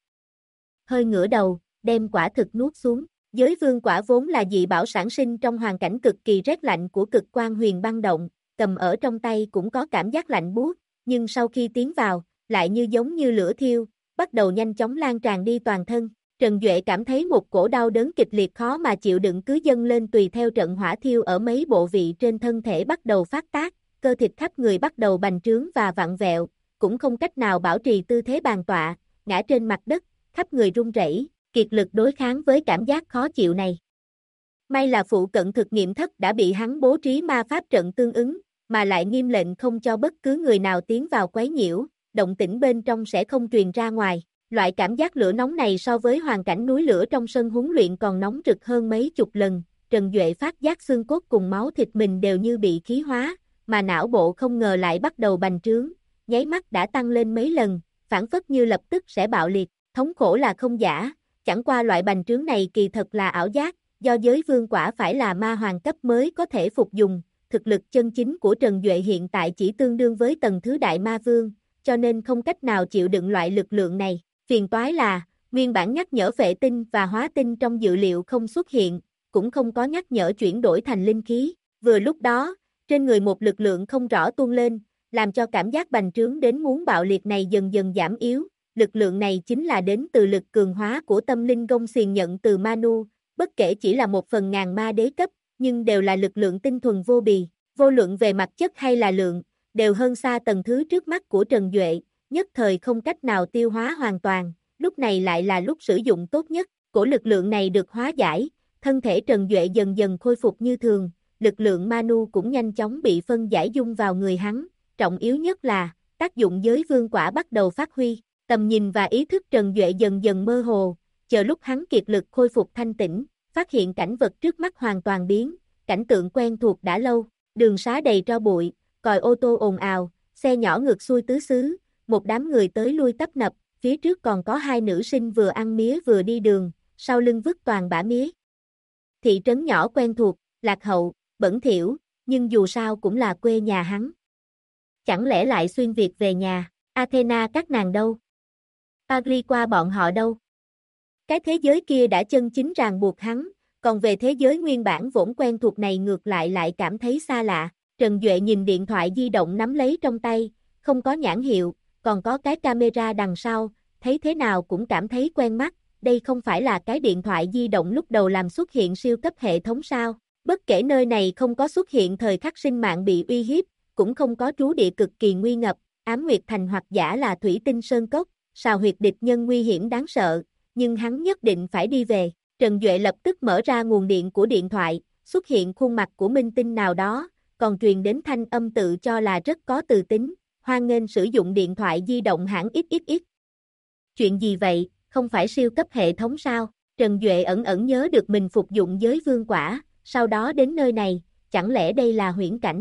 Hơi ngửa đầu, đem quả thực nuốt xuống. Giới vương quả vốn là dị bảo sản sinh trong hoàn cảnh cực kỳ rét lạnh của cực quan huyền băng động, cầm ở trong tay cũng có cảm giác lạnh buốt, nhưng sau khi tiến vào, lại như giống như lửa thiêu, bắt đầu nhanh chóng lan tràn đi toàn thân. Trần Duệ cảm thấy một cổ đau đớn kịch liệt khó mà chịu đựng cứ dâng lên tùy theo trận hỏa thiêu ở mấy bộ vị trên thân thể bắt đầu phát tác, cơ thịt khắp người bắt đầu bành trướng và vặn vẹo, cũng không cách nào bảo trì tư thế bàn tọa, ngã trên mặt đất, khắp người run rẩy, kiệt lực đối kháng với cảm giác khó chịu này. May là phụ cận thực nghiệm thất đã bị hắn bố trí ma pháp trận tương ứng, mà lại nghiêm lệnh không cho bất cứ người nào tiến vào quấy nhiễu, động tĩnh bên trong sẽ không truyền ra ngoài. Loại cảm giác lửa nóng này so với hoàn cảnh núi lửa trong sân huấn luyện còn nóng rực hơn mấy chục lần, Trần Duệ phát giác xương cốt cùng máu thịt mình đều như bị khí hóa, mà não bộ không ngờ lại bắt đầu bành trướng, nháy mắt đã tăng lên mấy lần, phản phất như lập tức sẽ bạo liệt, thống khổ là không giả, chẳng qua loại bành trướng này kỳ thật là ảo giác, do giới vương quả phải là ma hoàng cấp mới có thể phục dùng, thực lực chân chính của Trần Duệ hiện tại chỉ tương đương với tầng thứ đại ma vương, cho nên không cách nào chịu đựng loại lực lượng này. Phiền toái là, nguyên bản nhắc nhở phệ tinh và hóa tinh trong dự liệu không xuất hiện, cũng không có nhắc nhở chuyển đổi thành linh khí. Vừa lúc đó, trên người một lực lượng không rõ tuôn lên, làm cho cảm giác bành trướng đến muốn bạo liệt này dần dần giảm yếu. Lực lượng này chính là đến từ lực cường hóa của tâm linh gông xiềng nhận từ Manu, bất kể chỉ là 1/1000 ma đế cấp, nhưng đều là lực lượng tinh thuần vô bì, vô luận về mặt chất hay là lượng, đều hơn xa tầng thứ trước mắt của Trần Duệ. Nhất thời không cách nào tiêu hóa hoàn toàn, lúc này lại là lúc sử dụng tốt nhất, cổ lực lượng này được hóa giải, thân thể Trần Duệ dần dần khôi phục như thường, lực lượng Manu cũng nhanh chóng bị phân giải dung vào người hắn, trọng yếu nhất là, tác dụng giới vương quả bắt đầu phát huy, tầm nhìn và ý thức Trần Duệ dần dần mơ hồ, chờ lúc hắn kiệt lực khôi phục thanh tĩnh, phát hiện cảnh vật trước mắt hoàn toàn biến, cảnh tượng quen thuộc đã lâu, đường xá đầy tro bụi, còi ô tô ồn ào, xe nhỏ ngược xuôi tứ xứ. Một đám người tới lui tấp nập, phía trước còn có hai nữ sinh vừa ăn mía vừa đi đường, sau lưng vứt toàn bã mía. Thị trấn nhỏ quen thuộc, lạc hậu, bẩn thỉu, nhưng dù sao cũng là quê nhà hắn. Chẳng lẽ lại xuyên Việt về nhà, Athena các nàng đâu? Paris qua bọn họ đâu? Cái thế giới kia đã chân chính ràng buộc hắn, còn về thế giới nguyên bản vốn quen thuộc này ngược lại cảm thấy xa lạ. Trần Duệ nhìn điện thoại di động nắm lấy trong tay, không có nhãn hiệu, còn có cái camera đằng sau, thấy thế nào cũng cảm thấy quen mắt, đây không phải là cái điện thoại di động lúc đầu làm xuất hiện siêu cấp hệ thống sao, bất kể nơi này không có xuất hiện thời khắc sinh mạng bị uy hiếp, cũng không có trú địa cực kỳ nguy ngập, ám nguyệt thành hoặc giả là thủy tinh sơn cốc, sào huyệt địch nhân nguy hiểm đáng sợ, nhưng hắn nhất định phải đi về. Trần Duệ lập tức mở ra nguồn điện của điện thoại, xuất hiện khuôn mặt của minh tinh nào đó, còn truyền đến thanh âm tự cho là rất có từ tính. Hoan nghênh sử dụng điện thoại di động hãng XXX. Chuyện gì vậy, không phải siêu cấp hệ thống sao? Trần Duệ ẩn nhớ được mình phục dụng giới vương quả, sau đó đến nơi này, chẳng lẽ đây là huyễn cảnh?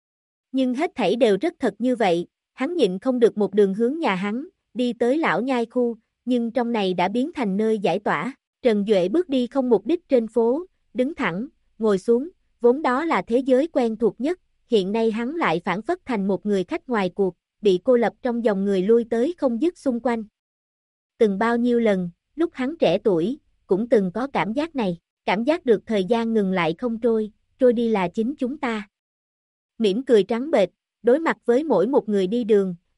Nhưng hết thảy đều rất thật như vậy, hắn nhịn không được một đường hướng nhà hắn, đi tới lão nhai khu, nhưng trong này đã biến thành nơi giải tỏa. Trần Duệ bước đi không mục đích trên phố, đứng thẳng, ngồi xuống, vốn đó là thế giới quen thuộc nhất. Hiện nay hắn lại phản phất thành một người khách ngoài cuộc, bị cô lập trong dòng người lui tới không dứt xung quanh. Từng bao nhiêu lần, lúc hắn trẻ tuổi, cũng từng có cảm giác này, cảm giác được thời gian ngừng lại không trôi đi là chính chúng ta. Mỉm cười trắng bệch, đối mặt với mỗi một người đi đường,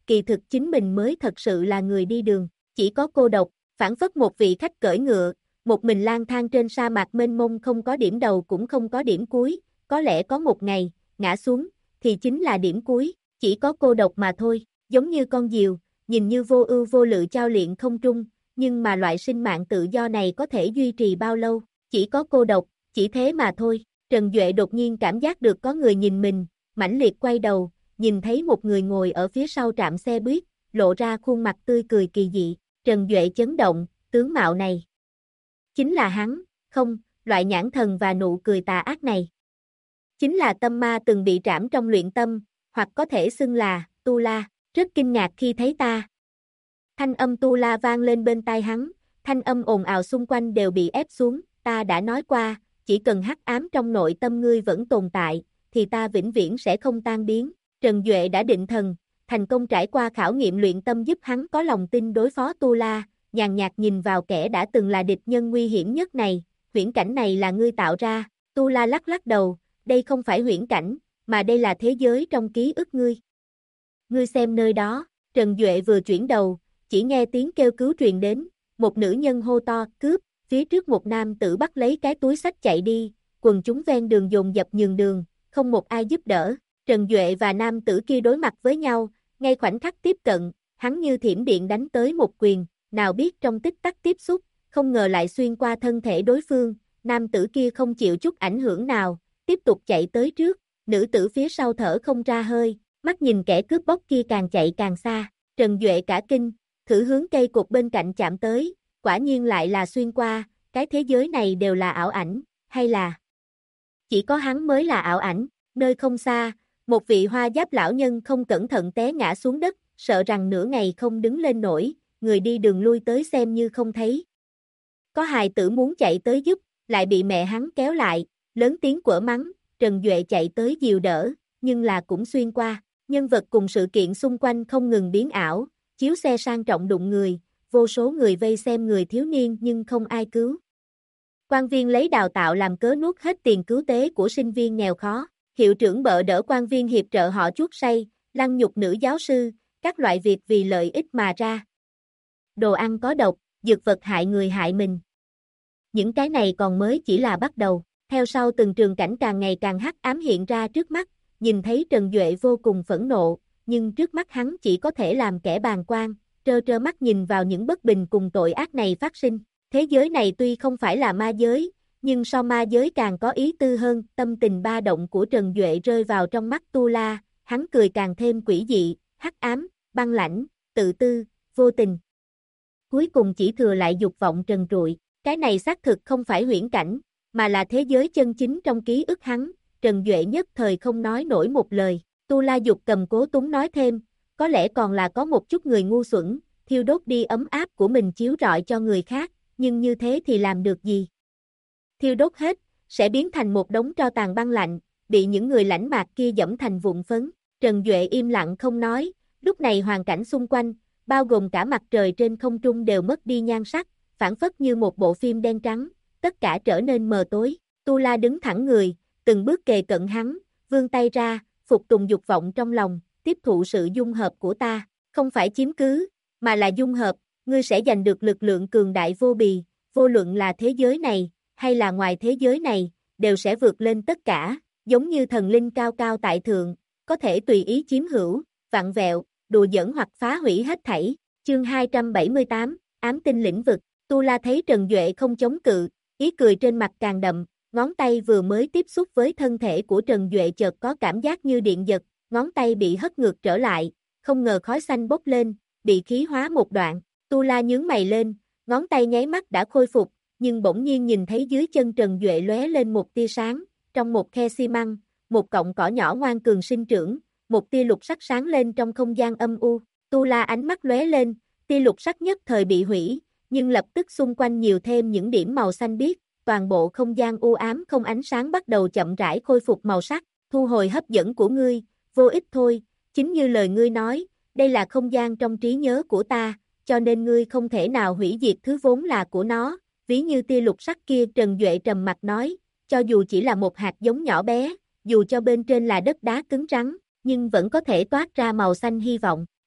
kỳ thực chính mình mới thật sự là người đi đường, chỉ có cô độc, phảng phất một vị khách cưỡi ngựa, một mình lang thang trên sa mạc mênh mông không có điểm đầu cũng không có điểm cuối, có lẽ có một ngày, ngã xuống, thì chính là điểm cuối, chỉ có cô độc mà thôi, giống như con diều, nhìn như vô ưu vô lự chao liệng không trung, nhưng mà loại sinh mạng tự do này có thể duy trì bao lâu, chỉ có cô độc, chỉ thế mà thôi. Trần Duệ đột nhiên cảm giác được có người nhìn mình, mãnh liệt quay đầu, nhìn thấy một người ngồi ở phía sau trạm xe buýt, lộ ra khuôn mặt tươi cười kỳ dị, Trần Duệ chấn động, tướng mạo này. Chính là hắn, không, loại nhãn thần và nụ cười tà ác này. Chính là tâm ma từng bị trảm trong luyện tâm, hoặc có thể xưng là, Tu La, rất kinh ngạc khi thấy ta. Thanh âm Tu La vang lên bên tai hắn, thanh âm ồn ào xung quanh đều bị ép xuống, ta đã nói qua, chỉ cần hắc ám trong nội tâm ngươi vẫn tồn tại, thì ta vĩnh viễn sẽ không tan biến. Trần Duệ đã định thần, thành công trải qua khảo nghiệm luyện tâm giúp hắn có lòng tin đối phó Tu La, nhàn nhạt nhìn vào kẻ đã từng là địch nhân nguy hiểm nhất này, huyễn cảnh này là ngươi tạo ra, Tu La lắc lắc đầu, đây không phải huyễn cảnh, mà đây là thế giới trong ký ức ngươi. Ngươi xem nơi đó, Trần Duệ vừa chuyển đầu, chỉ nghe tiếng kêu cứu truyền đến, một nữ nhân hô to, cướp, phía trước một nam tử bắt lấy cái túi xách chạy đi, quần chúng ven đường dồn dập nhường đường, không một ai giúp đỡ, Trần Duệ và nam tử kia đối mặt với nhau, ngay khoảnh khắc tiếp cận, hắn như thiểm điện đánh tới một quyền, nào biết trong tích tắc tiếp xúc, không ngờ lại xuyên qua thân thể đối phương, nam tử kia không chịu chút ảnh hưởng nào, tiếp tục chạy tới trước, nữ tử phía sau thở không ra hơi, mắt nhìn kẻ cướp bóc kia càng chạy càng xa, Trần Duệ cả kinh, thử hướng cây cột bên cạnh chạm tới, quả nhiên lại là xuyên qua, cái thế giới này đều là ảo ảnh, hay là chỉ có hắn mới là ảo ảnh, nơi không xa, một vị hoa giáp lão nhân không cẩn thận té ngã xuống đất, sợ rằng nửa ngày không đứng lên nổi, người đi đường lui tới xem như không thấy. Có hài tử muốn chạy tới giúp, lại bị mẹ hắn kéo lại, lớn tiếng quở mắng, Trần Duệ chạy tới dìu đỡ, nhưng là cũng xuyên qua, nhân vật cùng sự kiện xung quanh không ngừng biến ảo, chiếu xe sang trọng đụng người, vô số người vây xem người thiếu niên nhưng không ai cứu. Quan viên lấy đào tạo làm cớ nuốt hết tiền cứu tế của sinh viên nghèo khó, hiệu trưởng bợ đỡ quan viên hiệp trợ họ chuốc say, lăng nhục nữ giáo sư, các loại việc vì lợi ích mà ra. Đồ ăn có độc, dược vật hại người hại mình. Những cái này còn mới chỉ là bắt đầu, theo sau từng trường cảnh càng ngày càng hắc ám hiện ra trước mắt, nhìn thấy Trần Duệ vô cùng phẫn nộ, nhưng trước mắt hắn chỉ có thể làm kẻ bàng quan, trơ trơ mắt nhìn vào những bất bình cùng tội ác này phát sinh. Thế giới này tuy không phải là ma giới, nhưng so ma giới càng có ý tư hơn, tâm tình ba động của Trần Duệ rơi vào trong mắt Tu La, hắn cười càng thêm quỷ dị, hắc ám, băng lãnh, tự tư, vô tình. Cuối cùng chỉ thừa lại dục vọng trần trụi, cái này xác thực không phải huyễn cảnh, mà là thế giới chân chính trong ký ức hắn, Trần Duệ nhất thời không nói nổi một lời, Tu La dục cầm cố túng nói thêm, có lẽ còn là có một chút người ngu xuẩn, thiêu đốt đi ấm áp của mình chiếu rọi cho người khác, nhưng như thế thì làm được gì? Thiêu đốt hết, sẽ biến thành một đống tro tàn băng lạnh, bị những người lãnh mạc kia dẫm thành vụn phấn. Trần Duệ im lặng không nói, lúc này hoàn cảnh xung quanh, bao gồm cả mặt trời trên không trung đều mất đi nhan sắc, phản phất như một bộ phim đen trắng, tất cả trở nên mờ tối. Tu La đứng thẳng người, từng bước kề cận hắn, vươn tay ra, phục tùng dục vọng trong lòng, tiếp thụ sự dung hợp của ta, không phải chiếm cứ, mà là dung hợp, ngươi sẽ giành được lực lượng cường đại vô bì, vô luận là thế giới này, hay là ngoài thế giới này, đều sẽ vượt lên tất cả, giống như thần linh cao cao tại thượng, có thể tùy ý chiếm hữu, vặn vẹo, đùa giỡn hoặc phá hủy hết thảy. Chương 278, ám tinh lĩnh vực, Tu La thấy Trần Duệ không chống cự, ý cười trên mặt càng đậm, ngón tay vừa mới tiếp xúc với thân thể của Trần Duệ chợt có cảm giác như điện giật, ngón tay bị hất ngược trở lại, không ngờ khói xanh bốc lên, bị khí hóa một đoạn, Tu La nhướng mày lên, ngón tay nháy mắt đã khôi phục, nhưng bỗng nhiên nhìn thấy dưới chân Trần Duệ lóe lên một tia sáng, trong một khe xi măng, một cọng cỏ nhỏ ngoan cường sinh trưởng, một tia lục sắc sáng lên trong không gian âm u, Tu La ánh mắt lóe lên, tia lục sắc nhất thời bị hủy, nhưng lập tức xung quanh nhiều thêm những điểm màu xanh biếc, toàn bộ không gian u ám không ánh sáng bắt đầu chậm rãi khôi phục màu sắc, thu hồi hấp dẫn của ngươi, vô ích thôi, chính như lời ngươi nói, đây là không gian trong trí nhớ của ta, cho nên ngươi không thể nào hủy diệt thứ vốn là của nó, ví như tia lục sắc kia. Trần Duệ trầm mặt nói, cho dù chỉ là một hạt giống nhỏ bé, dù cho bên trên là đất đá cứng rắn, nhưng vẫn có thể toát ra màu xanh hy vọng,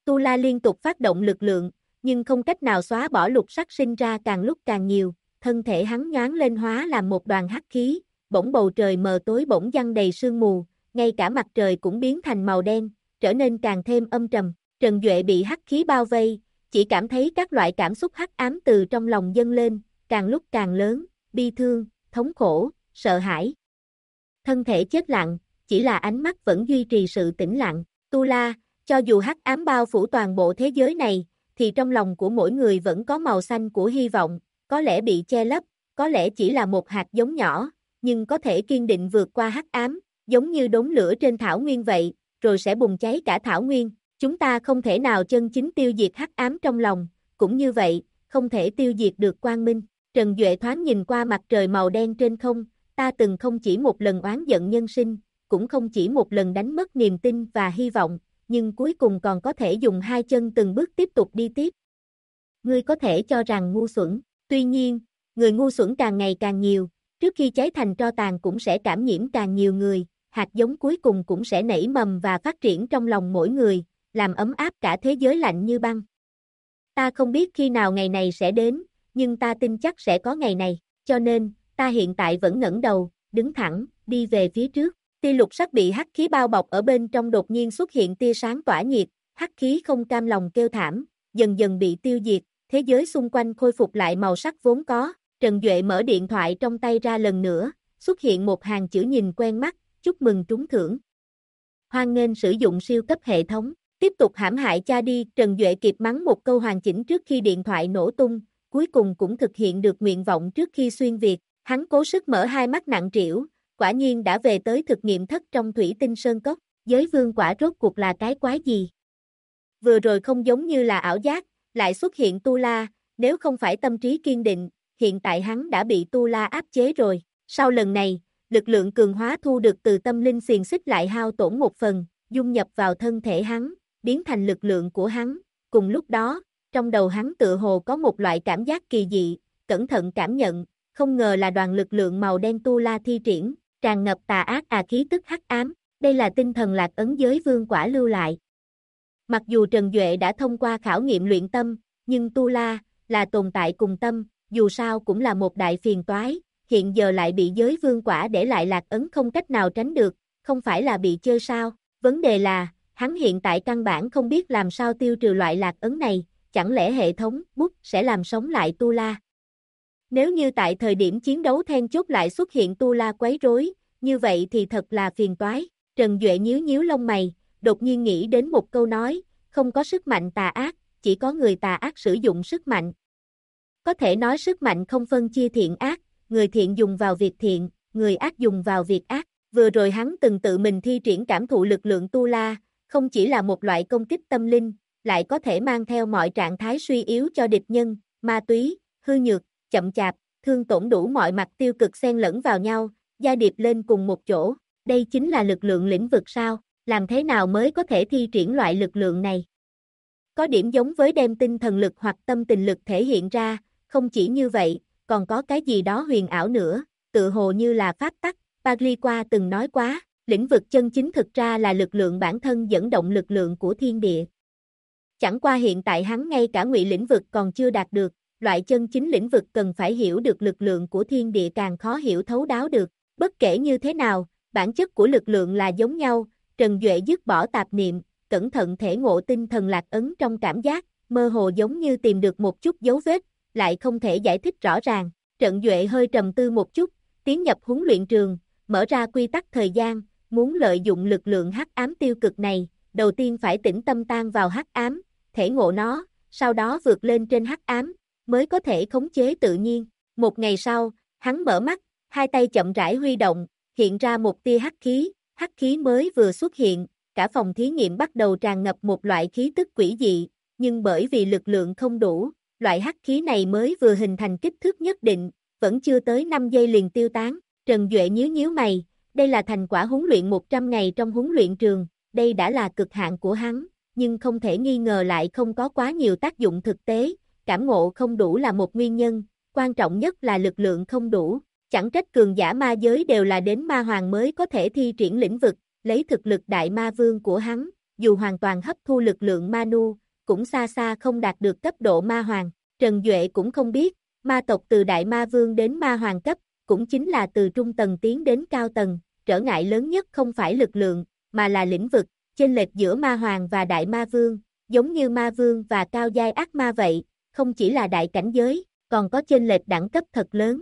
Tu La liên tục phát động lực lượng, nhưng không cách nào xóa bỏ lục sắc sinh ra càng lúc càng nhiều, thân thể hắn nhoáng lên hóa làm một đoàn hắc khí, bỗng bầu trời mờ tối bỗng giăng đầy sương mù, ngay cả mặt trời cũng biến thành màu đen, trở nên càng thêm âm trầm. Trần Duệ bị hắc khí bao vây, chỉ cảm thấy các loại cảm xúc hắc ám từ trong lòng dâng lên, càng lúc càng lớn, bi thương, thống khổ, sợ hãi. Thân thể chết lặng, chỉ là ánh mắt vẫn duy trì sự tĩnh lặng. Tu La, cho dù hắc ám bao phủ toàn bộ thế giới này, thì trong lòng của mỗi người vẫn có màu xanh của hy vọng, có lẽ bị che lấp, có lẽ chỉ là một hạt giống nhỏ, nhưng có thể kiên định vượt qua hắc ám, giống như đống lửa trên thảo nguyên vậy, rồi sẽ bùng cháy cả thảo nguyên. Chúng ta không thể nào chân chính tiêu diệt hắc ám trong lòng, cũng như vậy, không thể tiêu diệt được quang minh. Trần Duệ thoáng nhìn qua mặt trời màu đen trên không, ta từng không chỉ một lần oán giận nhân sinh, cũng không chỉ một lần đánh mất niềm tin và hy vọng, nhưng cuối cùng còn có thể dùng hai chân từng bước tiếp tục đi tiếp. Ngươi có thể cho rằng ngu xuẩn, tuy nhiên, người ngu xuẩn càng ngày càng nhiều, trước khi cháy thành tro tàn cũng sẽ cảm nhiễm càng nhiều người, hạt giống cuối cùng cũng sẽ nảy mầm và phát triển trong lòng mỗi người, làm ấm áp cả thế giới lạnh như băng. Ta không biết khi nào ngày này sẽ đến, nhưng ta tin chắc sẽ có ngày này, cho nên, ta hiện tại vẫn ngẩng đầu, đứng thẳng, đi về phía trước. Tia lục sắc bị hắc khí bao bọc ở bên trong đột nhiên xuất hiện tia sáng tỏa nhiệt, hắc khí không cam lòng kêu thảm, dần dần bị tiêu diệt, thế giới xung quanh khôi phục lại màu sắc vốn có. Trần Duệ mở điện thoại trong tay ra lần nữa, xuất hiện một hàng chữ nhìn quen mắt, chúc mừng trúng thưởng. Hoan nghênh sử dụng siêu cấp hệ thống, tiếp tục hãm hại cha đi. Trần Duệ kịp mắng một câu hoàn chỉnh trước khi điện thoại nổ tung, cuối cùng cũng thực hiện được nguyện vọng trước khi xuyên Việt, hắn cố sức mở hai mắt nặng trĩu, quả nhiên đã về tới thực nghiệm thất trong thủy tinh sơn cốc, giới vương quả rốt cuộc là cái quái gì? Vừa rồi không giống như là ảo giác, lại xuất hiện Tu La, nếu không phải tâm trí kiên định, hiện tại hắn đã bị Tu La áp chế rồi. Sau lần này, lực lượng cường hóa thu được từ tâm linh xiềng xích lại hao tổn một phần, dung nhập vào thân thể hắn, biến thành lực lượng của hắn. Cùng lúc đó, trong đầu hắn tựa hồ có một loại cảm giác kỳ dị, cẩn thận cảm nhận, không ngờ là đoàn lực lượng màu đen Tu La thi triển, tràn ngập tà ác khí tức hắc ám, đây là tinh thần lạc ấn giới vương quả lưu lại. Mặc dù Trần Duệ đã thông qua khảo nghiệm luyện tâm, nhưng Tu La là tồn tại cùng tâm, dù sao cũng là một đại phiền toái, hiện giờ lại bị giới vương quả để lại lạc ấn không cách nào tránh được, không phải là bị chơi sao? Vấn đề là, hắn hiện tại căn bản không biết làm sao tiêu trừ loại lạc ấn này, chẳng lẽ hệ thống bút sẽ làm sống lại Tu La? Nếu như tại thời điểm chiến đấu then chốt lại xuất hiện Tu La quấy rối, như vậy thì thật là phiền toái. Trần Duệ nhíu nhíu lông mày, đột nhiên nghĩ đến một câu nói, không có sức mạnh tà ác, chỉ có người tà ác sử dụng sức mạnh. Có thể nói sức mạnh không phân chia thiện ác, người thiện dùng vào việc thiện, người ác dùng vào việc ác. Vừa rồi hắn từng tự mình thi triển cảm thụ lực lượng Tu La, không chỉ là một loại công kích tâm linh, lại có thể mang theo mọi trạng thái suy yếu cho địch nhân, ma túy, hư nhược, chậm chạp, thương tổn đủ mọi mặt tiêu cực xen lẫn vào nhau, gia điệp lên cùng một chỗ. Đây chính là lực lượng lĩnh vực sao? Làm thế nào mới có thể thi triển loại lực lượng này? Có điểm giống với đem tinh thần lực hoặc tâm tình lực thể hiện ra, không chỉ như vậy, còn có cái gì đó huyền ảo nữa, tự hồ như là pháp tắc. Pagliqua từng nói quá, lĩnh vực chân chính thực ra là lực lượng bản thân dẫn động lực lượng của thiên địa. Chẳng qua hiện tại hắn ngay cả ngụy lĩnh vực còn chưa đạt được, loại chân chính lĩnh vực cần phải hiểu được lực lượng của thiên địa càng khó hiểu thấu đáo được. Bất kể như thế nào, bản chất của lực lượng là giống nhau. Trần Duệ dứt bỏ tạp niệm, cẩn thận thể ngộ tinh thần lạc ấn trong cảm giác, mơ hồ giống như tìm được một chút dấu vết, lại không thể giải thích rõ ràng. Trần Duệ hơi trầm tư một chút, tiến nhập huấn luyện trường, mở ra quy tắc thời gian, muốn lợi dụng lực lượng hắc ám tiêu cực này, đầu tiên phải tĩnh tâm tan vào hắc ám, thể ngộ nó, sau đó vượt lên trên hắc ám, mới có thể khống chế tự nhiên. Một ngày sau, hắn mở mắt, hai tay chậm rãi huy động, hiện ra một tia hắc khí mới vừa xuất hiện, cả phòng thí nghiệm bắt đầu tràn ngập một loại khí tức quỷ dị, nhưng bởi vì lực lượng không đủ, loại hắc khí này mới vừa hình thành kích thước nhất định, vẫn chưa tới 5 giây liền tiêu tán. Trần Duệ nhíu mày, đây là thành quả huấn luyện 100 ngày trong huấn luyện trường, đây đã là cực hạn của hắn, nhưng không thể nghi ngờ lại không có quá nhiều tác dụng thực tế, cảm ngộ không đủ là một nguyên nhân, quan trọng nhất là lực lượng không đủ, chẳng trách cường giả ma giới đều là đến ma hoàng mới có thể thi triển lĩnh vực, lấy thực lực đại ma vương của hắn, dù hoàn toàn hấp thu lực lượng Manu, cũng xa xa không đạt được cấp độ ma hoàng. Trần Duệ cũng không biết, ma tộc từ Đại Ma Vương đến ma hoàng cấp, cũng chính là từ trung tầng tiến đến cao tầng, trở ngại lớn nhất không phải lực lượng, mà là lĩnh vực, chênh lệch giữa ma hoàng và Đại Ma Vương, giống như ma vương và cao giai ác ma vậy, không chỉ là đại cảnh giới, còn có chênh lệch đẳng cấp thật lớn.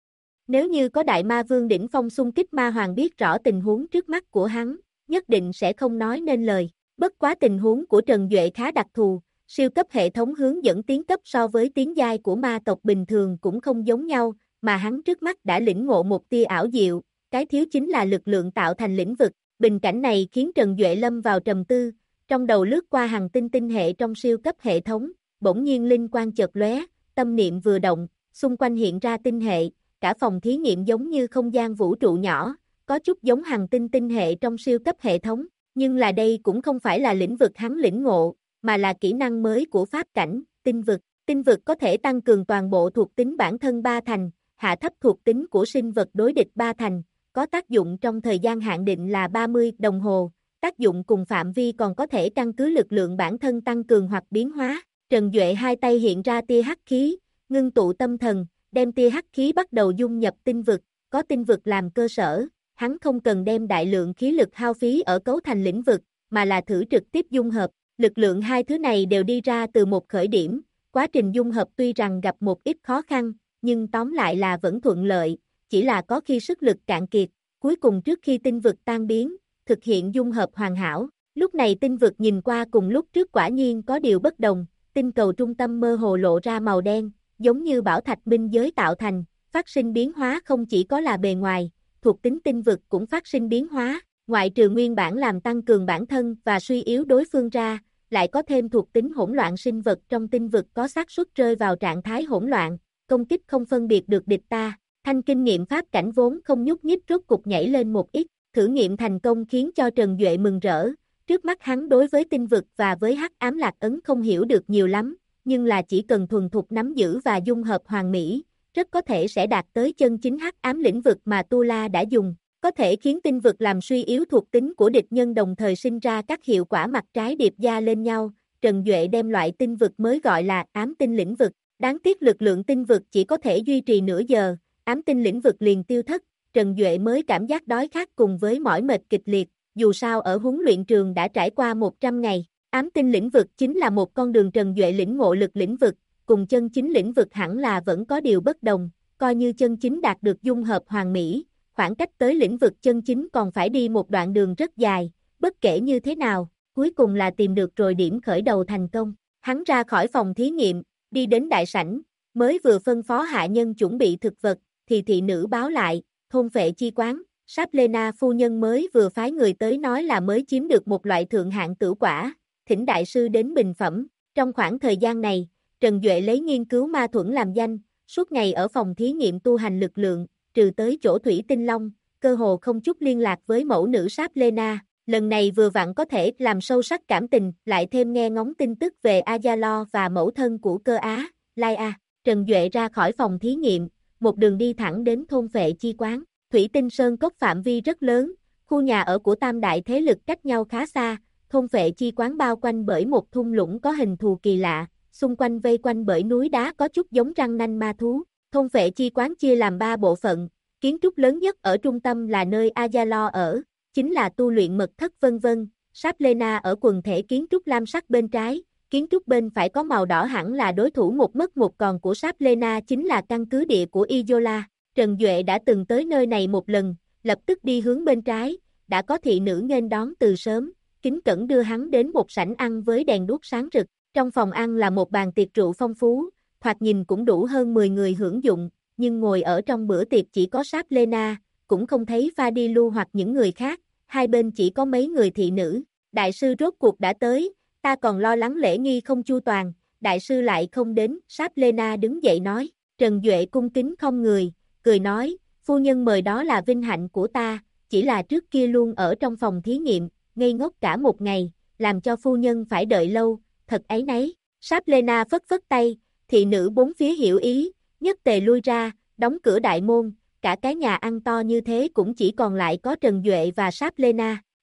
Nếu như có Đại Ma Vương đỉnh phong xung kích ma hoàng biết rõ tình huống trước mắt của hắn, nhất định sẽ không nói nên lời. Bất quá tình huống của Trần Duệ khá đặc thù, siêu cấp hệ thống hướng dẫn tiến cấp so với tiến giai của ma tộc bình thường cũng không giống nhau, mà hắn trước mắt đã lĩnh ngộ một tia ảo diệu, cái thiếu chính là lực lượng tạo thành lĩnh vực. Bình cảnh này khiến Trần Duệ lâm vào trầm tư, trong đầu lướt qua hàng tinh tinh hệ trong siêu cấp hệ thống, bỗng nhiên linh quang chợt lóe, tâm niệm vừa động, xung quanh hiện ra tinh hệ, cả phòng thí nghiệm giống như không gian vũ trụ nhỏ, có chút giống hàng tinh tinh hệ trong siêu cấp hệ thống, nhưng là đây cũng không phải là lĩnh vực hắn lĩnh ngộ, mà là kỹ năng mới của pháp cảnh, tinh vực. Tinh vực có thể tăng cường toàn bộ thuộc tính bản thân 3 thành, hạ thấp thuộc tính của sinh vật đối địch 3 thành, có tác dụng trong thời gian hạn định là 30 đồng hồ, tác dụng cùng phạm vi còn có thể căn cứ lực lượng bản thân tăng cường hoặc biến hóa. Trần Duệ hai tay hiện ra tia hắc khí, ngưng tụ tâm thần, đem tia hắc khí bắt đầu dung nhập tinh vực, có tinh vực làm cơ sở, hắn không cần đem đại lượng khí lực hao phí ở cấu thành lĩnh vực, mà là thử trực tiếp dung hợp. Lực lượng hai thứ này đều đi ra từ một khởi điểm, quá trình dung hợp tuy rằng gặp một ít khó khăn, nhưng tóm lại là vẫn thuận lợi, chỉ là có khi sức lực cạn kiệt, cuối cùng trước khi tinh vực tan biến, thực hiện dung hợp hoàn hảo. Lúc này tinh vực nhìn qua cùng lúc trước quả nhiên có điều bất đồng, tinh cầu trung tâm mơ hồ lộ ra màu đen, giống như bảo thạch minh giới tạo thành, phát sinh biến hóa không chỉ có là bề ngoài, thuộc tính tinh vực cũng phát sinh biến hóa, ngoại trừ nguyên bản làm tăng cường bản thân và suy yếu đối phương ra, lại có thêm thuộc tính hỗn loạn sinh vật trong tinh vực có xác suất rơi vào trạng thái hỗn loạn, công kích không phân biệt được địch ta. Thanh kinh nghiệm pháp cảnh vốn không nhúc nhích rốt cục nhảy lên một ít, thử nghiệm thành công khiến cho Trần Duệ mừng rỡ. Trước mắt hắn đối với tinh vực và với hắc ám lạc ấn không hiểu được nhiều lắm, nhưng là chỉ cần thuần thục nắm giữ và dung hợp hoàn mỹ, rất có thể sẽ đạt tới chân chính hắc ám lĩnh vực mà Tu La đã dùng, có thể khiến tinh vực làm suy yếu thuộc tính của địch nhân đồng thời sinh ra các hiệu quả mặt trái điệp gia lên nhau. Trần Duệ đem loại tinh vực mới gọi là ám tinh lĩnh vực, đáng tiếc lực lượng tinh vực chỉ có thể duy trì nửa giờ, ám tinh lĩnh vực liền tiêu thất, Trần Duệ mới cảm giác đói khát cùng với mỏi mệt kịch liệt, dù sao ở huấn luyện trường đã trải qua 100 ngày. Ám tinh lĩnh vực chính là một con đường Trần Duệ lĩnh ngộ lực lĩnh vực, cùng chân chính lĩnh vực hẳn là vẫn có điều bất đồng, coi như chân chính đạt được dung hợp hoàn mỹ, khoảng cách tới lĩnh vực chân chính còn phải đi một đoạn đường rất dài, bất kể như thế nào, cuối cùng là tìm được rồi điểm khởi đầu thành công. Hắn ra khỏi phòng thí nghiệm, đi đến đại sảnh, mới vừa phân phó hạ nhân chuẩn bị thực vật, thì thị nữ báo lại, thôn phệ chi quán, Saplena phu nhân mới vừa phái người tới nói là mới chiếm được một loại thượng hạng tửu quả, thỉnh đại sư đến bình phẩm. Trong khoảng thời gian này, Trần Duệ lấy nghiên cứu ma thuẫn làm danh, suốt ngày ở phòng thí nghiệm tu hành lực lượng, trừ tới chỗ Thủy Tinh Long, cơ hồ không chút liên lạc với mẫu nữ Saplena. Lần này vừa vặn có thể làm sâu sắc cảm tình, lại thêm nghe ngóng tin tức về Azalo và mẫu thân của cơ Á, Laia. Trần Duệ ra khỏi phòng thí nghiệm, một đường đi thẳng đến thôn phệ chi quán. Thủy Tinh Sơn cốc phạm vi rất lớn, khu nhà ở của tam đại thế lực cách nhau khá xa, thôn phệ chi quán bao quanh bởi một thung lũng có hình thù kỳ lạ, xung quanh vây quanh bởi núi đá có chút giống răng nanh ma thú. Thôn phệ chi quán chia làm 3 bộ phận, kiến trúc lớn nhất ở trung tâm là nơi Azalo ở, chính là tu luyện mật thất vân vân. Saplena ở quần thể kiến trúc lam sắc bên trái, kiến trúc bên phải có màu đỏ hẳn là đối thủ một mất một còn của Saplena chính là căn cứ địa của Izola. Trần Duệ đã từng tới nơi này một lần, lập tức đi hướng bên trái, đã có thị nữ nghênh đón từ sớm, kính cẩn đưa hắn đến một sảnh ăn với đèn đuốc sáng rực. Trong phòng ăn là một bàn tiệc rượu phong phú, thoạt nhìn cũng đủ hơn 10 người hưởng dụng, nhưng ngồi ở trong bữa tiệc chỉ có Saplena, cũng không thấy Fadilu hoặc những người khác, hai bên chỉ có mấy người thị nữ. Đại sư rốt cuộc đã tới, ta còn lo lắng lễ nghi không chu toàn, đại sư lại không đến. Saplena đứng dậy nói. Trần Duệ cung kính không người, cười nói, phu nhân mời đó là vinh hạnh của ta, chỉ là trước kia luôn ở trong phòng thí nghiệm, ngây ngốc cả một ngày, làm cho phu nhân phải đợi lâu, thật áy náy. Saplena phất phất tay, thị nữ bốn phía hiểu ý, nhất tề lui ra, đóng cửa đại môn, cả cái nhà ăn to như thế cũng chỉ còn lại có Trần Duệ và Saplena.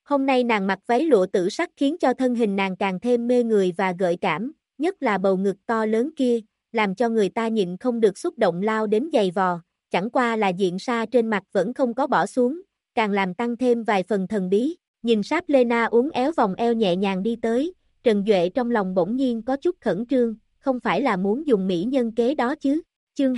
Hôm nay nàng mặc váy lụa tử sắc khiến cho thân hình nàng càng thêm mê người và gợi cảm, nhất là bầu ngực to lớn kia, làm cho người ta nhịn không được xúc động lao đến giày vò, chẳng qua là diện sa trên mặt vẫn không có bỏ xuống, càng làm tăng thêm vài phần thần bí. Nhìn Sáp Lena uốn éo vòng eo nhẹ nhàng đi tới, Trần Duệ trong lòng bỗng nhiên có chút khẩn trương, không phải là muốn dùng mỹ nhân kế đó chứ. Chương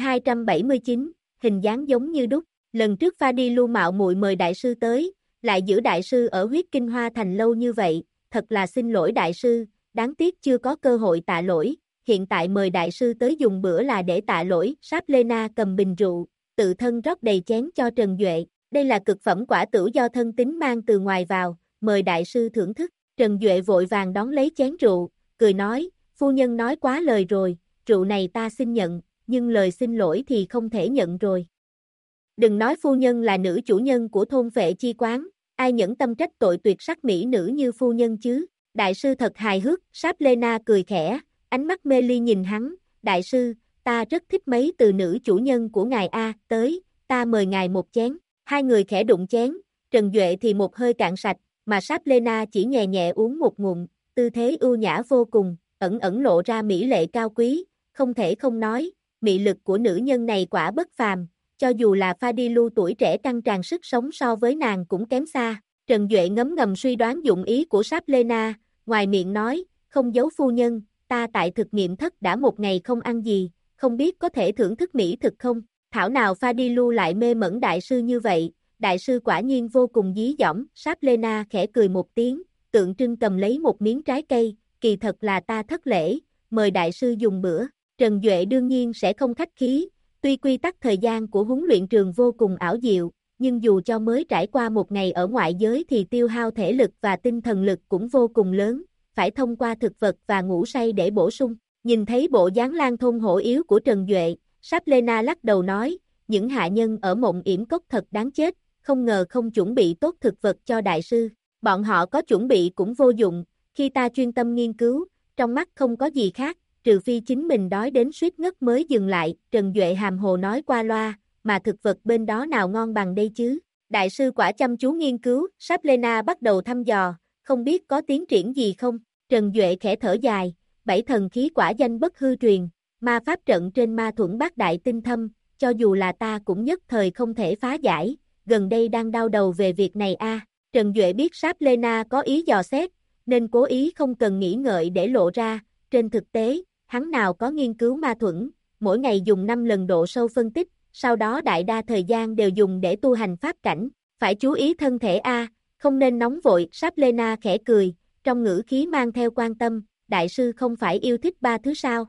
279, hình dáng giống như đúc. Lần trước Pha đi lưu mạo muội mời đại sư tới, lại giữ đại sư ở huyết kinh hoa thành lâu như vậy, thật là xin lỗi đại sư, đáng tiếc chưa có cơ hội tạ lỗi, hiện tại mời đại sư tới dùng bữa là để tạ lỗi. Sáp Lena cầm bình rượu, tự thân rót đầy chén cho Trần Duệ, đây là cực phẩm quả tửu do thân tín mang từ ngoài vào, mời đại sư thưởng thức. Trần Duệ vội vàng đón lấy chén rượu, cười nói, phu nhân nói quá lời rồi, rượu này ta xin nhận, nhưng lời xin lỗi thì không thể nhận rồi. Đừng nói phu nhân là nữ chủ nhân của thôn Phệ Chi Quán, ai nhẫn tâm trách tội tuyệt sắc mỹ nữ như phu nhân chứ. Đại sư thật hài hước. Sáp Lena cười khẽ, ánh mắt mê ly nhìn hắn, đại sư, ta rất thích mấy từ nữ chủ nhân của ngài a, tới, ta mời ngài một chén. Hai người khẽ đụng chén, Trần Duệ thì một hơi cạn sạch, mà Sáp Lena chỉ nhẹ nhẹ uống một ngụm, tư thế ưu nhã vô cùng, ẩn ẩn lộ ra mỹ lệ cao quý, không thể không nói, mị lực của nữ nhân này quả bất phàm, cho dù là Pha đi lưu tuổi trẻ căng tràn sức sống so với nàng cũng kém xa. Trần Duệ ngấm ngầm suy đoán dụng ý của Sáp Lena, ngoài miệng nói, không giấu phu nhân, ta tại thực nghiệm thất đã một ngày không ăn gì, không biết có thể thưởng thức mỹ thực không. Thảo nào Pha đi lưu lại mê mẩn đại sư như vậy, đại sư quả nhiên vô cùng dí dỏm. Sáp Lena khẽ cười một tiếng, tượng trưng cầm lấy một miếng trái cây, kỳ thật là ta thất lễ, mời đại sư dùng bữa. Trần Duệ đương nhiên sẽ không khách khí, tuy quy tắc thời gian của huấn luyện trường vô cùng ảo diệu, nhưng dù cho mới trải qua một ngày ở ngoại giới thì tiêu hao thể lực và tinh thần lực cũng vô cùng lớn, phải thông qua thực vật và ngủ say để bổ sung. Nhìn thấy bộ dáng lang thôn hổ yếu của Trần Duệ, Sáp Lena lắc đầu nói, những hạ nhân ở Mộng Yểm Cốc thật đáng chết, không ngờ không chuẩn bị tốt thực vật cho đại sư. Bọn họ có chuẩn bị cũng vô dụng, khi ta chuyên tâm nghiên cứu, trong mắt không có gì khác, trừ phi chính mình đói đến suýt ngất mới dừng lại. Trần Duệ hàm hồ nói qua loa, mà thực vật bên đó nào ngon bằng đây chứ. Đại sư quả chăm chú nghiên cứu. Sáp Lena bắt đầu thăm dò, không biết có tiến triển gì không. Trần Duệ khẽ thở dài, 7 thần khí quả danh bất hư truyền, ma pháp trận trên ma thuẫn bát đại tinh thâm, cho dù là ta cũng nhất thời không thể phá giải, gần đây đang đau đầu về việc này a. Trần Duệ biết Sáp Lena có ý dò xét, nên cố ý không cần nghĩ ngợi để lộ ra. Trên thực tế, hắn nào có nghiên cứu ma thuẫn, mỗi ngày dùng 5 lần độ sâu phân tích, sau đó đại đa thời gian đều dùng để tu hành pháp cảnh, phải chú ý thân thể a, không nên nóng vội. Sáp Lena khẽ cười, trong ngữ khí mang theo quan tâm, đại sư không phải yêu thích ba thứ sao?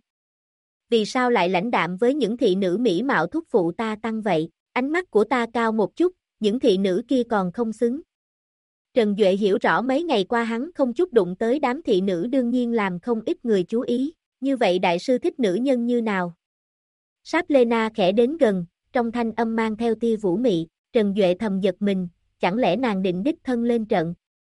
Vì sao lại lãnh đạm với những thị nữ mỹ mạo thúc phụ ta tăng vậy? Ánh mắt của ta cao một chút, những thị nữ kia còn không xứng. Trần Duệ hiểu rõ mấy ngày qua hắn không chút đụng tới đám thị nữ đương nhiên làm không ít người chú ý, như vậy đại sư thích nữ nhân như nào? Sáp Lena khẽ đến gần, trong thanh âm mang theo tia vũ mị. Trần Duệ thầm giật mình, chẳng lẽ nàng định đích thân lên trận?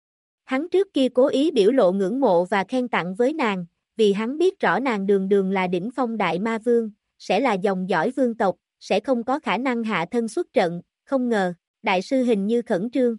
Hắn trước kia cố ý biểu lộ ngưỡng mộ và khen tặng với nàng, vì hắn biết rõ nàng đường đường là đỉnh phong đại ma vương, sẽ là dòng dõi vương tộc, sẽ không có khả năng hạ thân xuất trận, không ngờ, đại sư hình như khẩn trương.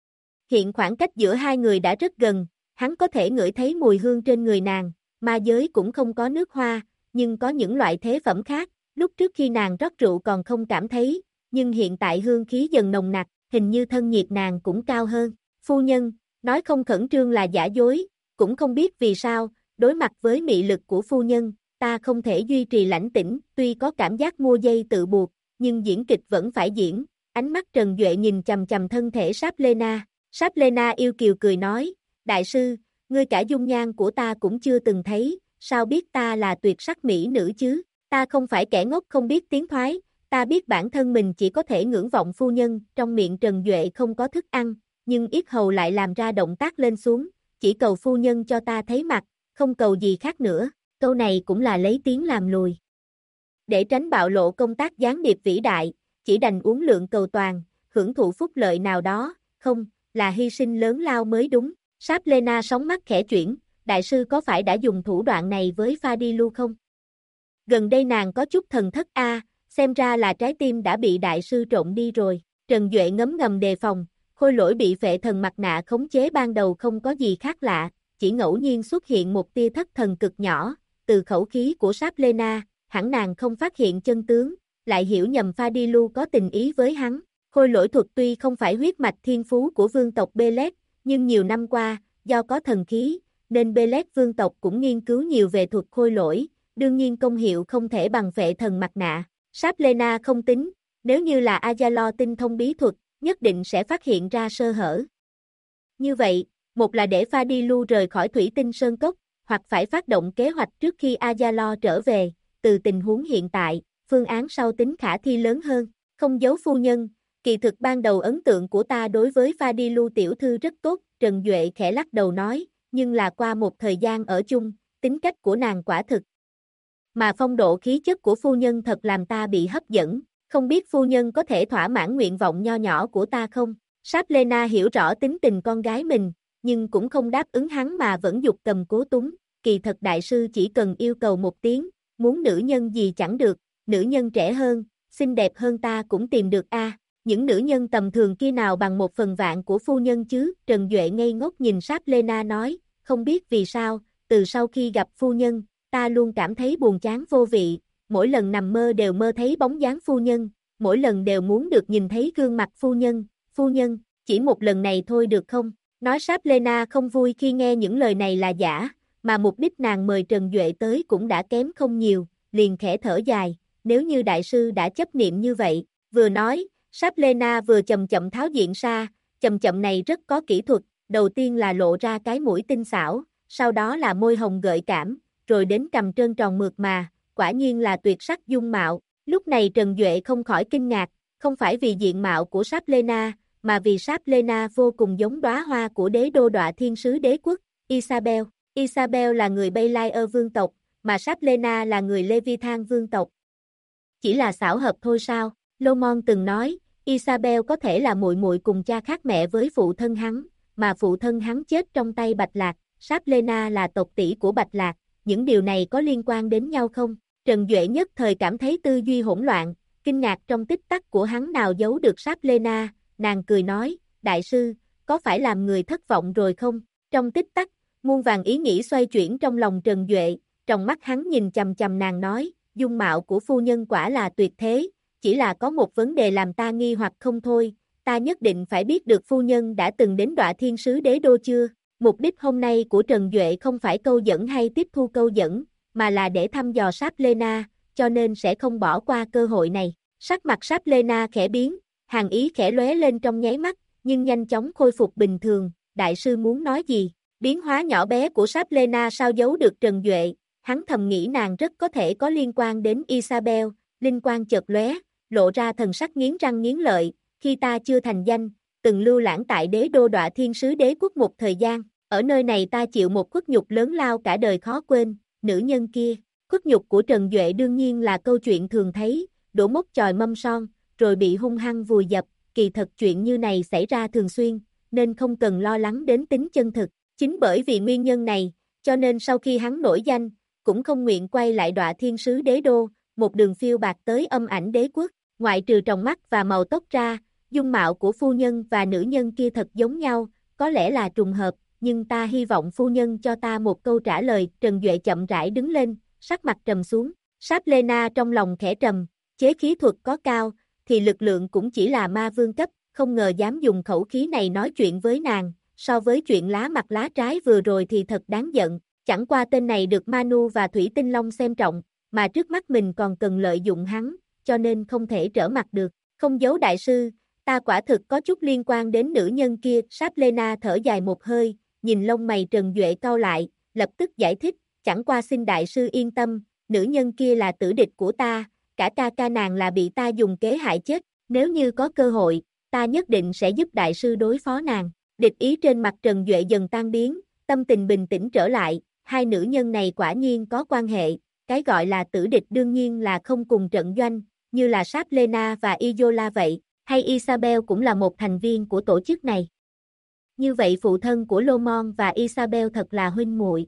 Hiện khoảng cách giữa hai người đã rất gần, hắn có thể ngửi thấy mùi hương trên người nàng, ma giới cũng không có nước hoa, nhưng có những loại thế phẩm khác, lúc trước khi nàng rót rượu còn không cảm thấy, nhưng hiện tại hương khí dần nồng nặc, hình như thân nhiệt nàng cũng cao hơn. Phu nhân, nói không khẩn trương là giả dối, cũng không biết vì sao, đối mặt với mị lực của phu nhân, ta không thể duy trì lãnh tĩnh, tuy có cảm giác mua dây tự buộc, nhưng diễn kịch vẫn phải diễn. Ánh mắt Trần Duệ nhìn chằm chằm thân thể Sáp Lena. Sáp Lena yêu kiều cười nói, đại sư, ngươi cả dung nhan của ta cũng chưa từng thấy, sao biết ta là tuyệt sắc mỹ nữ chứ? Ta không phải kẻ ngốc không biết tiến thoái, ta biết bản thân mình chỉ có thể ngưỡng vọng phu nhân. Trong miệng Trần Duệ không có thức ăn, nhưng yết hầu lại làm ra động tác lên xuống, chỉ cầu phu nhân cho ta thấy mặt, không cầu gì khác nữa. Câu này cũng là lấy tiếng làm lùi. Để tránh bạo lộ công tác gián điệp vĩ đại, chỉ đành uống lượng cầu toàn, hưởng thụ phúc lợi nào đó, không, là hy sinh lớn lao mới đúng. Sáp Lena sóng mắt khẽ chuyển, đại sư có phải đã dùng thủ đoạn này với Pha đi lưu không? Gần đây nàng có chút thần thất xem ra là trái tim đã bị đại sư trộn đi rồi. Trần Duệ ngấm ngầm đề phòng, Khôi lỗi bị phệ thần mặt nạ khống chế ban đầu không có gì khác lạ, chỉ ngẫu nhiên xuất hiện một tia thất thần cực nhỏ, từ khẩu khí của Saplena, hẳn nàng không phát hiện chân tướng, lại hiểu nhầm Fadilu có tình ý với hắn. Khôi lỗi thuật tuy không phải huyết mạch thiên phú của vương tộc Belet, nhưng nhiều năm qua, do có thần khí, nên Belet vương tộc cũng nghiên cứu nhiều về thuật khôi lỗi, đương nhiên công hiệu không thể bằng phệ thần mặt nạ. Saplena không tính, nếu như là Ayalo tinh thông bí thuật, nhất định sẽ phát hiện ra sơ hở. Như vậy, một là để Fadilu rời khỏi Thủy Tinh Sơn Cốc, hoặc phải phát động kế hoạch trước khi Ayalo trở về, từ tình huống hiện tại, phương án sau tính khả thi lớn hơn. Không giấu phu nhân, kỳ thực ban đầu ấn tượng của ta đối với Fadilu tiểu thư rất tốt, Trần Duệ khẽ lắc đầu nói, nhưng là qua một thời gian ở chung, tính cách của nàng quả thực. Mà phong độ khí chất của phu nhân thật làm ta bị hấp dẫn, không biết phu nhân có thể thỏa mãn nguyện vọng nho nhỏ của ta không? Saplena hiểu rõ tính tình con gái mình, nhưng cũng không đáp ứng hắn mà vẫn giục cầm cố túng, kỳ thật đại sư chỉ cần yêu cầu một tiếng, muốn nữ nhân gì chẳng được, nữ nhân trẻ hơn, xinh đẹp hơn ta cũng tìm được a. Những nữ nhân tầm thường kia nào bằng 1/1000 của phu nhân chứ? Trần Duệ ngây ngốc nhìn Saplena nói, không biết vì sao, từ sau khi gặp phu nhân, ta luôn cảm thấy buồn chán vô vị, mỗi lần nằm mơ đều mơ thấy bóng dáng phu nhân, mỗi lần đều muốn được nhìn thấy gương mặt phu nhân, chỉ một lần này thôi được không? Nói Saplena không vui khi nghe những lời này là giả, mà mục đích nàng mời Trần Duệ tới cũng đã kém không nhiều, liền khẽ thở dài, nếu như đại sư đã chấp niệm như vậy, vừa nói, Saplena vừa chậm chậm tháo diện ra, chậm chậm này rất có kỹ thuật, đầu tiên là lộ ra cái mũi tinh xảo, sau đó là môi hồng gợi cảm, rồi đến cằm trơn tròn mượt mà, quả nhiên là tuyệt sắc dung mạo. Lúc này Trần Duệ không khỏi kinh ngạc, không phải vì diện mạo của Saplena, mà vì Saplena vô cùng giống đóa hoa của đế đô đọa thiên sứ đế quốc, Isabel. Isabel là người Belair vương tộc, mà Saplena là người Leviathan vương tộc. Chỉ là xảo hợp thôi sao? Lomon từng nói, Isabel có thể là muội muội cùng cha khác mẹ với phụ thân hắn, mà phụ thân hắn chết trong tay Bạch Lạc, Saplena là tộc tỷ của Bạch Lạc, những điều này có liên quan đến nhau không? Trần Duệ nhất thời cảm thấy tư duy hỗn loạn, kinh ngạc trong tích tắc của hắn nào giấu được Saplena, nàng cười nói, đại sư, có phải làm người thất vọng rồi không? Trong tích tắc, muôn vàng ý nghĩ xoay chuyển trong lòng Trần Duệ, trong mắt hắn nhìn chằm chằm nàng nói, dung mạo của phu nhân quả là tuyệt thế, chỉ là có một vấn đề làm ta nghi hoặc không thôi, ta nhất định phải biết được phu nhân đã từng đến đọa thiên sứ đế đô chưa? Mục đích hôm nay của Trần Duệ không phải câu dẫn hay tiếp thu câu dẫn, mà là để thăm dò Saplena, cho nên sẽ không bỏ qua cơ hội này. Sắc mặt Saplena khẽ biến, hàn ý khẽ lóe lên trong nháy mắt, nhưng nhanh chóng khôi phục bình thường, đại sư muốn nói gì? Biến hóa nhỏ bé của Saplena sao giấu được Trần Duệ, hắn thầm nghĩ nàng rất có thể có liên quan đến Isabel, linh quang chợt lóe, lộ ra thần sắc nghiến răng nghiến lợi, khi ta chưa thành danh, từng lưu lãng tại đế đô đọa thiên sứ đế quốc một thời gian, ở nơi này ta chịu một khuất nhục lớn lao cả đời khó quên, nữ nhân kia, khuất nhục của Trần Duệ đương nhiên là câu chuyện thường thấy, đổ mốc chòi mâm son, rồi bị hung hăng vùi dập, kỳ thật chuyện như này xảy ra thường xuyên, nên không cần lo lắng đến tính chân thực, chính bởi vì nguyên nhân này, cho nên sau khi hắn nổi danh, cũng không nguyện quay lại đọa thiên sứ đế đô, một đường phiêu bạt tới âm ảnh đế quốc, ngoại trừ tròng mắt và màu tóc ra, dung mạo của phu nhân và nữ nhân kia thật giống nhau, có lẽ là trùng hợp, nhưng ta hy vọng phu nhân cho ta một câu trả lời. Trần Duệ chậm rãi đứng lên, sắc mặt trầm xuống, Saplena trong lòng khẽ trầm, chế khí thuật có cao, thì lực lượng cũng chỉ là ma vương cấp, không ngờ dám dùng khẩu khí này nói chuyện với nàng, so với chuyện lá mặt lá trái vừa rồi thì thật đáng giận, chẳng qua tên này được Manu và Thủy Tinh Long xem trọng, mà trước mắt mình còn cần lợi dụng hắn, cho nên không thể trở mặt được, không giấu đại sư, ta quả thực có chút liên quan đến nữ nhân kia. Saplena thở dài một hơi, nhìn lông mày Trần Duệ cau lại, lập tức giải thích, chẳng qua xin đại sư yên tâm, nữ nhân kia là tử địch của ta, cả ca ca nàng là bị ta dùng kế hại chết, nếu như có cơ hội, ta nhất định sẽ giúp đại sư đối phó nàng. Địch ý trên mặt Trần Duệ dần tan biến, tâm tình bình tĩnh trở lại, hai nữ nhân này quả nhiên có quan hệ, cái gọi là tử địch đương nhiên là không cùng trận doanh, như là Saplena và Isola vậy, hay Isabel cũng là một thành viên của tổ chức này. Như vậy phụ thân của Lomon và Isabel thật là huynh muội.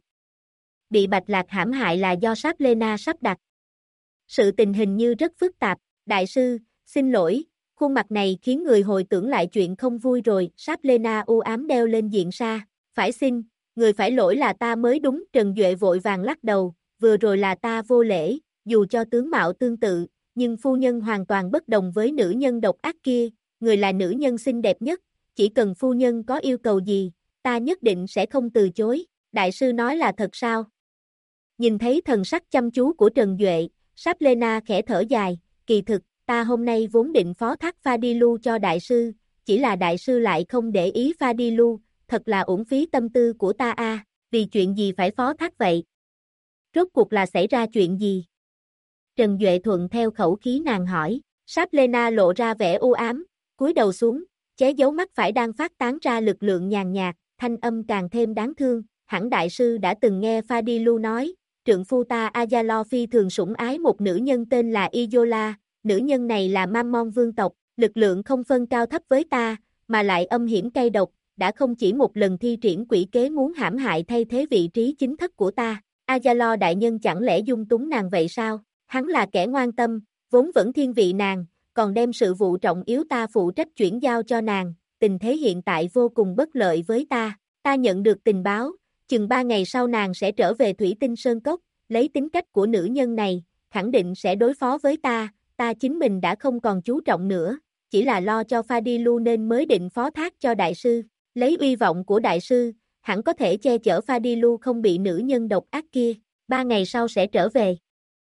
Bị Bạch Lạc hãm hại là do Saplena sắp đặt. Sự tình hình như rất phức tạp, đại sư, xin lỗi, Khuôn mặt này khiến người hồi tưởng lại chuyện không vui rồi, Saplena u ám đeo lên diện sa. Phải xin, người phải lỗi là ta mới đúng, Trần Duệ vội vàng lắc đầu, vừa rồi là ta vô lễ, dù cho tướng mạo tương tự, nhưng phu nhân hoàn toàn bất đồng với nữ nhân độc ác kia, người là nữ nhân xinh đẹp nhất, chỉ cần phu nhân có yêu cầu gì, ta nhất định sẽ không từ chối. Đại sư nói là thật sao? Nhìn thấy thần sắc chăm chú của Trần Duệ, Saplena khẽ thở dài, kỳ thực, ta hôm nay vốn định phó thác Fadilu cho đại sư, chỉ là đại sư lại không để ý Fadilu, thật là uổng phí tâm tư của ta a, vì chuyện gì phải phó thác vậy? Rốt cuộc là xảy ra chuyện gì? Trần Duệ thuận theo khẩu khí nàng hỏi, Saplena lộ ra vẻ u ám, cúi đầu xuống, chế giấu mắt phải đang phát tán ra lực lượng nhàn nhạt, thanh âm càng thêm đáng thương, hẳn đại sư đã từng nghe Fadilu nói, trượng phu ta Ayalo phi thường sủng ái một nữ nhân tên là Iyola, nữ nhân này là Mammon vương tộc, lực lượng không phân cao thấp với ta, mà lại âm hiểm cay độc, đã không chỉ một lần thi triển quỷ kế muốn hãm hại thay thế vị trí chính thất của ta. Ayalo đại nhân chẳng lẽ dung túng nàng vậy sao? Hắn là kẻ ngoan tâm, vốn vẫn thiên vị nàng, còn đem sự vụ trọng yếu ta phụ trách chuyển giao cho nàng, tình thế hiện tại vô cùng bất lợi với ta. Ta nhận được tình báo, chừng 3 ngày sau nàng sẽ trở về Thủy Tinh Sơn Cốc, lấy tính cách của nữ nhân này, khẳng định sẽ đối phó với ta chính mình đã không còn chú trọng nữa, chỉ là lo cho Fadilu nên mới định phó thác cho đại sư, lấy uy vọng của đại sư, hẳn có thể che chở Fadilu không bị nữ nhân độc ác kia, 3 ngày sau sẽ trở về.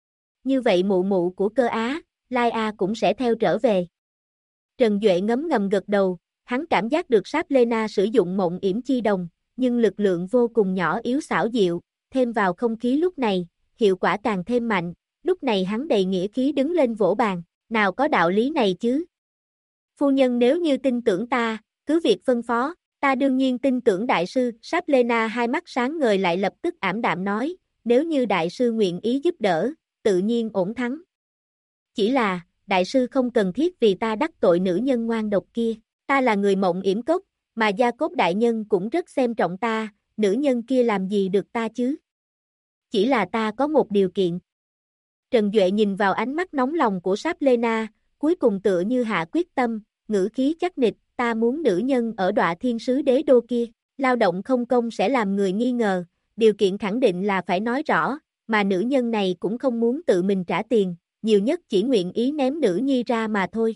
Như vậy mụ mụ của Cơ Á, Lai A cũng sẽ theo trở về. Trần Duệ ngấm ngầm gật đầu, hắn cảm giác được Saplena sử dụng mộng yểm chi đồng, nhưng lực lượng vô cùng nhỏ yếu xảo diệu, thêm vào không khí lúc này, hiệu quả càng thêm mạnh, lúc này hắn đầy nghĩa khí đứng lên vỗ bàn, nào có đạo lý này chứ. Phu nhân nếu như tin tưởng ta, cứ việc phân phó, ta đương nhiên tin tưởng đại sư, Saplena hai mắt sáng ngời lại lập tức ảm đạm nói, nếu như đại sư nguyện ý giúp đỡ, tự nhiên ổn thắng. Chỉ là, đại sư không cần thiết vì ta đắc tội nữ nhân ngoan độc kia, ta là người mộng yểm cốc, mà Gia Cốt đại nhân cũng rất xem trọng ta, nữ nhân kia làm gì được ta chứ? Chỉ là ta có một điều kiện. Trần Duệ nhìn vào ánh mắt nóng lòng của Saplena, cuối cùng tựa như hạ quyết tâm, ngữ khí chắc nịch, ta muốn nữ nhân ở Đọa Thiên Sứ Đế Đô kia, lao động không công sẽ làm người nghi ngờ, điều kiện khẳng định là phải nói rõ, mà nữ nhân này cũng không muốn tự mình trả tiền, nhiều nhất chỉ nguyện ý ném nữ nhi ra mà thôi.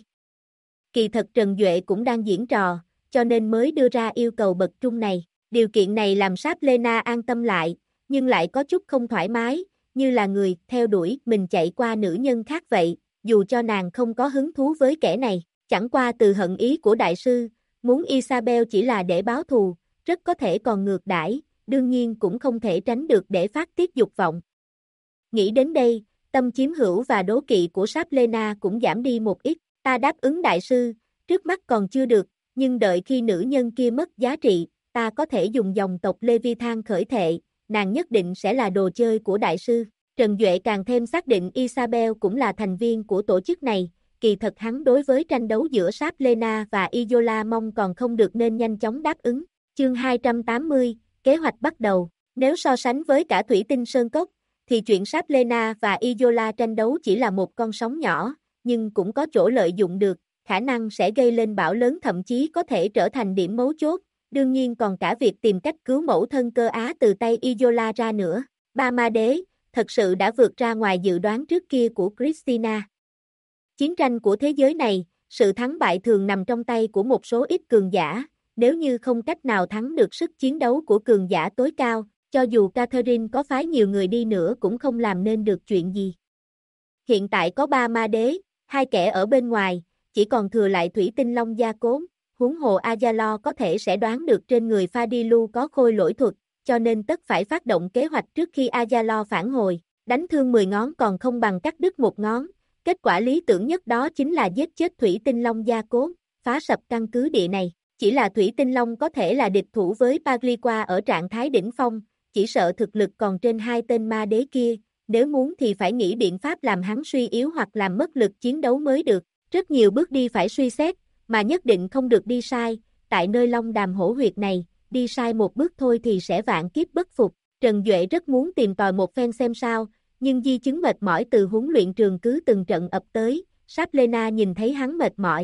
Kỳ thật Trần Duệ cũng đang diễn trò, cho nên mới đưa ra yêu cầu bậc trung này, điều kiện này làm Saplena an tâm lại, nhưng lại có chút không thoải mái, như là người theo đuổi mình chạy qua nữ nhân khác vậy, dù cho nàng không có hứng thú với kẻ này, chẳng qua từ hận ý của đại sư, muốn Isabel chỉ là để báo thù, rất có thể còn ngược đãi, đương nhiên cũng không thể tránh được để phát tiết dục vọng. Nghĩ đến đây, tâm chiếm hữu và đố kỵ của Saplena cũng giảm đi một ít, ta đáp ứng đại sư, trước mắt còn chưa được, nhưng đợi khi nữ nhân kia mất giá trị, ta có thể dùng dòng tộc Leviathan khởi thệ, nàng nhất định sẽ là đồ chơi của đại sư. Trần Duệ càng thêm xác định Isabel cũng là thành viên của tổ chức này, kỳ thật hắn đối với tranh đấu giữa Saplena và Iyola mong còn không được nên nhanh chóng đáp ứng. Chương 280, kế hoạch bắt đầu, nếu so sánh với cả Thủy Tinh Sơn Cốc, thì chuyện Saplena và Iyola tranh đấu chỉ là một con sóng nhỏ, nhưng cũng có chỗ lợi dụng được, khả năng sẽ gây lên bão lớn thậm chí có thể trở thành điểm mấu chốt, đương nhiên còn cả việc tìm cách cứu mẫu thân Cơ Á từ tay Iyola ra nữa. Ba ma đế, thật sự đã vượt ra ngoài dự đoán trước kia của Christina. Chiến tranh của thế giới này, sự thắng bại thường nằm trong tay của một số ít cường giả, nếu như không cách nào thắng được sức chiến đấu của cường giả tối cao, cho dù Catherine có phái nhiều người đi nữa cũng không làm nên được chuyện gì. Hiện tại có 3 ma đế, 2 kẻ ở bên ngoài, chỉ còn thừa lại Thủy Tinh Long Gia Cốm, huống hồ Ayalo có thể sẽ đoán được trên người Fadilu có khôi lỗi thuật, cho nên tất phải phát động kế hoạch trước khi Ayalo phản hồi, đánh thương 10 ngón còn không bằng cắt đứt một ngón, kết quả lý tưởng nhất đó chính là giết chết Thủy Tinh Long Gia Cốm, phá sập căn cứ địa này, chỉ là Thủy Tinh Long có thể là địch thủ với Pagliqua ở trạng thái đỉnh phong, chỉ sợ thực lực còn trên 2 tên ma đế kia, nếu muốn thì phải nghĩ biện pháp làm hắn suy yếu hoặc làm mất lực chiến đấu mới được, rất nhiều bước đi phải suy xét, mà nhất định không được đi sai, tại nơi Long Đàm hổ huyệt này, đi sai một bước thôi thì sẽ vạn kiếp bất phục. Trần Duệ rất muốn tìm tòi một phen xem sao, nhưng di chứng mệt mỏi từ huấn luyện trường cứ từng trận ập tới, Saplena nhìn thấy hắn mệt mỏi,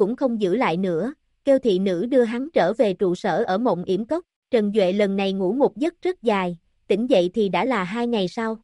cũng không giữ lại nữa, kêu thị nữ đưa hắn trở về trụ sở ở Mộng Yểm Cốc. Trần Duệ lần này ngủ một giấc rất dài, tỉnh dậy thì đã là 2 ngày sau.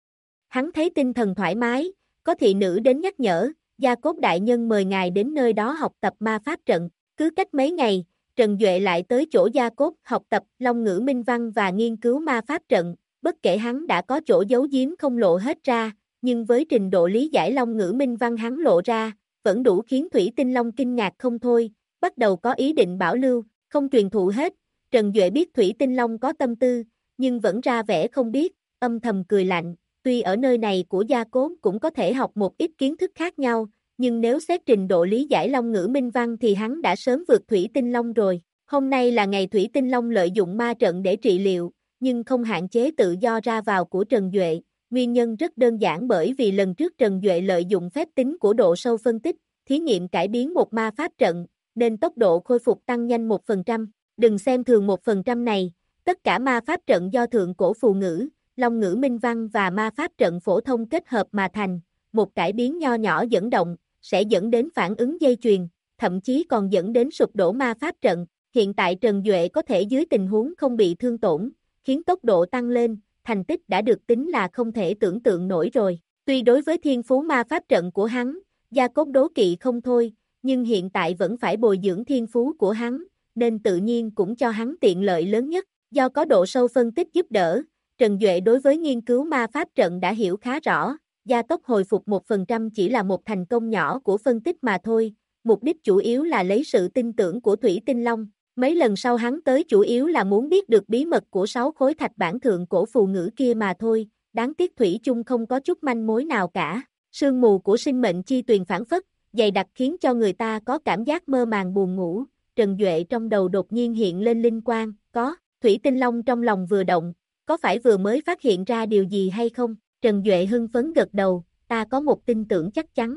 Hắn thấy tinh thần thoải mái, có thị nữ đến nhắc nhở, Gia Cốt đại nhân mời ngài đến nơi đó học tập ma pháp trận. Cứ cách mấy ngày, Trần Duệ lại tới chỗ Gia Cốt học tập Long ngữ minh văn và nghiên cứu ma pháp trận. Bất kể hắn đã có chỗ giấu giếm không lộ hết ra, nhưng với trình độ lý giải Long ngữ minh văn hắn lộ ra, vẫn đủ khiến Thủy Tinh Long kinh ngạc không thôi, bắt đầu có ý định bảo lưu, không truyền thụ hết. Trần Duệ biết Thủy Tinh Long có tâm tư, nhưng vẫn ra vẻ không biết, âm thầm cười lạnh. Tuy ở nơi này của Gia Cốt cũng có thể học một ít kiến thức khác nhau, nhưng nếu xét trình độ lý giải Long ngữ minh văn thì hắn đã sớm vượt Thủy Tinh Long rồi. Hôm nay là ngày Thủy Tinh Long lợi dụng ma trận để trị liệu, nhưng không hạn chế tự do ra vào của Trần Duệ. Nguyên nhân rất đơn giản bởi vì lần trước Trần Duệ lợi dụng phép tính của độ sâu phân tích, thí nghiệm cải biến một ma pháp trận, nên tốc độ khôi phục tăng nhanh 1%. Đừng xem thường 1% này, tất cả ma pháp trận do thượng cổ phù ngữ, Long ngữ minh văn và ma pháp trận phổ thông kết hợp mà thành, một cải biến nho nhỏ dẫn động, sẽ dẫn đến phản ứng dây chuyền, thậm chí còn dẫn đến sụp đổ ma pháp trận. Hiện tại Trần Duệ có thể dưới tình huống không bị thương tổn, khiến tốc độ tăng lên, thành tích đã được tính là không thể tưởng tượng nổi rồi. Tuy đối với thiên phú ma pháp trận của hắn, Gia Cốt đố kỵ không thôi, nhưng hiện tại vẫn phải bồi dưỡng thiên phú của hắn, nên tự nhiên cũng cho hắn tiện lợi lớn nhất. Do có độ sâu phân tích giúp đỡ, Trần Duệ đối với nghiên cứu ma pháp trận đã hiểu khá rõ, gia tốc hồi phục 1% chỉ là một thành công nhỏ của phân tích mà thôi, mục đích chủ yếu là lấy sự tin tưởng của Thủy Tinh Long. Mấy lần sau hắn tới chủ yếu là muốn biết được bí mật của 6 khối thạch bản thượng cổ phù ngữ kia mà thôi, đáng tiếc thủy chung không có chút manh mối nào cả. Sương mù của sinh mệnh chi tuyền phản phất, dày đặc khiến cho người ta có cảm giác mơ màng buồn ngủ. Trần Duệ trong đầu đột nhiên hiện lên linh quang, có. Thủy Tinh Long trong lòng vừa động, có phải vừa mới phát hiện ra điều gì hay không? Trần Duệ hưng phấn gật đầu, ta có một tin tưởng chắc chắn.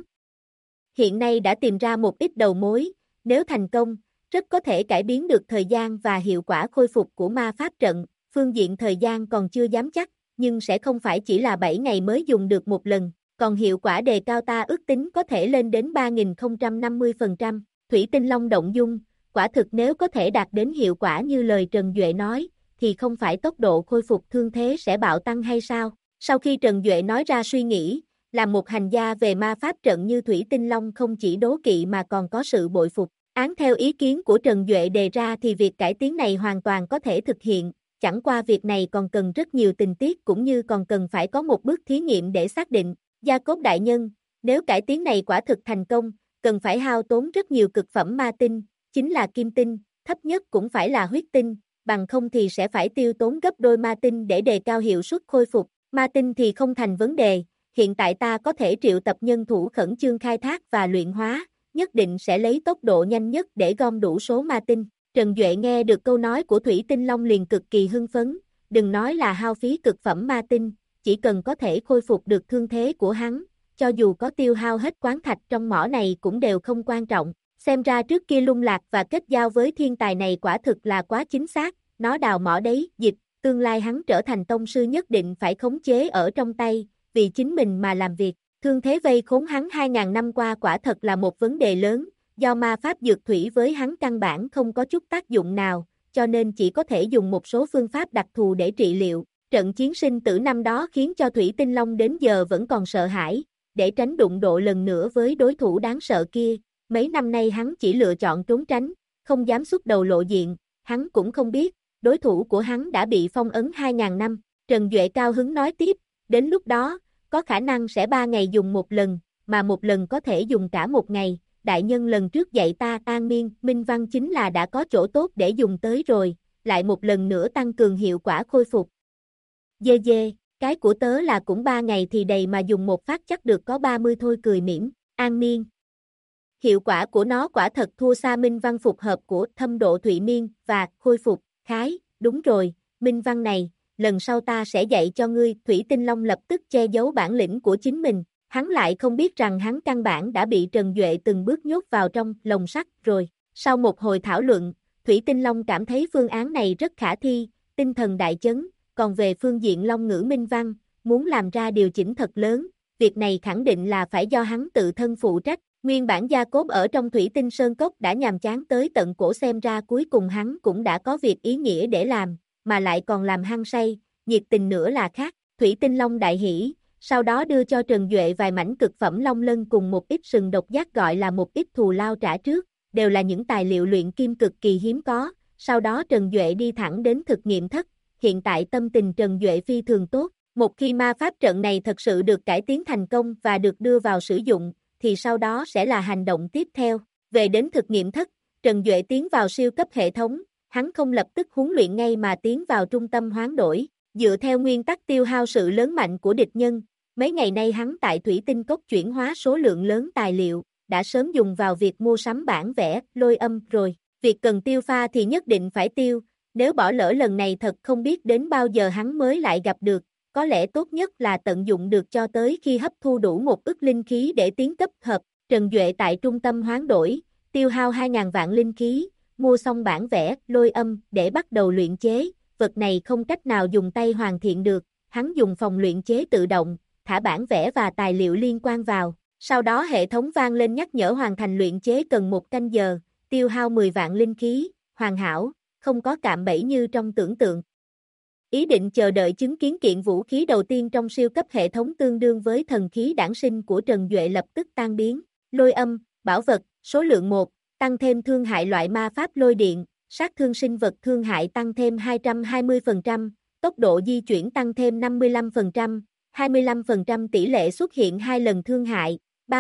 Hiện nay đã tìm ra một ít đầu mối, nếu thành công, rất có thể cải biến được thời gian và hiệu quả khôi phục của ma pháp trận. Phương diện thời gian còn chưa dám chắc, nhưng sẽ không phải chỉ là 7 ngày mới dùng được một lần, còn hiệu quả đề cao ta ước tính có thể lên đến 3050%. Thủy Tinh Long động dung, quả thực nếu có thể đạt đến hiệu quả như lời Trần Duệ nói, thì không phải tốc độ khôi phục thương thế sẽ bạo tăng hay sao? Sau khi Trần Duệ nói ra suy nghĩ, là một hành gia về ma pháp trận như Thủy Tinh Long không chỉ đố kỵ mà còn có sự bội phục. Án theo ý kiến của Trần Duệ đề ra thì việc cải tiến này hoàn toàn có thể thực hiện, chẳng qua việc này còn cần rất nhiều tình tiết cũng như còn cần phải có một bước thí nghiệm để xác định. Gia Cốt đại nhân, nếu cải tiến này quả thực thành công, cần phải hao tốn rất nhiều cực phẩm ma tinh, chính là kim tinh, thấp nhất cũng phải là huyết tinh, bằng không thì sẽ phải tiêu tốn gấp đôi ma tinh để đề cao hiệu suất khôi phục. Ma tinh thì không thành vấn đề, hiện tại ta có thể triệu tập nhân thủ khẩn trương khai thác và luyện hóa, nhất định sẽ lấy tốc độ nhanh nhất để gom đủ số ma tinh. Trần Duệ nghe được câu nói của Thủy Tinh Long liền cực kỳ hưng phấn, đừng nói là hao phí cực phẩm ma tinh, chỉ cần có thể khôi phục được thương thế của hắn, cho dù có tiêu hao hết quán thạch trong mỏ này cũng đều không quan trọng. Xem ra trước kia lung lạc và kết giao với thiên tài này quả thực là quá chính xác, nó đào mỏ đấy, dịch, tương lai hắn trở thành tông sư nhất định phải khống chế ở trong tay, vì chính mình mà làm việc. Thương thế vây khốn hắn 2000 năm qua quả thật là một vấn đề lớn, do ma pháp dược thủy với hắn căn bản không có chút tác dụng nào, cho nên chỉ có thể dùng một số phương pháp đặc thù để trị liệu. Trận chiến sinh tử năm đó khiến cho Thủy Tinh Long đến giờ vẫn còn sợ hãi, để tránh đụng độ lần nữa với đối thủ đáng sợ kia. Mấy năm nay hắn chỉ lựa chọn trốn tránh, không dám xuất đầu lộ diện, hắn cũng không biết, đối thủ của hắn đã bị phong ấn 2000 năm. Trần Duệ cao hứng nói tiếp, đến lúc đó, có khả năng sẽ 3 ngày dùng một lần, mà một lần có thể dùng cả một ngày. Đại nhân lần trước dạy ta an miên, minh văn chính là đã có chỗ tốt để dùng tới rồi, lại một lần nữa tăng cường hiệu quả khôi phục. Dê dê, cái của tớ là cũng 3 ngày thì đầy mà dùng một phát chắc được có 30 thôi, cười mỉm. An miên. Hiệu quả của nó quả thật thua xa minh văn phục hợp của thâm độ thụy miên và khôi phục, khái, đúng rồi, minh văn này, lần sau ta sẽ dạy cho ngươi. Thủy Tinh Long lập tức che giấu bản lĩnh của chính mình, hắn lại không biết rằng hắn căn bản đã bị Trần Duệ từng bước nhốt vào trong lồng sắt rồi. Sau một hồi thảo luận, Thủy Tinh Long cảm thấy phương án này rất khả thi, tinh thần đại chấn, còn về phương diện Long ngữ minh văn, muốn làm ra điều chỉnh thật lớn, việc này khẳng định là phải do hắn tự thân phụ trách. Nguyên bản Gia Cốp ở trong Thủy Tinh Sơn Cốc đã nhàm chán tới tận cổ, xem ra cuối cùng hắn cũng đã có việc ý nghĩa để làm, mà lại còn làm hăng say, nhiệt tình nữa là khác. Thủy Tinh Long đại hỉ, sau đó đưa cho Trần Duệ vài mảnh cực phẩm long lân cùng một ít sừng độc giác, gọi là một ít thù lao trả trước, đều là những tài liệu luyện kim cực kỳ hiếm có. Sau đó Trần Duệ đi thẳng đến thực nghiệm thất. Hiện tại tâm tình Trần Duệ phi thường tốt, một khi ma pháp trận này thật sự được cải tiến thành công và được đưa vào sử dụng, thì sau đó sẽ là hành động tiếp theo. Về đến thực nghiệm thất, Trần Duệ tiến vào siêu cấp hệ thống, hắn không lập tức huấn luyện ngay mà tiến vào trung tâm hoán đổi, dựa theo nguyên tắc tiêu hao sự lớn mạnh của địch nhân. Mấy ngày nay hắn tại Thủy Tinh Cốc chuyển hóa số lượng lớn tài liệu, đã sớm dùng vào việc mua sắm bản vẽ, lôi âm rồi. Việc cần tiêu pha thì nhất định phải tiêu, nếu bỏ lỡ lần này thật không biết đến bao giờ hắn mới lại gặp được. Có lẽ tốt nhất là tận dụng được cho tới khi hấp thu đủ 1 ức linh khí để tiến cấp hợp. Trần Duệ tại trung tâm hoán đổi, tiêu hao 2.000 vạn linh khí, mua xong bản vẽ, lôi âm để bắt đầu luyện chế. Vật này không cách nào dùng tay hoàn thiện được, hắn dùng phòng luyện chế tự động, thả bản vẽ và tài liệu liên quan vào. Sau đó hệ thống vang lên nhắc nhở hoàn thành luyện chế cần 1 canh giờ, tiêu hao 10 vạn linh khí, hoàn hảo, không có cạm bẫy như trong tưởng tượng. Ý định chờ đợi chứng kiến kiện vũ khí đầu tiên trong siêu cấp hệ thống tương đương với thần khí đản sinh của Trần Duệ lập tức tan biến. Lôi âm, bảo vật, số lượng 1, tăng thêm thương hại loại ma pháp lôi điện, sát thương sinh vật thương hại tăng thêm 220%, tốc độ di chuyển tăng thêm 55%, 25% tỷ lệ xuất hiện 2 lần thương hại,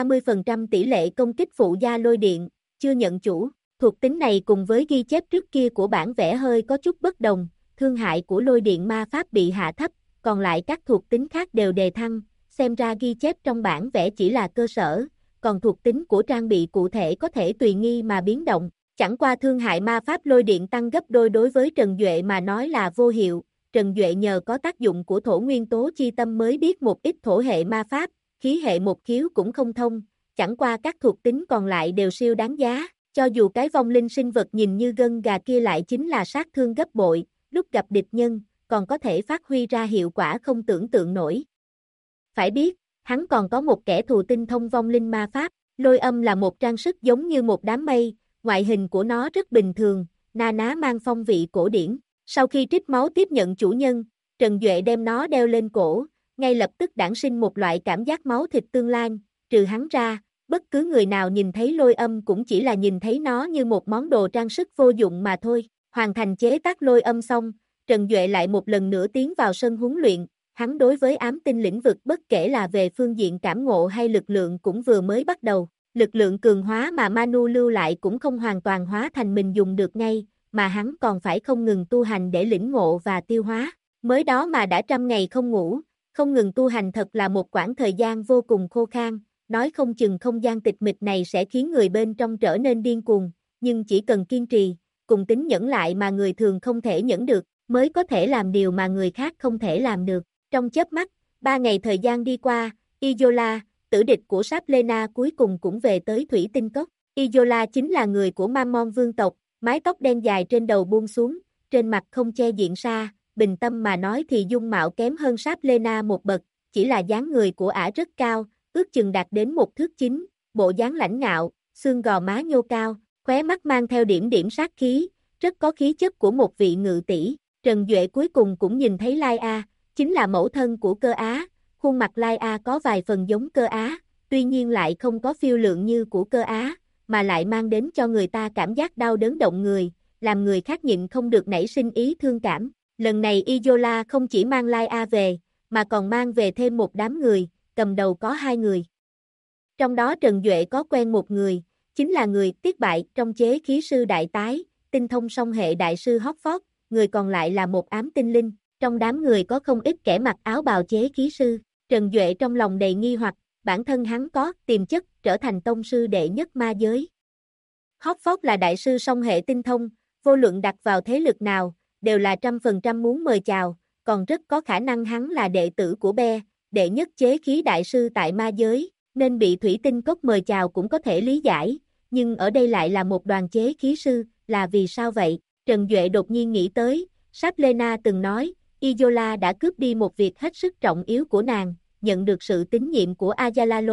30% tỷ lệ công kích phụ gia lôi điện, chưa nhận chủ. Thuộc tính này cùng với ghi chép trước kia của bản vẽ hơi có chút bất đồng, thương hại của lôi điện ma pháp bị hạ thấp, còn lại các thuộc tính khác đều đề thăng, xem ra ghi chép trong bản vẽ chỉ là cơ sở, còn thuộc tính của trang bị cụ thể có thể tùy nghi mà biến động. Chẳng qua thương hại ma pháp lôi điện tăng gấp đôi đối với Trần Duệ mà nói là vô hiệu. Trần Duệ nhờ có tác dụng của thổ nguyên tố chi tâm mới biết một ít thổ hệ ma pháp, khí hệ một khiếu cũng không thông, chẳng qua các thuộc tính còn lại đều siêu đáng giá, cho dù cái vong linh sinh vật nhìn như gân gà kia lại chính là sát thương gấp bội, lúc gặp địch nhân, còn có thể phát huy ra hiệu quả không tưởng tượng nổi. Phải biết, hắn còn có một kẻ thù tinh thông vong linh ma pháp, lôi âm là một trang sức giống như một đám mây, ngoại hình của nó rất bình thường, na ná mang phong vị cổ điển. Sau khi trích máu tiếp nhận chủ nhân, Trần Duệ đem nó đeo lên cổ, ngay lập tức đản sinh một loại cảm giác máu thịt tương lai, trừ hắn ra, bất cứ người nào nhìn thấy lôi âm cũng chỉ là nhìn thấy nó như một món đồ trang sức vô dụng mà thôi. Hoàn thành chế tác lôi âm xong, Trần Duệ lại một lần nữa tiến vào sân huấn luyện, hắn đối với ám tinh lĩnh vực bất kể là về phương diện cảm ngộ hay lực lượng cũng vừa mới bắt đầu. Lực lượng cường hóa mà Manu lưu lại cũng không hoàn toàn hóa thành mình dùng được ngay, mà hắn còn phải không ngừng tu hành để lĩnh ngộ và tiêu hóa. Mới đó mà đã 100 ngày không ngủ, không ngừng tu hành thật là một quãng thời gian vô cùng khô khan, nói không chừng không gian tịch mịch này sẽ khiến người bên trong trở nên điên cuồng, nhưng chỉ cần kiên trì, cùng tính nhẫn lại mà người thường không thể nhẫn được, mới có thể làm điều mà người khác không thể làm được. Trong chớp mắt, 3 ngày thời gian đi qua, Izola, tử địch của Saplena cuối cùng cũng về tới Thủy Tinh Cốc. Izola chính là người của Mammon vương tộc, mái tóc đen dài trên đầu buông xuống, trên mặt không che diện sa, bình tâm mà nói thì dung mạo kém hơn Saplena một bậc, chỉ là dáng người của ả rất cao, ước chừng đạt đến 1 thước 9, bộ dáng lãnh ngạo, xương gò má nhô cao, khóe mắt mang theo điểm điểm sát khí, rất có khí chất của một vị ngự tỷ. Trần Duệ cuối cùng cũng nhìn thấy Lai A, chính là mẫu thân của Cơ Á, khuôn mặt Lai A có vài phần giống Cơ Á, tuy nhiên lại không có phiêu lượng như của Cơ Á, mà lại mang đến cho người ta cảm giác đau đớn động người, làm người khác nhịn không được nảy sinh ý thương cảm. Lần này Izola không chỉ mang Lai A về, mà còn mang về thêm một đám người, cầm đầu có 2 người. Trong đó Trần Duệ có quen một người, chính là người tiết bại trong chế khí sư đại tái, tinh thông song hệ đại sư Hogford, người còn lại là một ám tinh linh, trong đám người có không ít kẻ mặc áo bào chế khí sư. Trần Duệ trong lòng đầy nghi hoặc, bản thân hắn có tiềm chất trở thành tông sư đệ nhất ma giới. Hogford là đại sư song hệ tinh thông, vô luận đặt vào thế lực nào, đều là 100% muốn mời chào, còn rất có khả năng hắn là đệ tử của Be, đệ nhất chế khí đại sư tại ma giới, nên bị Thủy Tinh Cốc mời chào cũng có thể lý giải, nhưng ở đây lại là một đoàn chế khí sư, là vì sao vậy? Trần Duệ đột nhiên nghĩ tới, Saplena từng nói, Izola đã cướp đi một việc hết sức trọng yếu của nàng, nhận được sự tín nhiệm của Ajalalo,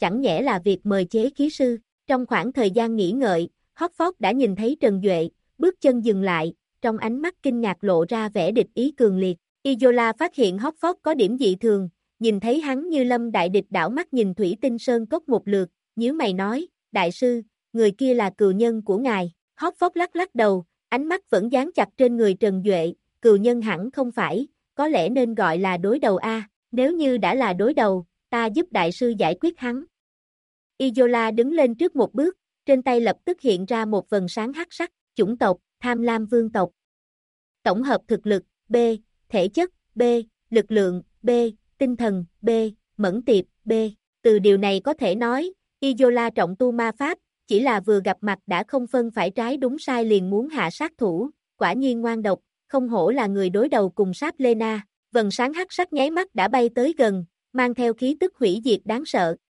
chẳng nhẽ là việc mời chế khí sư. Trong khoảng thời gian nghỉ ngợi, Hockford đã nhìn thấy Trần Duệ, bước chân dừng lại, trong ánh mắt kinh ngạc lộ ra vẻ địch ý cường liệt. Isola phát hiện Hockford có điểm dị thường, nhìn thấy hắn như lâm đại địch đảo mắt nhìn Thủy Tinh Sơn Cốc một lượt, nhíu mày nói, đại sư, người kia là cừu nhân của ngài. Hockford lắc lắc đầu, ánh mắt vẫn dán chặt trên người Trần Duệ, cừu nhân hẳn không phải, có lẽ nên gọi là đối đầu a. Nếu như đã là đối đầu, ta giúp đại sư giải quyết hắn. Isola đứng lên trước một bước, trên tay lập tức hiện ra một vần sáng hắc sắc, chủng tộc, Tham Lam Vương tộc. Tổng hợp thực lực, B, thể chất, B, lực lượng, B, tinh thần, B, mẫn tiệp, B. Từ điều này có thể nói, Isola trọng tu ma pháp, chỉ là vừa gặp mặt đã không phân phải trái đúng sai liền muốn hạ sát thủ, quả nhiên ngoan độc, không hổ là người đối đầu cùng Sáp Lena. Vần sáng hắc sắc nháy mắt đã bay tới gần, mang theo khí tức hủy diệt đáng sợ.